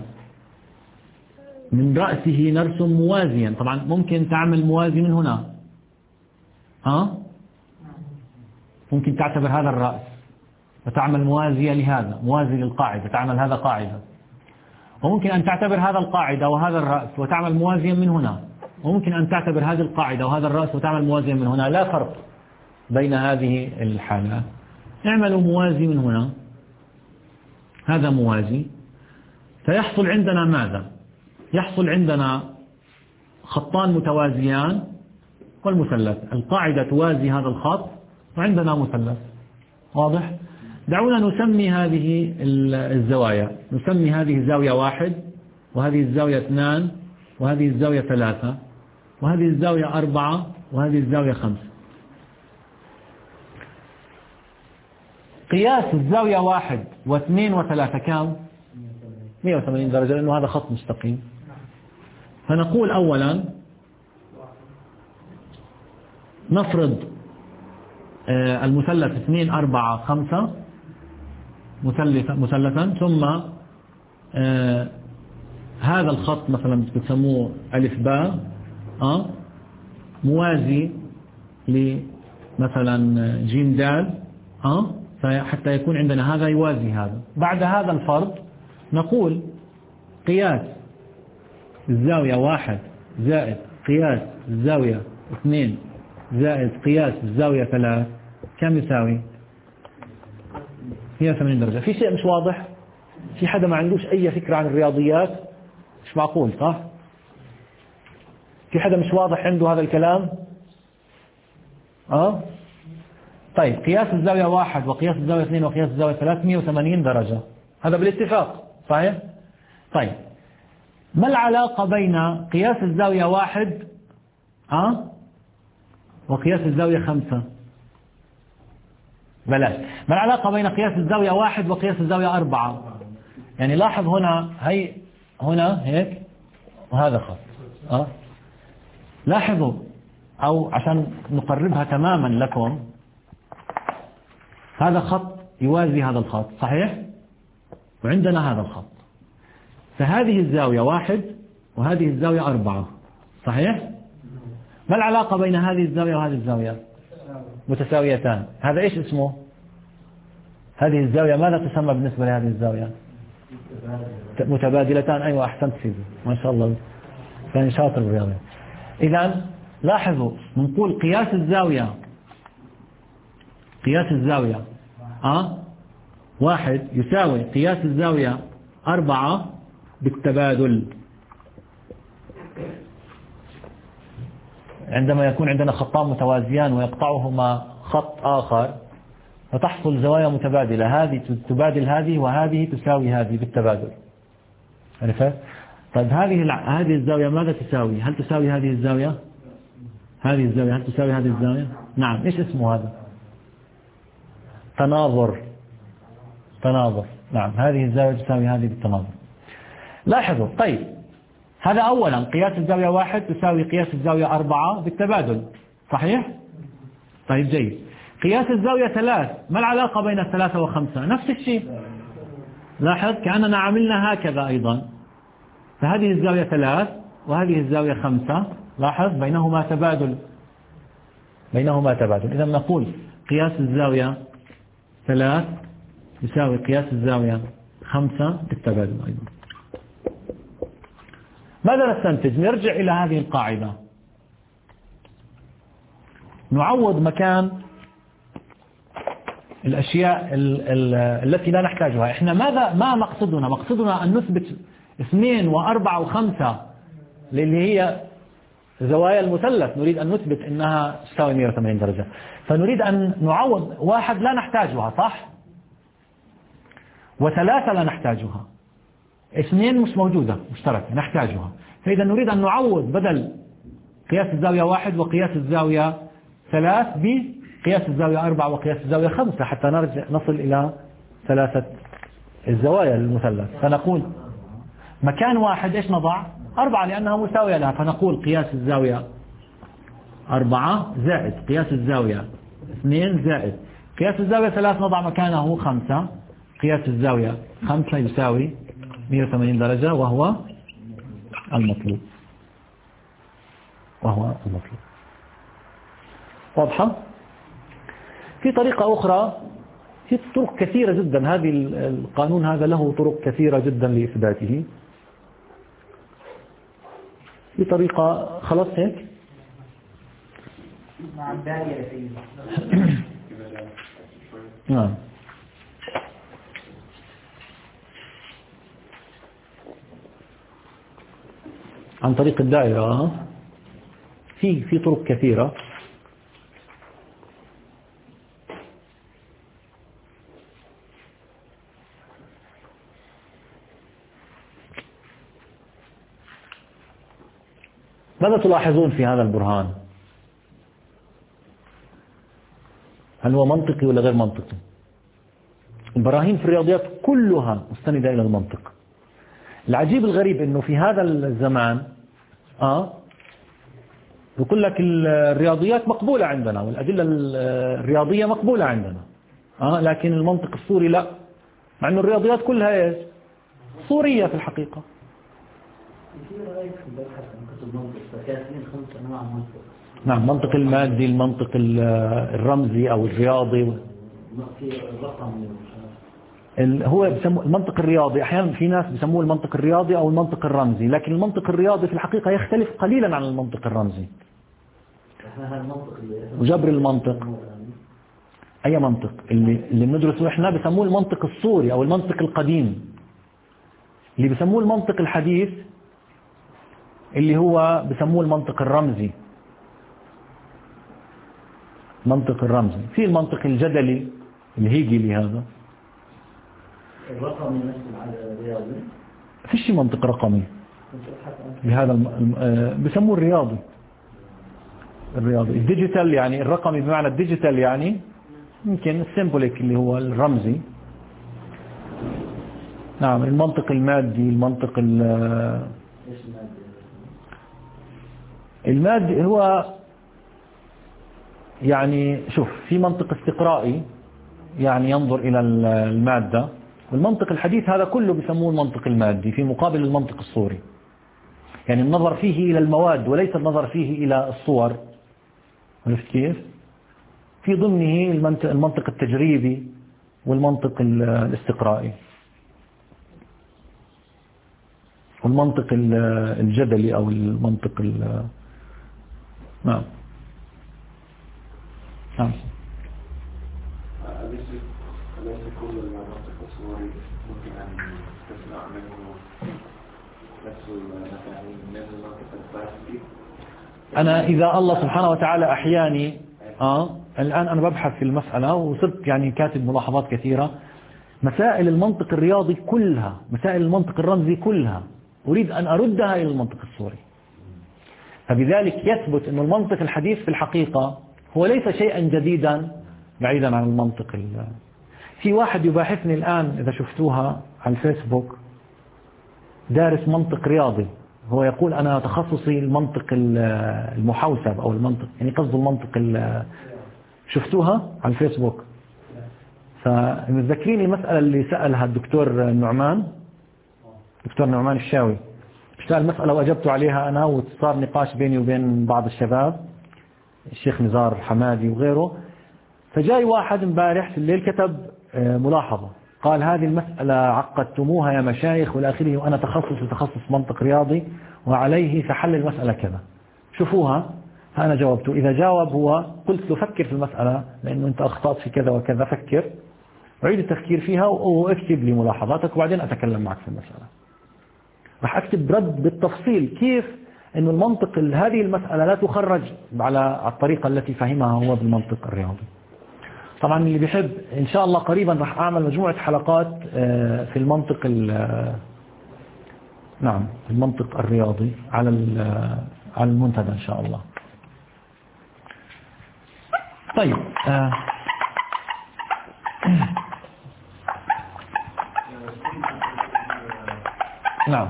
من رأسه نرسم موازيا. طبعا ممكن تعمل موازي من هنا، ها ممكن تعتبر هذا الرأس وتعمل موازية لهذا، موازي للقاعدة، تعمل هذا قاعدة. وممكن أن تعتبر هذا القاعدة وهذا الرأس وتعمل موازيا من هنا، وممكن أن تعتبر هذه القاعدة وهذا الرأس وتعمل موازيا من هنا. لا فرق بين هذه الحالات. اعملوا موازي من هنا، هذا موازي، فيحصل عندنا ماذا؟ يحصل عندنا خطان متوازيان والمثلث، القاعدة توازي هذا الخط وعندنا مثلث. واضح؟ دعونا نسمي هذه الزوايا، نسمي هذه الزاوية واحد، وهذه الزاوية اثنان، وهذه الزاوية ثلاثة، وهذه الزاوية أربعة، وهذه الزاوية خمسة. قياس الزاوية واحد واثنين وثلاثة كام؟ مئة وثمانين درجة، لأنه هذا خط مستقيم. فنقول أولا نفرض المثلث اثنين أربعة خمسة مثلثا، ثم آه هذا الخط مثلا بتسموه ألف باء آه موازي لمثلا جيم دال آه حتى يكون عندنا هذا يوازي هذا. بعد هذا الفرض نقول قياس الزاوية واحد زائد قياس الزاوية اثنين زائد قياس الزاوية ثلاث كم يساوي؟ مئة وثمانين درجة. في شيء مش واضح؟ في حدا ما عندوش أي فكرة عن الرياضيات؟ مش معقول صح؟ في حدا مش واضح عنده هذا الكلام؟ أه؟ طيب قياس الزاوية واحد وقياس الزاوية اثنين وقياس الزاوية ثلاث مئة وثمانين درجة، هذا بالاتفاق صحيح؟ طيب ما العلاقة بين قياس الزاوية واحد أه؟ وقياس الزاوية خمسة؟ بلاش. ما العلاقة بين قياس الزاوية واحد وقياس الزاوية أربعة؟ يعني لاحظ هنا، هي هنا هيك وهذا خط أه؟ لاحظوا، أو عشان نقربها تماما لكم، هذا خط يوازي هذا الخط صحيح؟ وعندنا هذا الخط، فهذه الزاوية واحد وهذه الزاوية أربعة صحيح؟ ما العلاقة بين هذه الزاوية وهذه الزاوية؟ متساويتان. هذا إيش اسمه؟ هذه الزاوية ماذا تسمى بالنسبة لهذه الزاوية؟ متبادلتان. أيوة أحسنت سيدي ما شاء الله، كان شاطر بالرياضة. إذن لاحظوا نقول قياس الزاوية، قياس الزاوية أه؟ واحد يساوي قياس الزاوية أربعة بالتبادل. عندما يكون عندنا خطان متوازيان ويقطعهما خط آخر فتحصل زوايا متبادلة، هذه تبادل هذه وهذه تساوي هذه بالتبادل. عرفت؟ طيب هذه هذه الزاوية ماذا تساوي؟ هل تساوي هذه الزاوية؟ هذه الزاوية هل تساوي هذه الزاوية؟ نعم. إيش اسمه هذا؟ تناظر. تناظر. نعم هذه الزاوية تساوي هذه بالتناظر. لاحظوا. طيب هذا أولا قياس الزاوية واحد تساوي قياس الزاوية أربعة بالتبادل صحيح؟ طيب جيد. قياس الزاوية ثلاث، ما العلاقة بين الثلاثة وخمسة؟ نفس الشيء. لاحظ كأننا عملنا هكذا أيضا، فهذه الزاوية ثلاث وهذه الزاوية خمسة. لاحظ بينهما تبادل بينهما تبادل. إذا نقول قياس الزاوية ثلاث يساوي قياس الزاوية خمسة بالتبادل أيضا. ماذا نستنتج؟ نرجع إلى هذه القاعدة، نعوض مكان الأشياء ال ال التي لا نحتاجها. إحنا ماذا ما مقصدنا؟ مقصدنا أن نثبت اثنين وأربعة وخمسة اللي هي زوايا المثلث، نريد أن نثبت أنها تساوي مئة وثمانين درجة، فنريد أن نعوض واحد لا نحتاجها صح، وثلاثة لا نحتاجها، اثنين مش موجودة مشتركة نحتاجها. فإذا نريد أن نعوض بدل قياس الزاوية واحد وقياس الزاوية ثلاث بقياس الزاوية أربعة وقياس الزاوية خمسة حتى نرجع نصل إلى ثلاثة الزوايا للمثلث. فنقول مكان واحد إيش نضع؟ أربعة لأنها مساوية لها، فنقول قياس الزاوية أربعة زائد قياس الزاوية اثنين زائد قياس الزاوية ثلاث نضع مكانه خمسة، قياس الزاوية خمسة يساوي مئة وثمانين درجة وهو المطلوب وهو المطلوب. واضحة؟ في طريقة أخرى، في طرق كثيرة جدا، هذه القانون هذا له طرق كثيرة جدا لإثباته. في طريقة خلاص هيك مع الدائرة فيه. نعم عن طريق الدائرة في في طرق كثيرة. ماذا تلاحظون في هذا البرهان؟ هل هو منطقي ولا غير منطقي؟ البراهين في الرياضيات كلها مستندة إلى المنطق. العجيب الغريب انه في هذا الزمان اه يقول لك الرياضيات مقبولة عندنا والأدلة الرياضية مقبولة عندنا اه لكن المنطق الصوري لا، مع انه الرياضيات كلها ايش؟ صورية في الحقيقة. نعم، منطق المادي، المنطق الرمزي او الرياضي، هو بسموه المنطق الرياضي. احيانا في ناس بيسموه المنطق الرياضي او المنطق الرمزي، لكن المنطق الرياضي في الحقيقة يختلف قليلا عن المنطق الرمزي. وجبر المنطق اي منطق اللي اللي بندرسه احنا بسموه المنطق الصوري او المنطق القديم. اللي بسموه المنطق الحديث اللي هو بسموه المنطق الرمزي. منطق الرمزي في المنطق الجدلي الهيجلي هذا الرقمي نفس الرياضي، فيش منطق رقمي بهذا الم... بسموه الرياضي. الرياضي الديجيتال يعني الرقمي بمعنى الديجيتال يعني يمكن السيمبوليك اللي هو الرمزي. نعم، المنطق المادي، المنطق ال... المادي هو يعني شوف في منطق استقرائي يعني ينظر إلى المادة، والمنطق الحديث هذا كله بيسموه المنطق المادي في مقابل المنطق الصوري، يعني النظر فيه إلى المواد وليس النظر فيه إلى الصور. عرفت كيف؟ في ضمنه المنطق التجريبي والمنطق الاستقرائي والمنطق الجدلي أو المنطق ال نعم نعم أليس كل المنطق الصوري ممكن أن تسمع منه نفس المفاهيم من المنطق الفلسفي؟ أنا إذا الله سبحانه وتعالى أحياني آه الآن أنا ببحث في المسألة وصرت يعني كاتب ملاحظات كثيرة. مسائل المنطق الرياضي كلها، مسائل المنطق الرمزي كلها أريد أن أردها إلى المنطق الصوري. فبذلك يثبت أن المنطق الحديث في الحقيقة هو ليس شيئا جديدا بعيدا عن المنطق ال... في واحد يباحثني الآن إذا شفتوها على الفيسبوك دارس منطق رياضي، هو يقول أنا تخصصي المنطق المحوسب أو المنطق يعني قصده المنطق ال... شفتوها على الفيسبوك؟ فمتذكرين المسألة اللي سألها الدكتور نعمان، دكتور نعمان الشاوي، اشتغل مسألة وأجبت عليها أنا وصار نقاش بيني وبين بعض الشباب الشيخ نزار حمادي وغيره. فجاي واحد امبارح في الليل كتب ملاحظة قال هذه المسألة عقدتموها يا مشايخ والآخره وأنا تخصص تخصص منطق رياضي وعليه فحل المسألة كذا شوفوها. أنا جاوبته إذا جاوب هو قلت له فكر في المسألة لأنه أنت أخطأت في كذا وكذا فكر وعيد التفكير فيها واكتب لي ملاحظاتك وبعدين أتكلم معك في المسألة. راح أكتب رد بالتفصيل كيف أنه المنطق هذه المسألة لا تخرج على الطريقة التي فهمها هو بالمنطق الرياضي. طبعا اللي بيحب إن شاء الله قريبا راح أعمل مجموعة حلقات في المنطق نعم المنطق الرياضي على على المنتدى إن شاء الله. طيب آه. نعم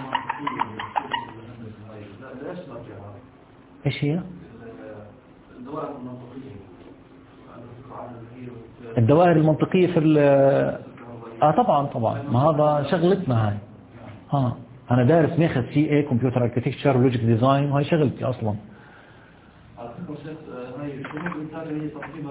ايش هي الدوائر المنطقية الدوائر المنطقية في ال اه طبعا طبعا ما هذا شغلتنا هاي. اه انا دارس ماخذ سي اي كمبيوتر اركتكتشر ولوجيك ديزاين وهي شغلتي اصلا. هاي الشروط الإنتاجية هي تقريبا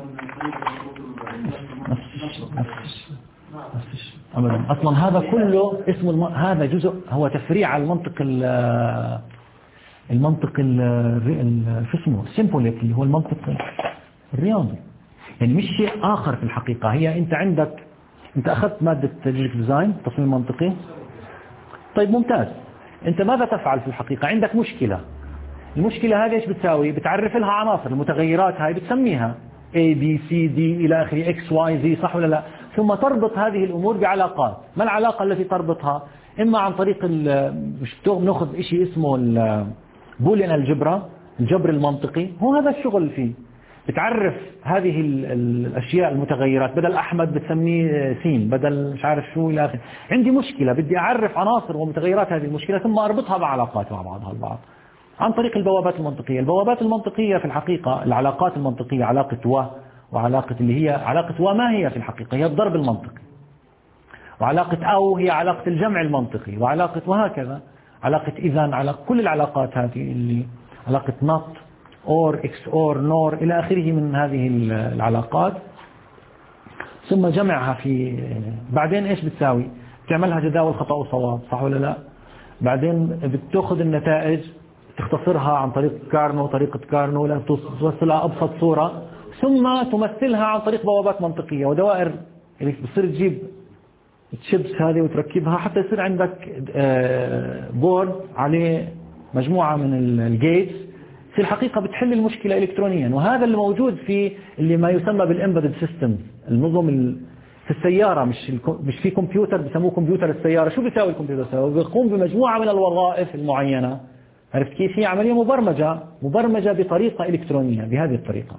أبدا أصلا هذا كله اسمه الم... هذا جزء هو تفريع على المنطق ال المنطق ال شو اسمه سيمبوليك اللي هو المنطق الرياضي. يعني مش شيء آخر في الحقيقة. هي أنت عندك أنت أخذت مادة لوجيك ديزاين تصميم منطقي. طيب ممتاز. أنت ماذا تفعل في الحقيقة؟ عندك مشكلة. المشكلة هذه ايش بتساوي؟ بتعرف لها عناصر المتغيرات هاي بتسميها A B C D إلى آخره X Y Z صح ولا لا؟ ثم تربط هذه الأمور بعلاقات. ما العلاقة التي تربطها؟ إما عن طريق نأخذ شيء اسمه بوليان الجبرا الجبر المنطقي. هو هذا الشغل فيه بتعرف هذه الأشياء المتغيرات بدل أحمد بتسميه سين بدل مش عارف شو إلى آخره. عندي مشكلة بدي أعرف عناصر ومتغيرات هذه المشكلة ثم أربطها بعلاقات مع بعضها البعض عن طريق البوابات المنطقية. البوابات المنطقية في الحقيقة العلاقات المنطقية علاقة و وعلاقة اللي هي علاقة و ما هي في الحقيقة هي الضرب المنطقي وعلاقة أو هي علاقة الجمع المنطقي وعلاقة وهكذا علاقة إذن علاقة كل العلاقات هذه اللي علاقة not or x or nor إلى آخره من هذه العلاقات ثم جمعها في بعدين إيش بتساوي؟ تعملها جداول خطأ وصواب صح ولا لا؟ بعدين بتأخذ النتائج تختصرها عن طريق كارنو طريقة كارنو لأن توصلها أبسط صورة ثم تمثلها عن طريق بوابات منطقية ودوائر اللي بتصير تجيب تشيبس هذه وتركبها حتى يصير عندك بورد عليه مجموعة من الجيتس في الحقيقة بتحل المشكلة إلكترونيا. وهذا اللي موجود في اللي ما يسمى بالإمبيدد سيستم النظم في السيارة مش مش في كمبيوتر بسموه كمبيوتر السيارة. شو بيساوي الكمبيوتر السيارة؟ بيقوم بمجموعة من الوظائف المعينة. عرفت كيف؟ هي عملية مبرمجة مبرمجة بطريقة إلكترونية بهذه الطريقة.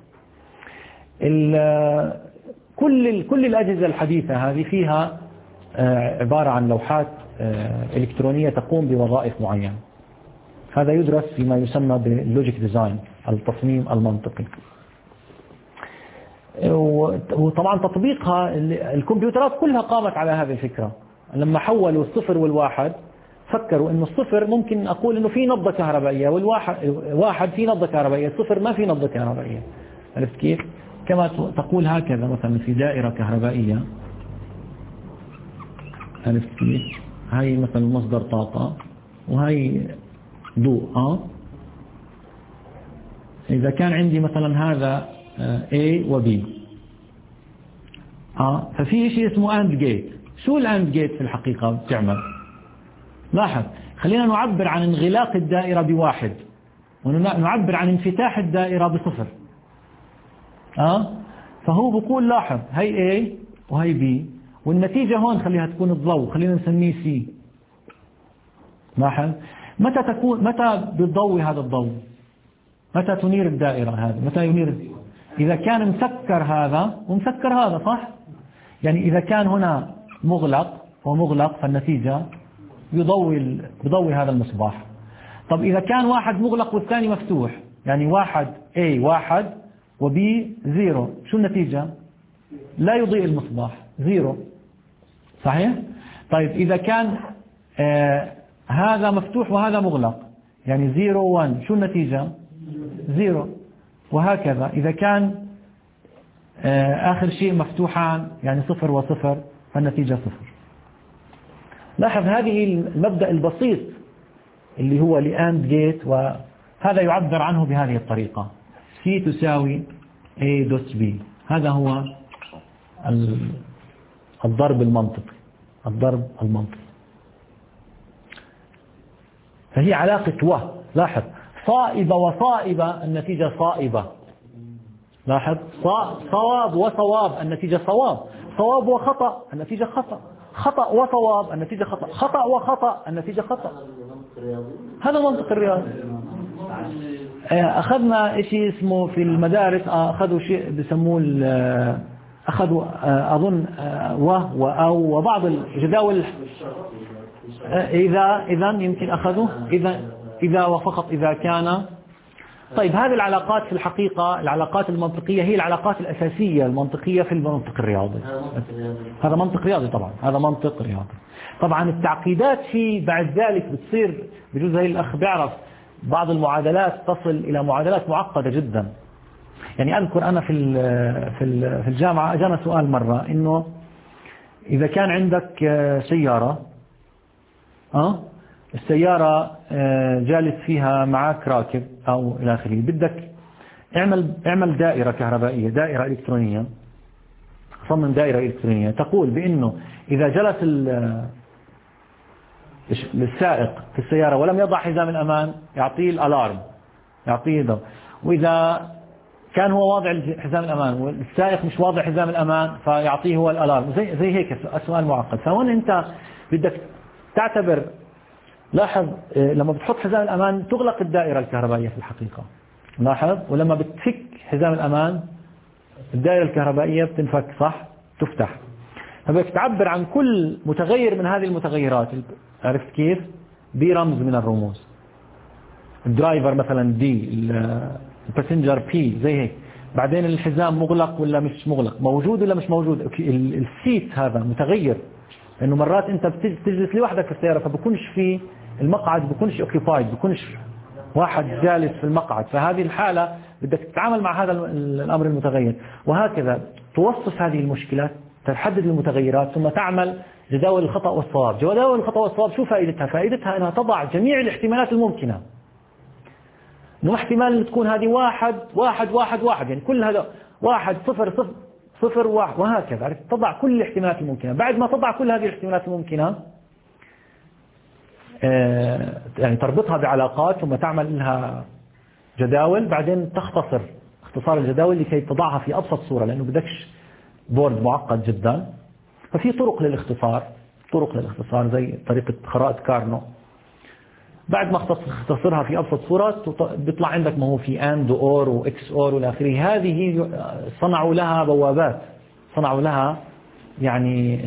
كل كل الأجهزة الحديثة هذه فيها عبارة عن لوحات إلكترونية تقوم بوظائف معينة. هذا يدرس فيما يسمى باللوجيك ديزاين التصميم المنطقي. وطبعا تطبيقها الكمبيوترات كلها قامت على هذه الفكرة. لما حولوا الصفر والواحد فكروا انه الصفر ممكن اقول انه في نبضة كهربائية والواحد واحد في نبضة كهربائية الصفر ما في نبضة كهربائية. عرفت كيف؟ كما تقول هكذا مثلا في دائرة كهربائية عرفت كيف؟ هاي مثلا مصدر طاقة وهي ضوء. اه اذا كان عندي مثلا هذا A و B اه ففي شيء اسمه AND جيت. شو الAND جيت في الحقيقة بتعمل؟ لاحظ خلينا نعبر عن انغلاق الدائرة بواحد ونعبر عن انفتاح الدائرة بصفر. اه فهو بقول لاحظ هي A وهي B والنتيجة هون خليها تكون الضوء خلينا نسميه C. لاحظ متى تكون متى بتضوي هذا الضوء؟ متى تنير الدائرة هذه؟ متى ينير؟ إذا كان مسكر هذا ومسكر هذا صح؟ يعني إذا كان هنا مغلق ومغلق فالنتيجة يضوي يضوي هذا المصباح. طب إذا كان واحد مغلق والثاني مفتوح يعني واحد A واحد وB زيرو شو النتيجة؟ لا يضيء المصباح زيرو صحيح؟ طيب إذا كان آه هذا مفتوح وهذا مغلق، يعني زيرو وان، شو النتيجة؟ زيرو. وهكذا إذا كان آخر شيء مفتوحان يعني صفر وصفر فالنتيجة صفر. لاحظ هذه المبدأ البسيط اللي هو لأند جيت، وهذا يعبر عنه بهذه الطريقة: C تساوي A دوت B. هذا هو الضرب المنطقي، الضرب المنطقي. فهي علاقة و، لاحظ صائبة وصائبة النتيجة صائبة، لاحظ صواب وصواب النتيجة صواب، صواب وخطأ النتيجة خطأ، خطأ وصواب النتيجة خطأ، خطأ وخطأ النتيجة خطأ. هذا منطق الرياضي. أخذنا شيء اسمه في المدارس، أخذوا شيء بسموه، أخذوا أظن و وأو وبعض الجداول، إذا إذا يمكن أخذوا إذا إذا وفقط إذا كان. طيب هذه العلاقات في الحقيقة العلاقات المنطقية هي العلاقات الأساسية المنطقية في المنطق الرياضي. هذا منطق رياضي طبعا، هذا منطق رياضي. طبعا التعقيدات فيه بعد ذلك بتصير، بجوز هاي الأخ بيعرف بعض المعادلات تصل إلى معادلات معقدة جدا. يعني أذكر أنا في في في الجامعة أجانا سؤال مرة إنه إذا كان عندك سيارة، أه السيارة جالس فيها معك راكب أو إلى آخره، بدك اعمل اعمل دائرة كهربائية، دائرة إلكترونية، صمم دائرة إلكترونية تقول بأنه إذا جلس السائق في السيارة ولم يضع حزام الأمان يعطيه الألارم، يعطيه ده. وإذا كان هو واضع حزام الأمان والسائق مش واضع حزام الأمان فيعطيه هو الألارم. زي زي هيك سؤال معقد. فهون أنت بدك تعتبر، لاحظ لما بتحط حزام الأمان تغلق الدائرة الكهربائية في الحقيقة، لاحظ، ولما بتفك حزام الأمان الدائرة الكهربائية بتنفك، صح، تفتح. فبدك تعبر عن كل متغير من هذه المتغيرات، عرفت كيف؟ برمز من الرموز. الدرايفر مثلا دي، الباسنجر بي، زي هيك. بعدين الحزام مغلق ولا مش مغلق، موجود ولا مش موجود. السيت هذا متغير، لأنه مرات أنت بتجلس لوحدك في السيارة فبكونش في المقعد، بكونش اوكيبايد، بكونش واحد جالس في المقعد. فهذه الحالة بدك تتعامل مع هذا الأمر المتغير، وهكذا توصف هذه المشكلات، تحدد المتغيرات، ثم تعمل جداول الخطأ والصواب. جداول الخطأ والصواب شو فائدتها؟ فائدتها أنها تضع جميع الاحتمالات الممكنة. مو احتمال تكون هذه واحد واحد واحد واحد، يعني كل هذا واحد صفر صفر صفر واحد وهكذا، تضع كل الاحتمالات الممكنة. بعد ما تضع كل هذه الاحتمالات الممكنة يعني تربطها بعلاقات، ثم تعمل لها جداول، بعدين تختصر اختصار الجداول لكي تضعها في أبسط صورة، لأنه بدكش بورد معقد جدا. ففي طرق للاختصار، طرق للاختصار زي طريقة خرائط كارنو. بعد ما اختصرها في أبسط صورة بيطلع عندك ما هو في أند وأور وإكس أور والى آخره. هذه صنعوا لها بوابات، صنعوا لها يعني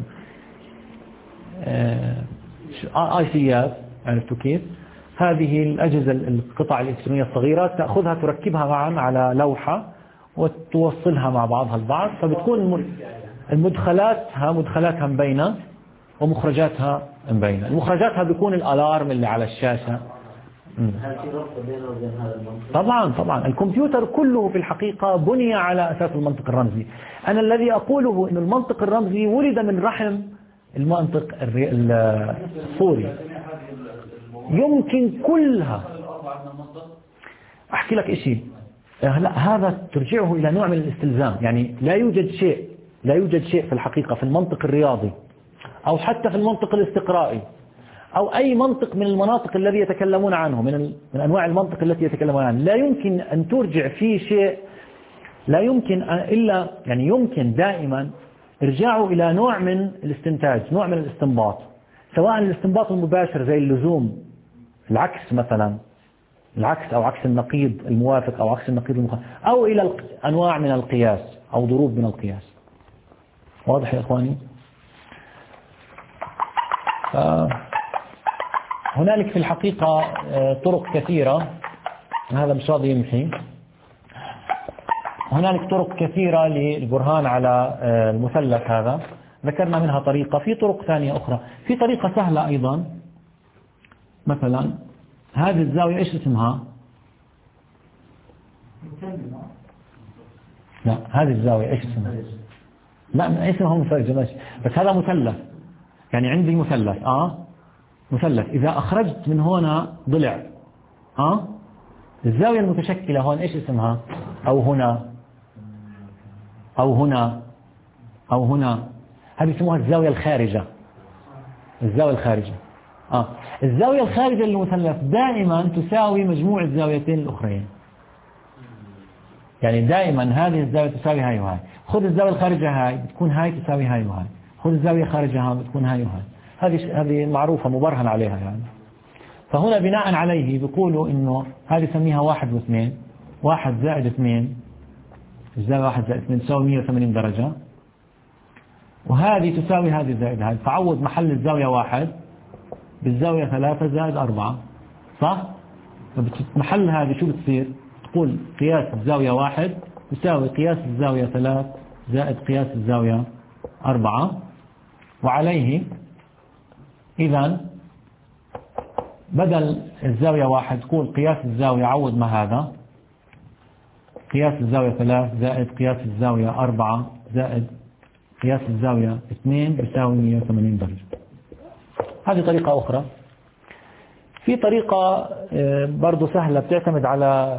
آي سيات، عرفتوا كيف؟ هذه الأجهزة القطع الإلكترونية الصغيرة تأخذها تركبها معا على لوحة وتوصلها مع بعضها البعض، فبتكون المدخلاتها مدخلاتها مبينة ومخرجاتها مبينة. مخرجاتها بيكون الألارم اللي على الشاشة. هل في ربط بينه وبين هذا المنطق؟ طبعا طبعا الكمبيوتر كله في الحقيقة بني على أساس المنطق الرمزي. أنا الذي أقوله إن المنطق الرمزي ولد من رحم المنطق الصوري. يمكن كلها أحكي لك إشي، هذا ترجعه إلى نوع من الاستلزام. يعني لا يوجد شيء لا يوجد شيء في الحقيقة في المنطق الرياضي أو حتى في المنطق الاستقرائي أو أي منطق من المناطق الذي يتكلمون عنه، من من أنواع المنطق التي يتكلمون عنه، لا يمكن أن ترجع فيه شيء، لا يمكن إلا يعني يمكن دائما ارجعوا إلى نوع من الاستنتاج، نوع من الاستنباط، سواء الاستنباط المباشر زي اللزوم، العكس مثلا، العكس أو عكس النقيض الموافق أو عكس النقيض المخالف، أو إلى أنواع من القياس أو ضروب من القياس. واضح يا إخواني؟ هنالك في الحقيقة طرق كثيرة، هذا مش راضي يمحي، هنالك طرق كثيرة للبرهان على المثلث هذا، ذكرنا منها طريقة. في طرق ثانية أخرى، في طريقة سهلة أيضا مثلا هذه الزاوية إيش اسمها؟ لا هذه الزاوية إيش اسمها؟ لا اسمها مفرجة ماشي، بس هذا مثلث. يعني عندي مثلث آه مثلث، إذا أخرجت من هنا ضلع آه الزاوية المتشكلة هون إيش اسمها؟ أو هنا أو هنا أو هنا، هذه اسمها الزاوية الخارجة. الزاوية الخارجة آه الزاوية الخارجة للمثلث دائما تساوي مجموع الزاويتين الأخرين. يعني دائما هذه الزاوية تساوي هاي وهاي. خذ الزاوية الخارجة هاي بتكون هاي تساوي هاي وهاي، خذ الزاوية خارجها بتكون هاي وهاي. هذه هذه معروفة مبرهن عليها يعني. فهنا بناء عليه بيقولوا إنه هذه سميها واحد واثنين، واحد زائد اثنين، الزاوية واحد زائد اثنين تساوي مئة وثمانين درجة، وهذه تساوي هذه زائد هذه، فعوض محل الزاوية واحد بالزاوية ثلاثة زائد أربعة، صح؟ فبتمحل هذه شو بتصير؟ تقول قياس الزاوية واحد يساوي قياس الزاوية ثلاث زائد قياس الزاوية أربعة، وعليه إذن بدل الزاوية واحد تقول قياس الزاوية عوض ما هذا قياس الزاوية ثلاث زائد قياس الزاوية أربعة زائد قياس الزاوية اثنين بيساوي مئة وثمانين درجة. هذه طريقة أخرى. في طريقة برضو سهلة بتعتمد على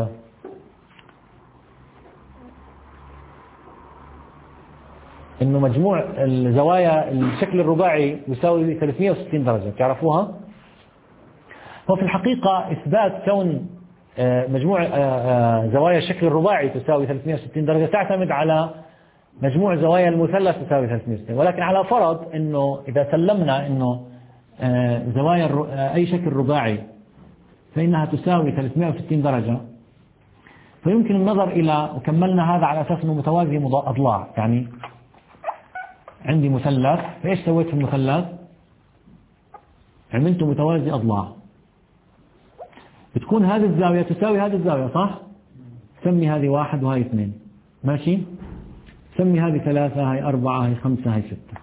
إنه مجموع الزوايا الشكل الرباعي يساوي ثلاثمئة وستين درجة، تعرفوها؟ هو في الحقيقة إثبات كون مجموع زوايا الشكل الرباعي تساوي ثلاثمئة وستين درجة تعتمد على مجموع زوايا المثلث تساوي ثلاثمئة وستين، ولكن على فرض إنه إذا سلمنا إنه زوايا أي شكل رباعي فإنها تساوي ثلاثمئة وستين درجة، فيمكن النظر إلى، وكملنا هذا على أساس أنه متوازي أضلاع. يعني عندي مثلث، فإيش سويت في المثلث؟ عملته متوازي أضلاع، بتكون هذه الزاوية تساوي هذه الزاوية، صح؟ سمي هذه واحد وهي اثنين، ماشي؟ سمي هذه ثلاثة، هاي أربعة، هاي خمسة، هاي ستة،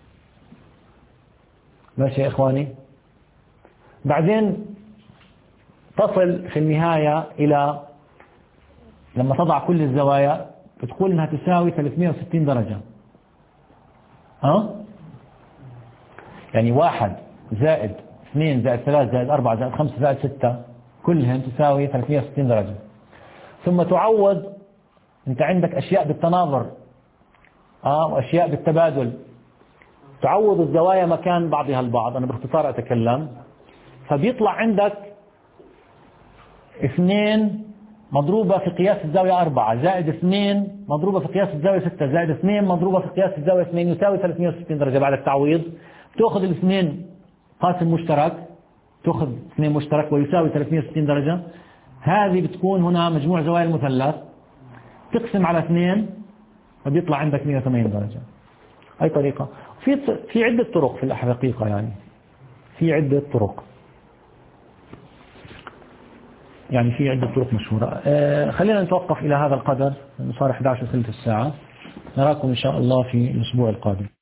ماشي يا إخواني؟ بعدين تصل في النهاية إلى لما تضع كل الزوايا بتقول إنها تساوي ثلاثمئة وستين درجة. ها؟ يعني واحد زائد اثنين زائد ثلاثة زائد أربعة زائد خمسة زائد ستة كلهم تساوي ثلاثمئة وستين درجة. ثم تعوض، أنت عندك أشياء بالتناظر آه وأشياء بالتبادل، تعوض الزوايا مكان بعضها البعض. أنا باختصار أتكلم، فبيطلع عندك اثنين مضروبة في قياس الزاوية أربعة زائد اثنين مضروبة في قياس الزاوية ستة زائد اثنين مضروبة في قياس الزاوية اثنين يساوي ثلاثمئة وستين درجة. بعد التعويض تأخذ الاثنين قاسم مشترك، تأخذ اثنين مشترك ويساوي ثلاثمئة وستين درجة. هذه بتكون هنا مجموع زوايا المثلث، تقسم على اثنين فبيطلع عندك مئة وثمانين درجة. هاي طريقة. في في عدة طرق في الحقيقة، يعني في عدة طرق يعني في عدة طرق مشهورة. آه خلينا نتوقف إلى هذا القدر، صار إحدى عشرة ثلث الساعة. نراكم إن شاء الله في الأسبوع القادم.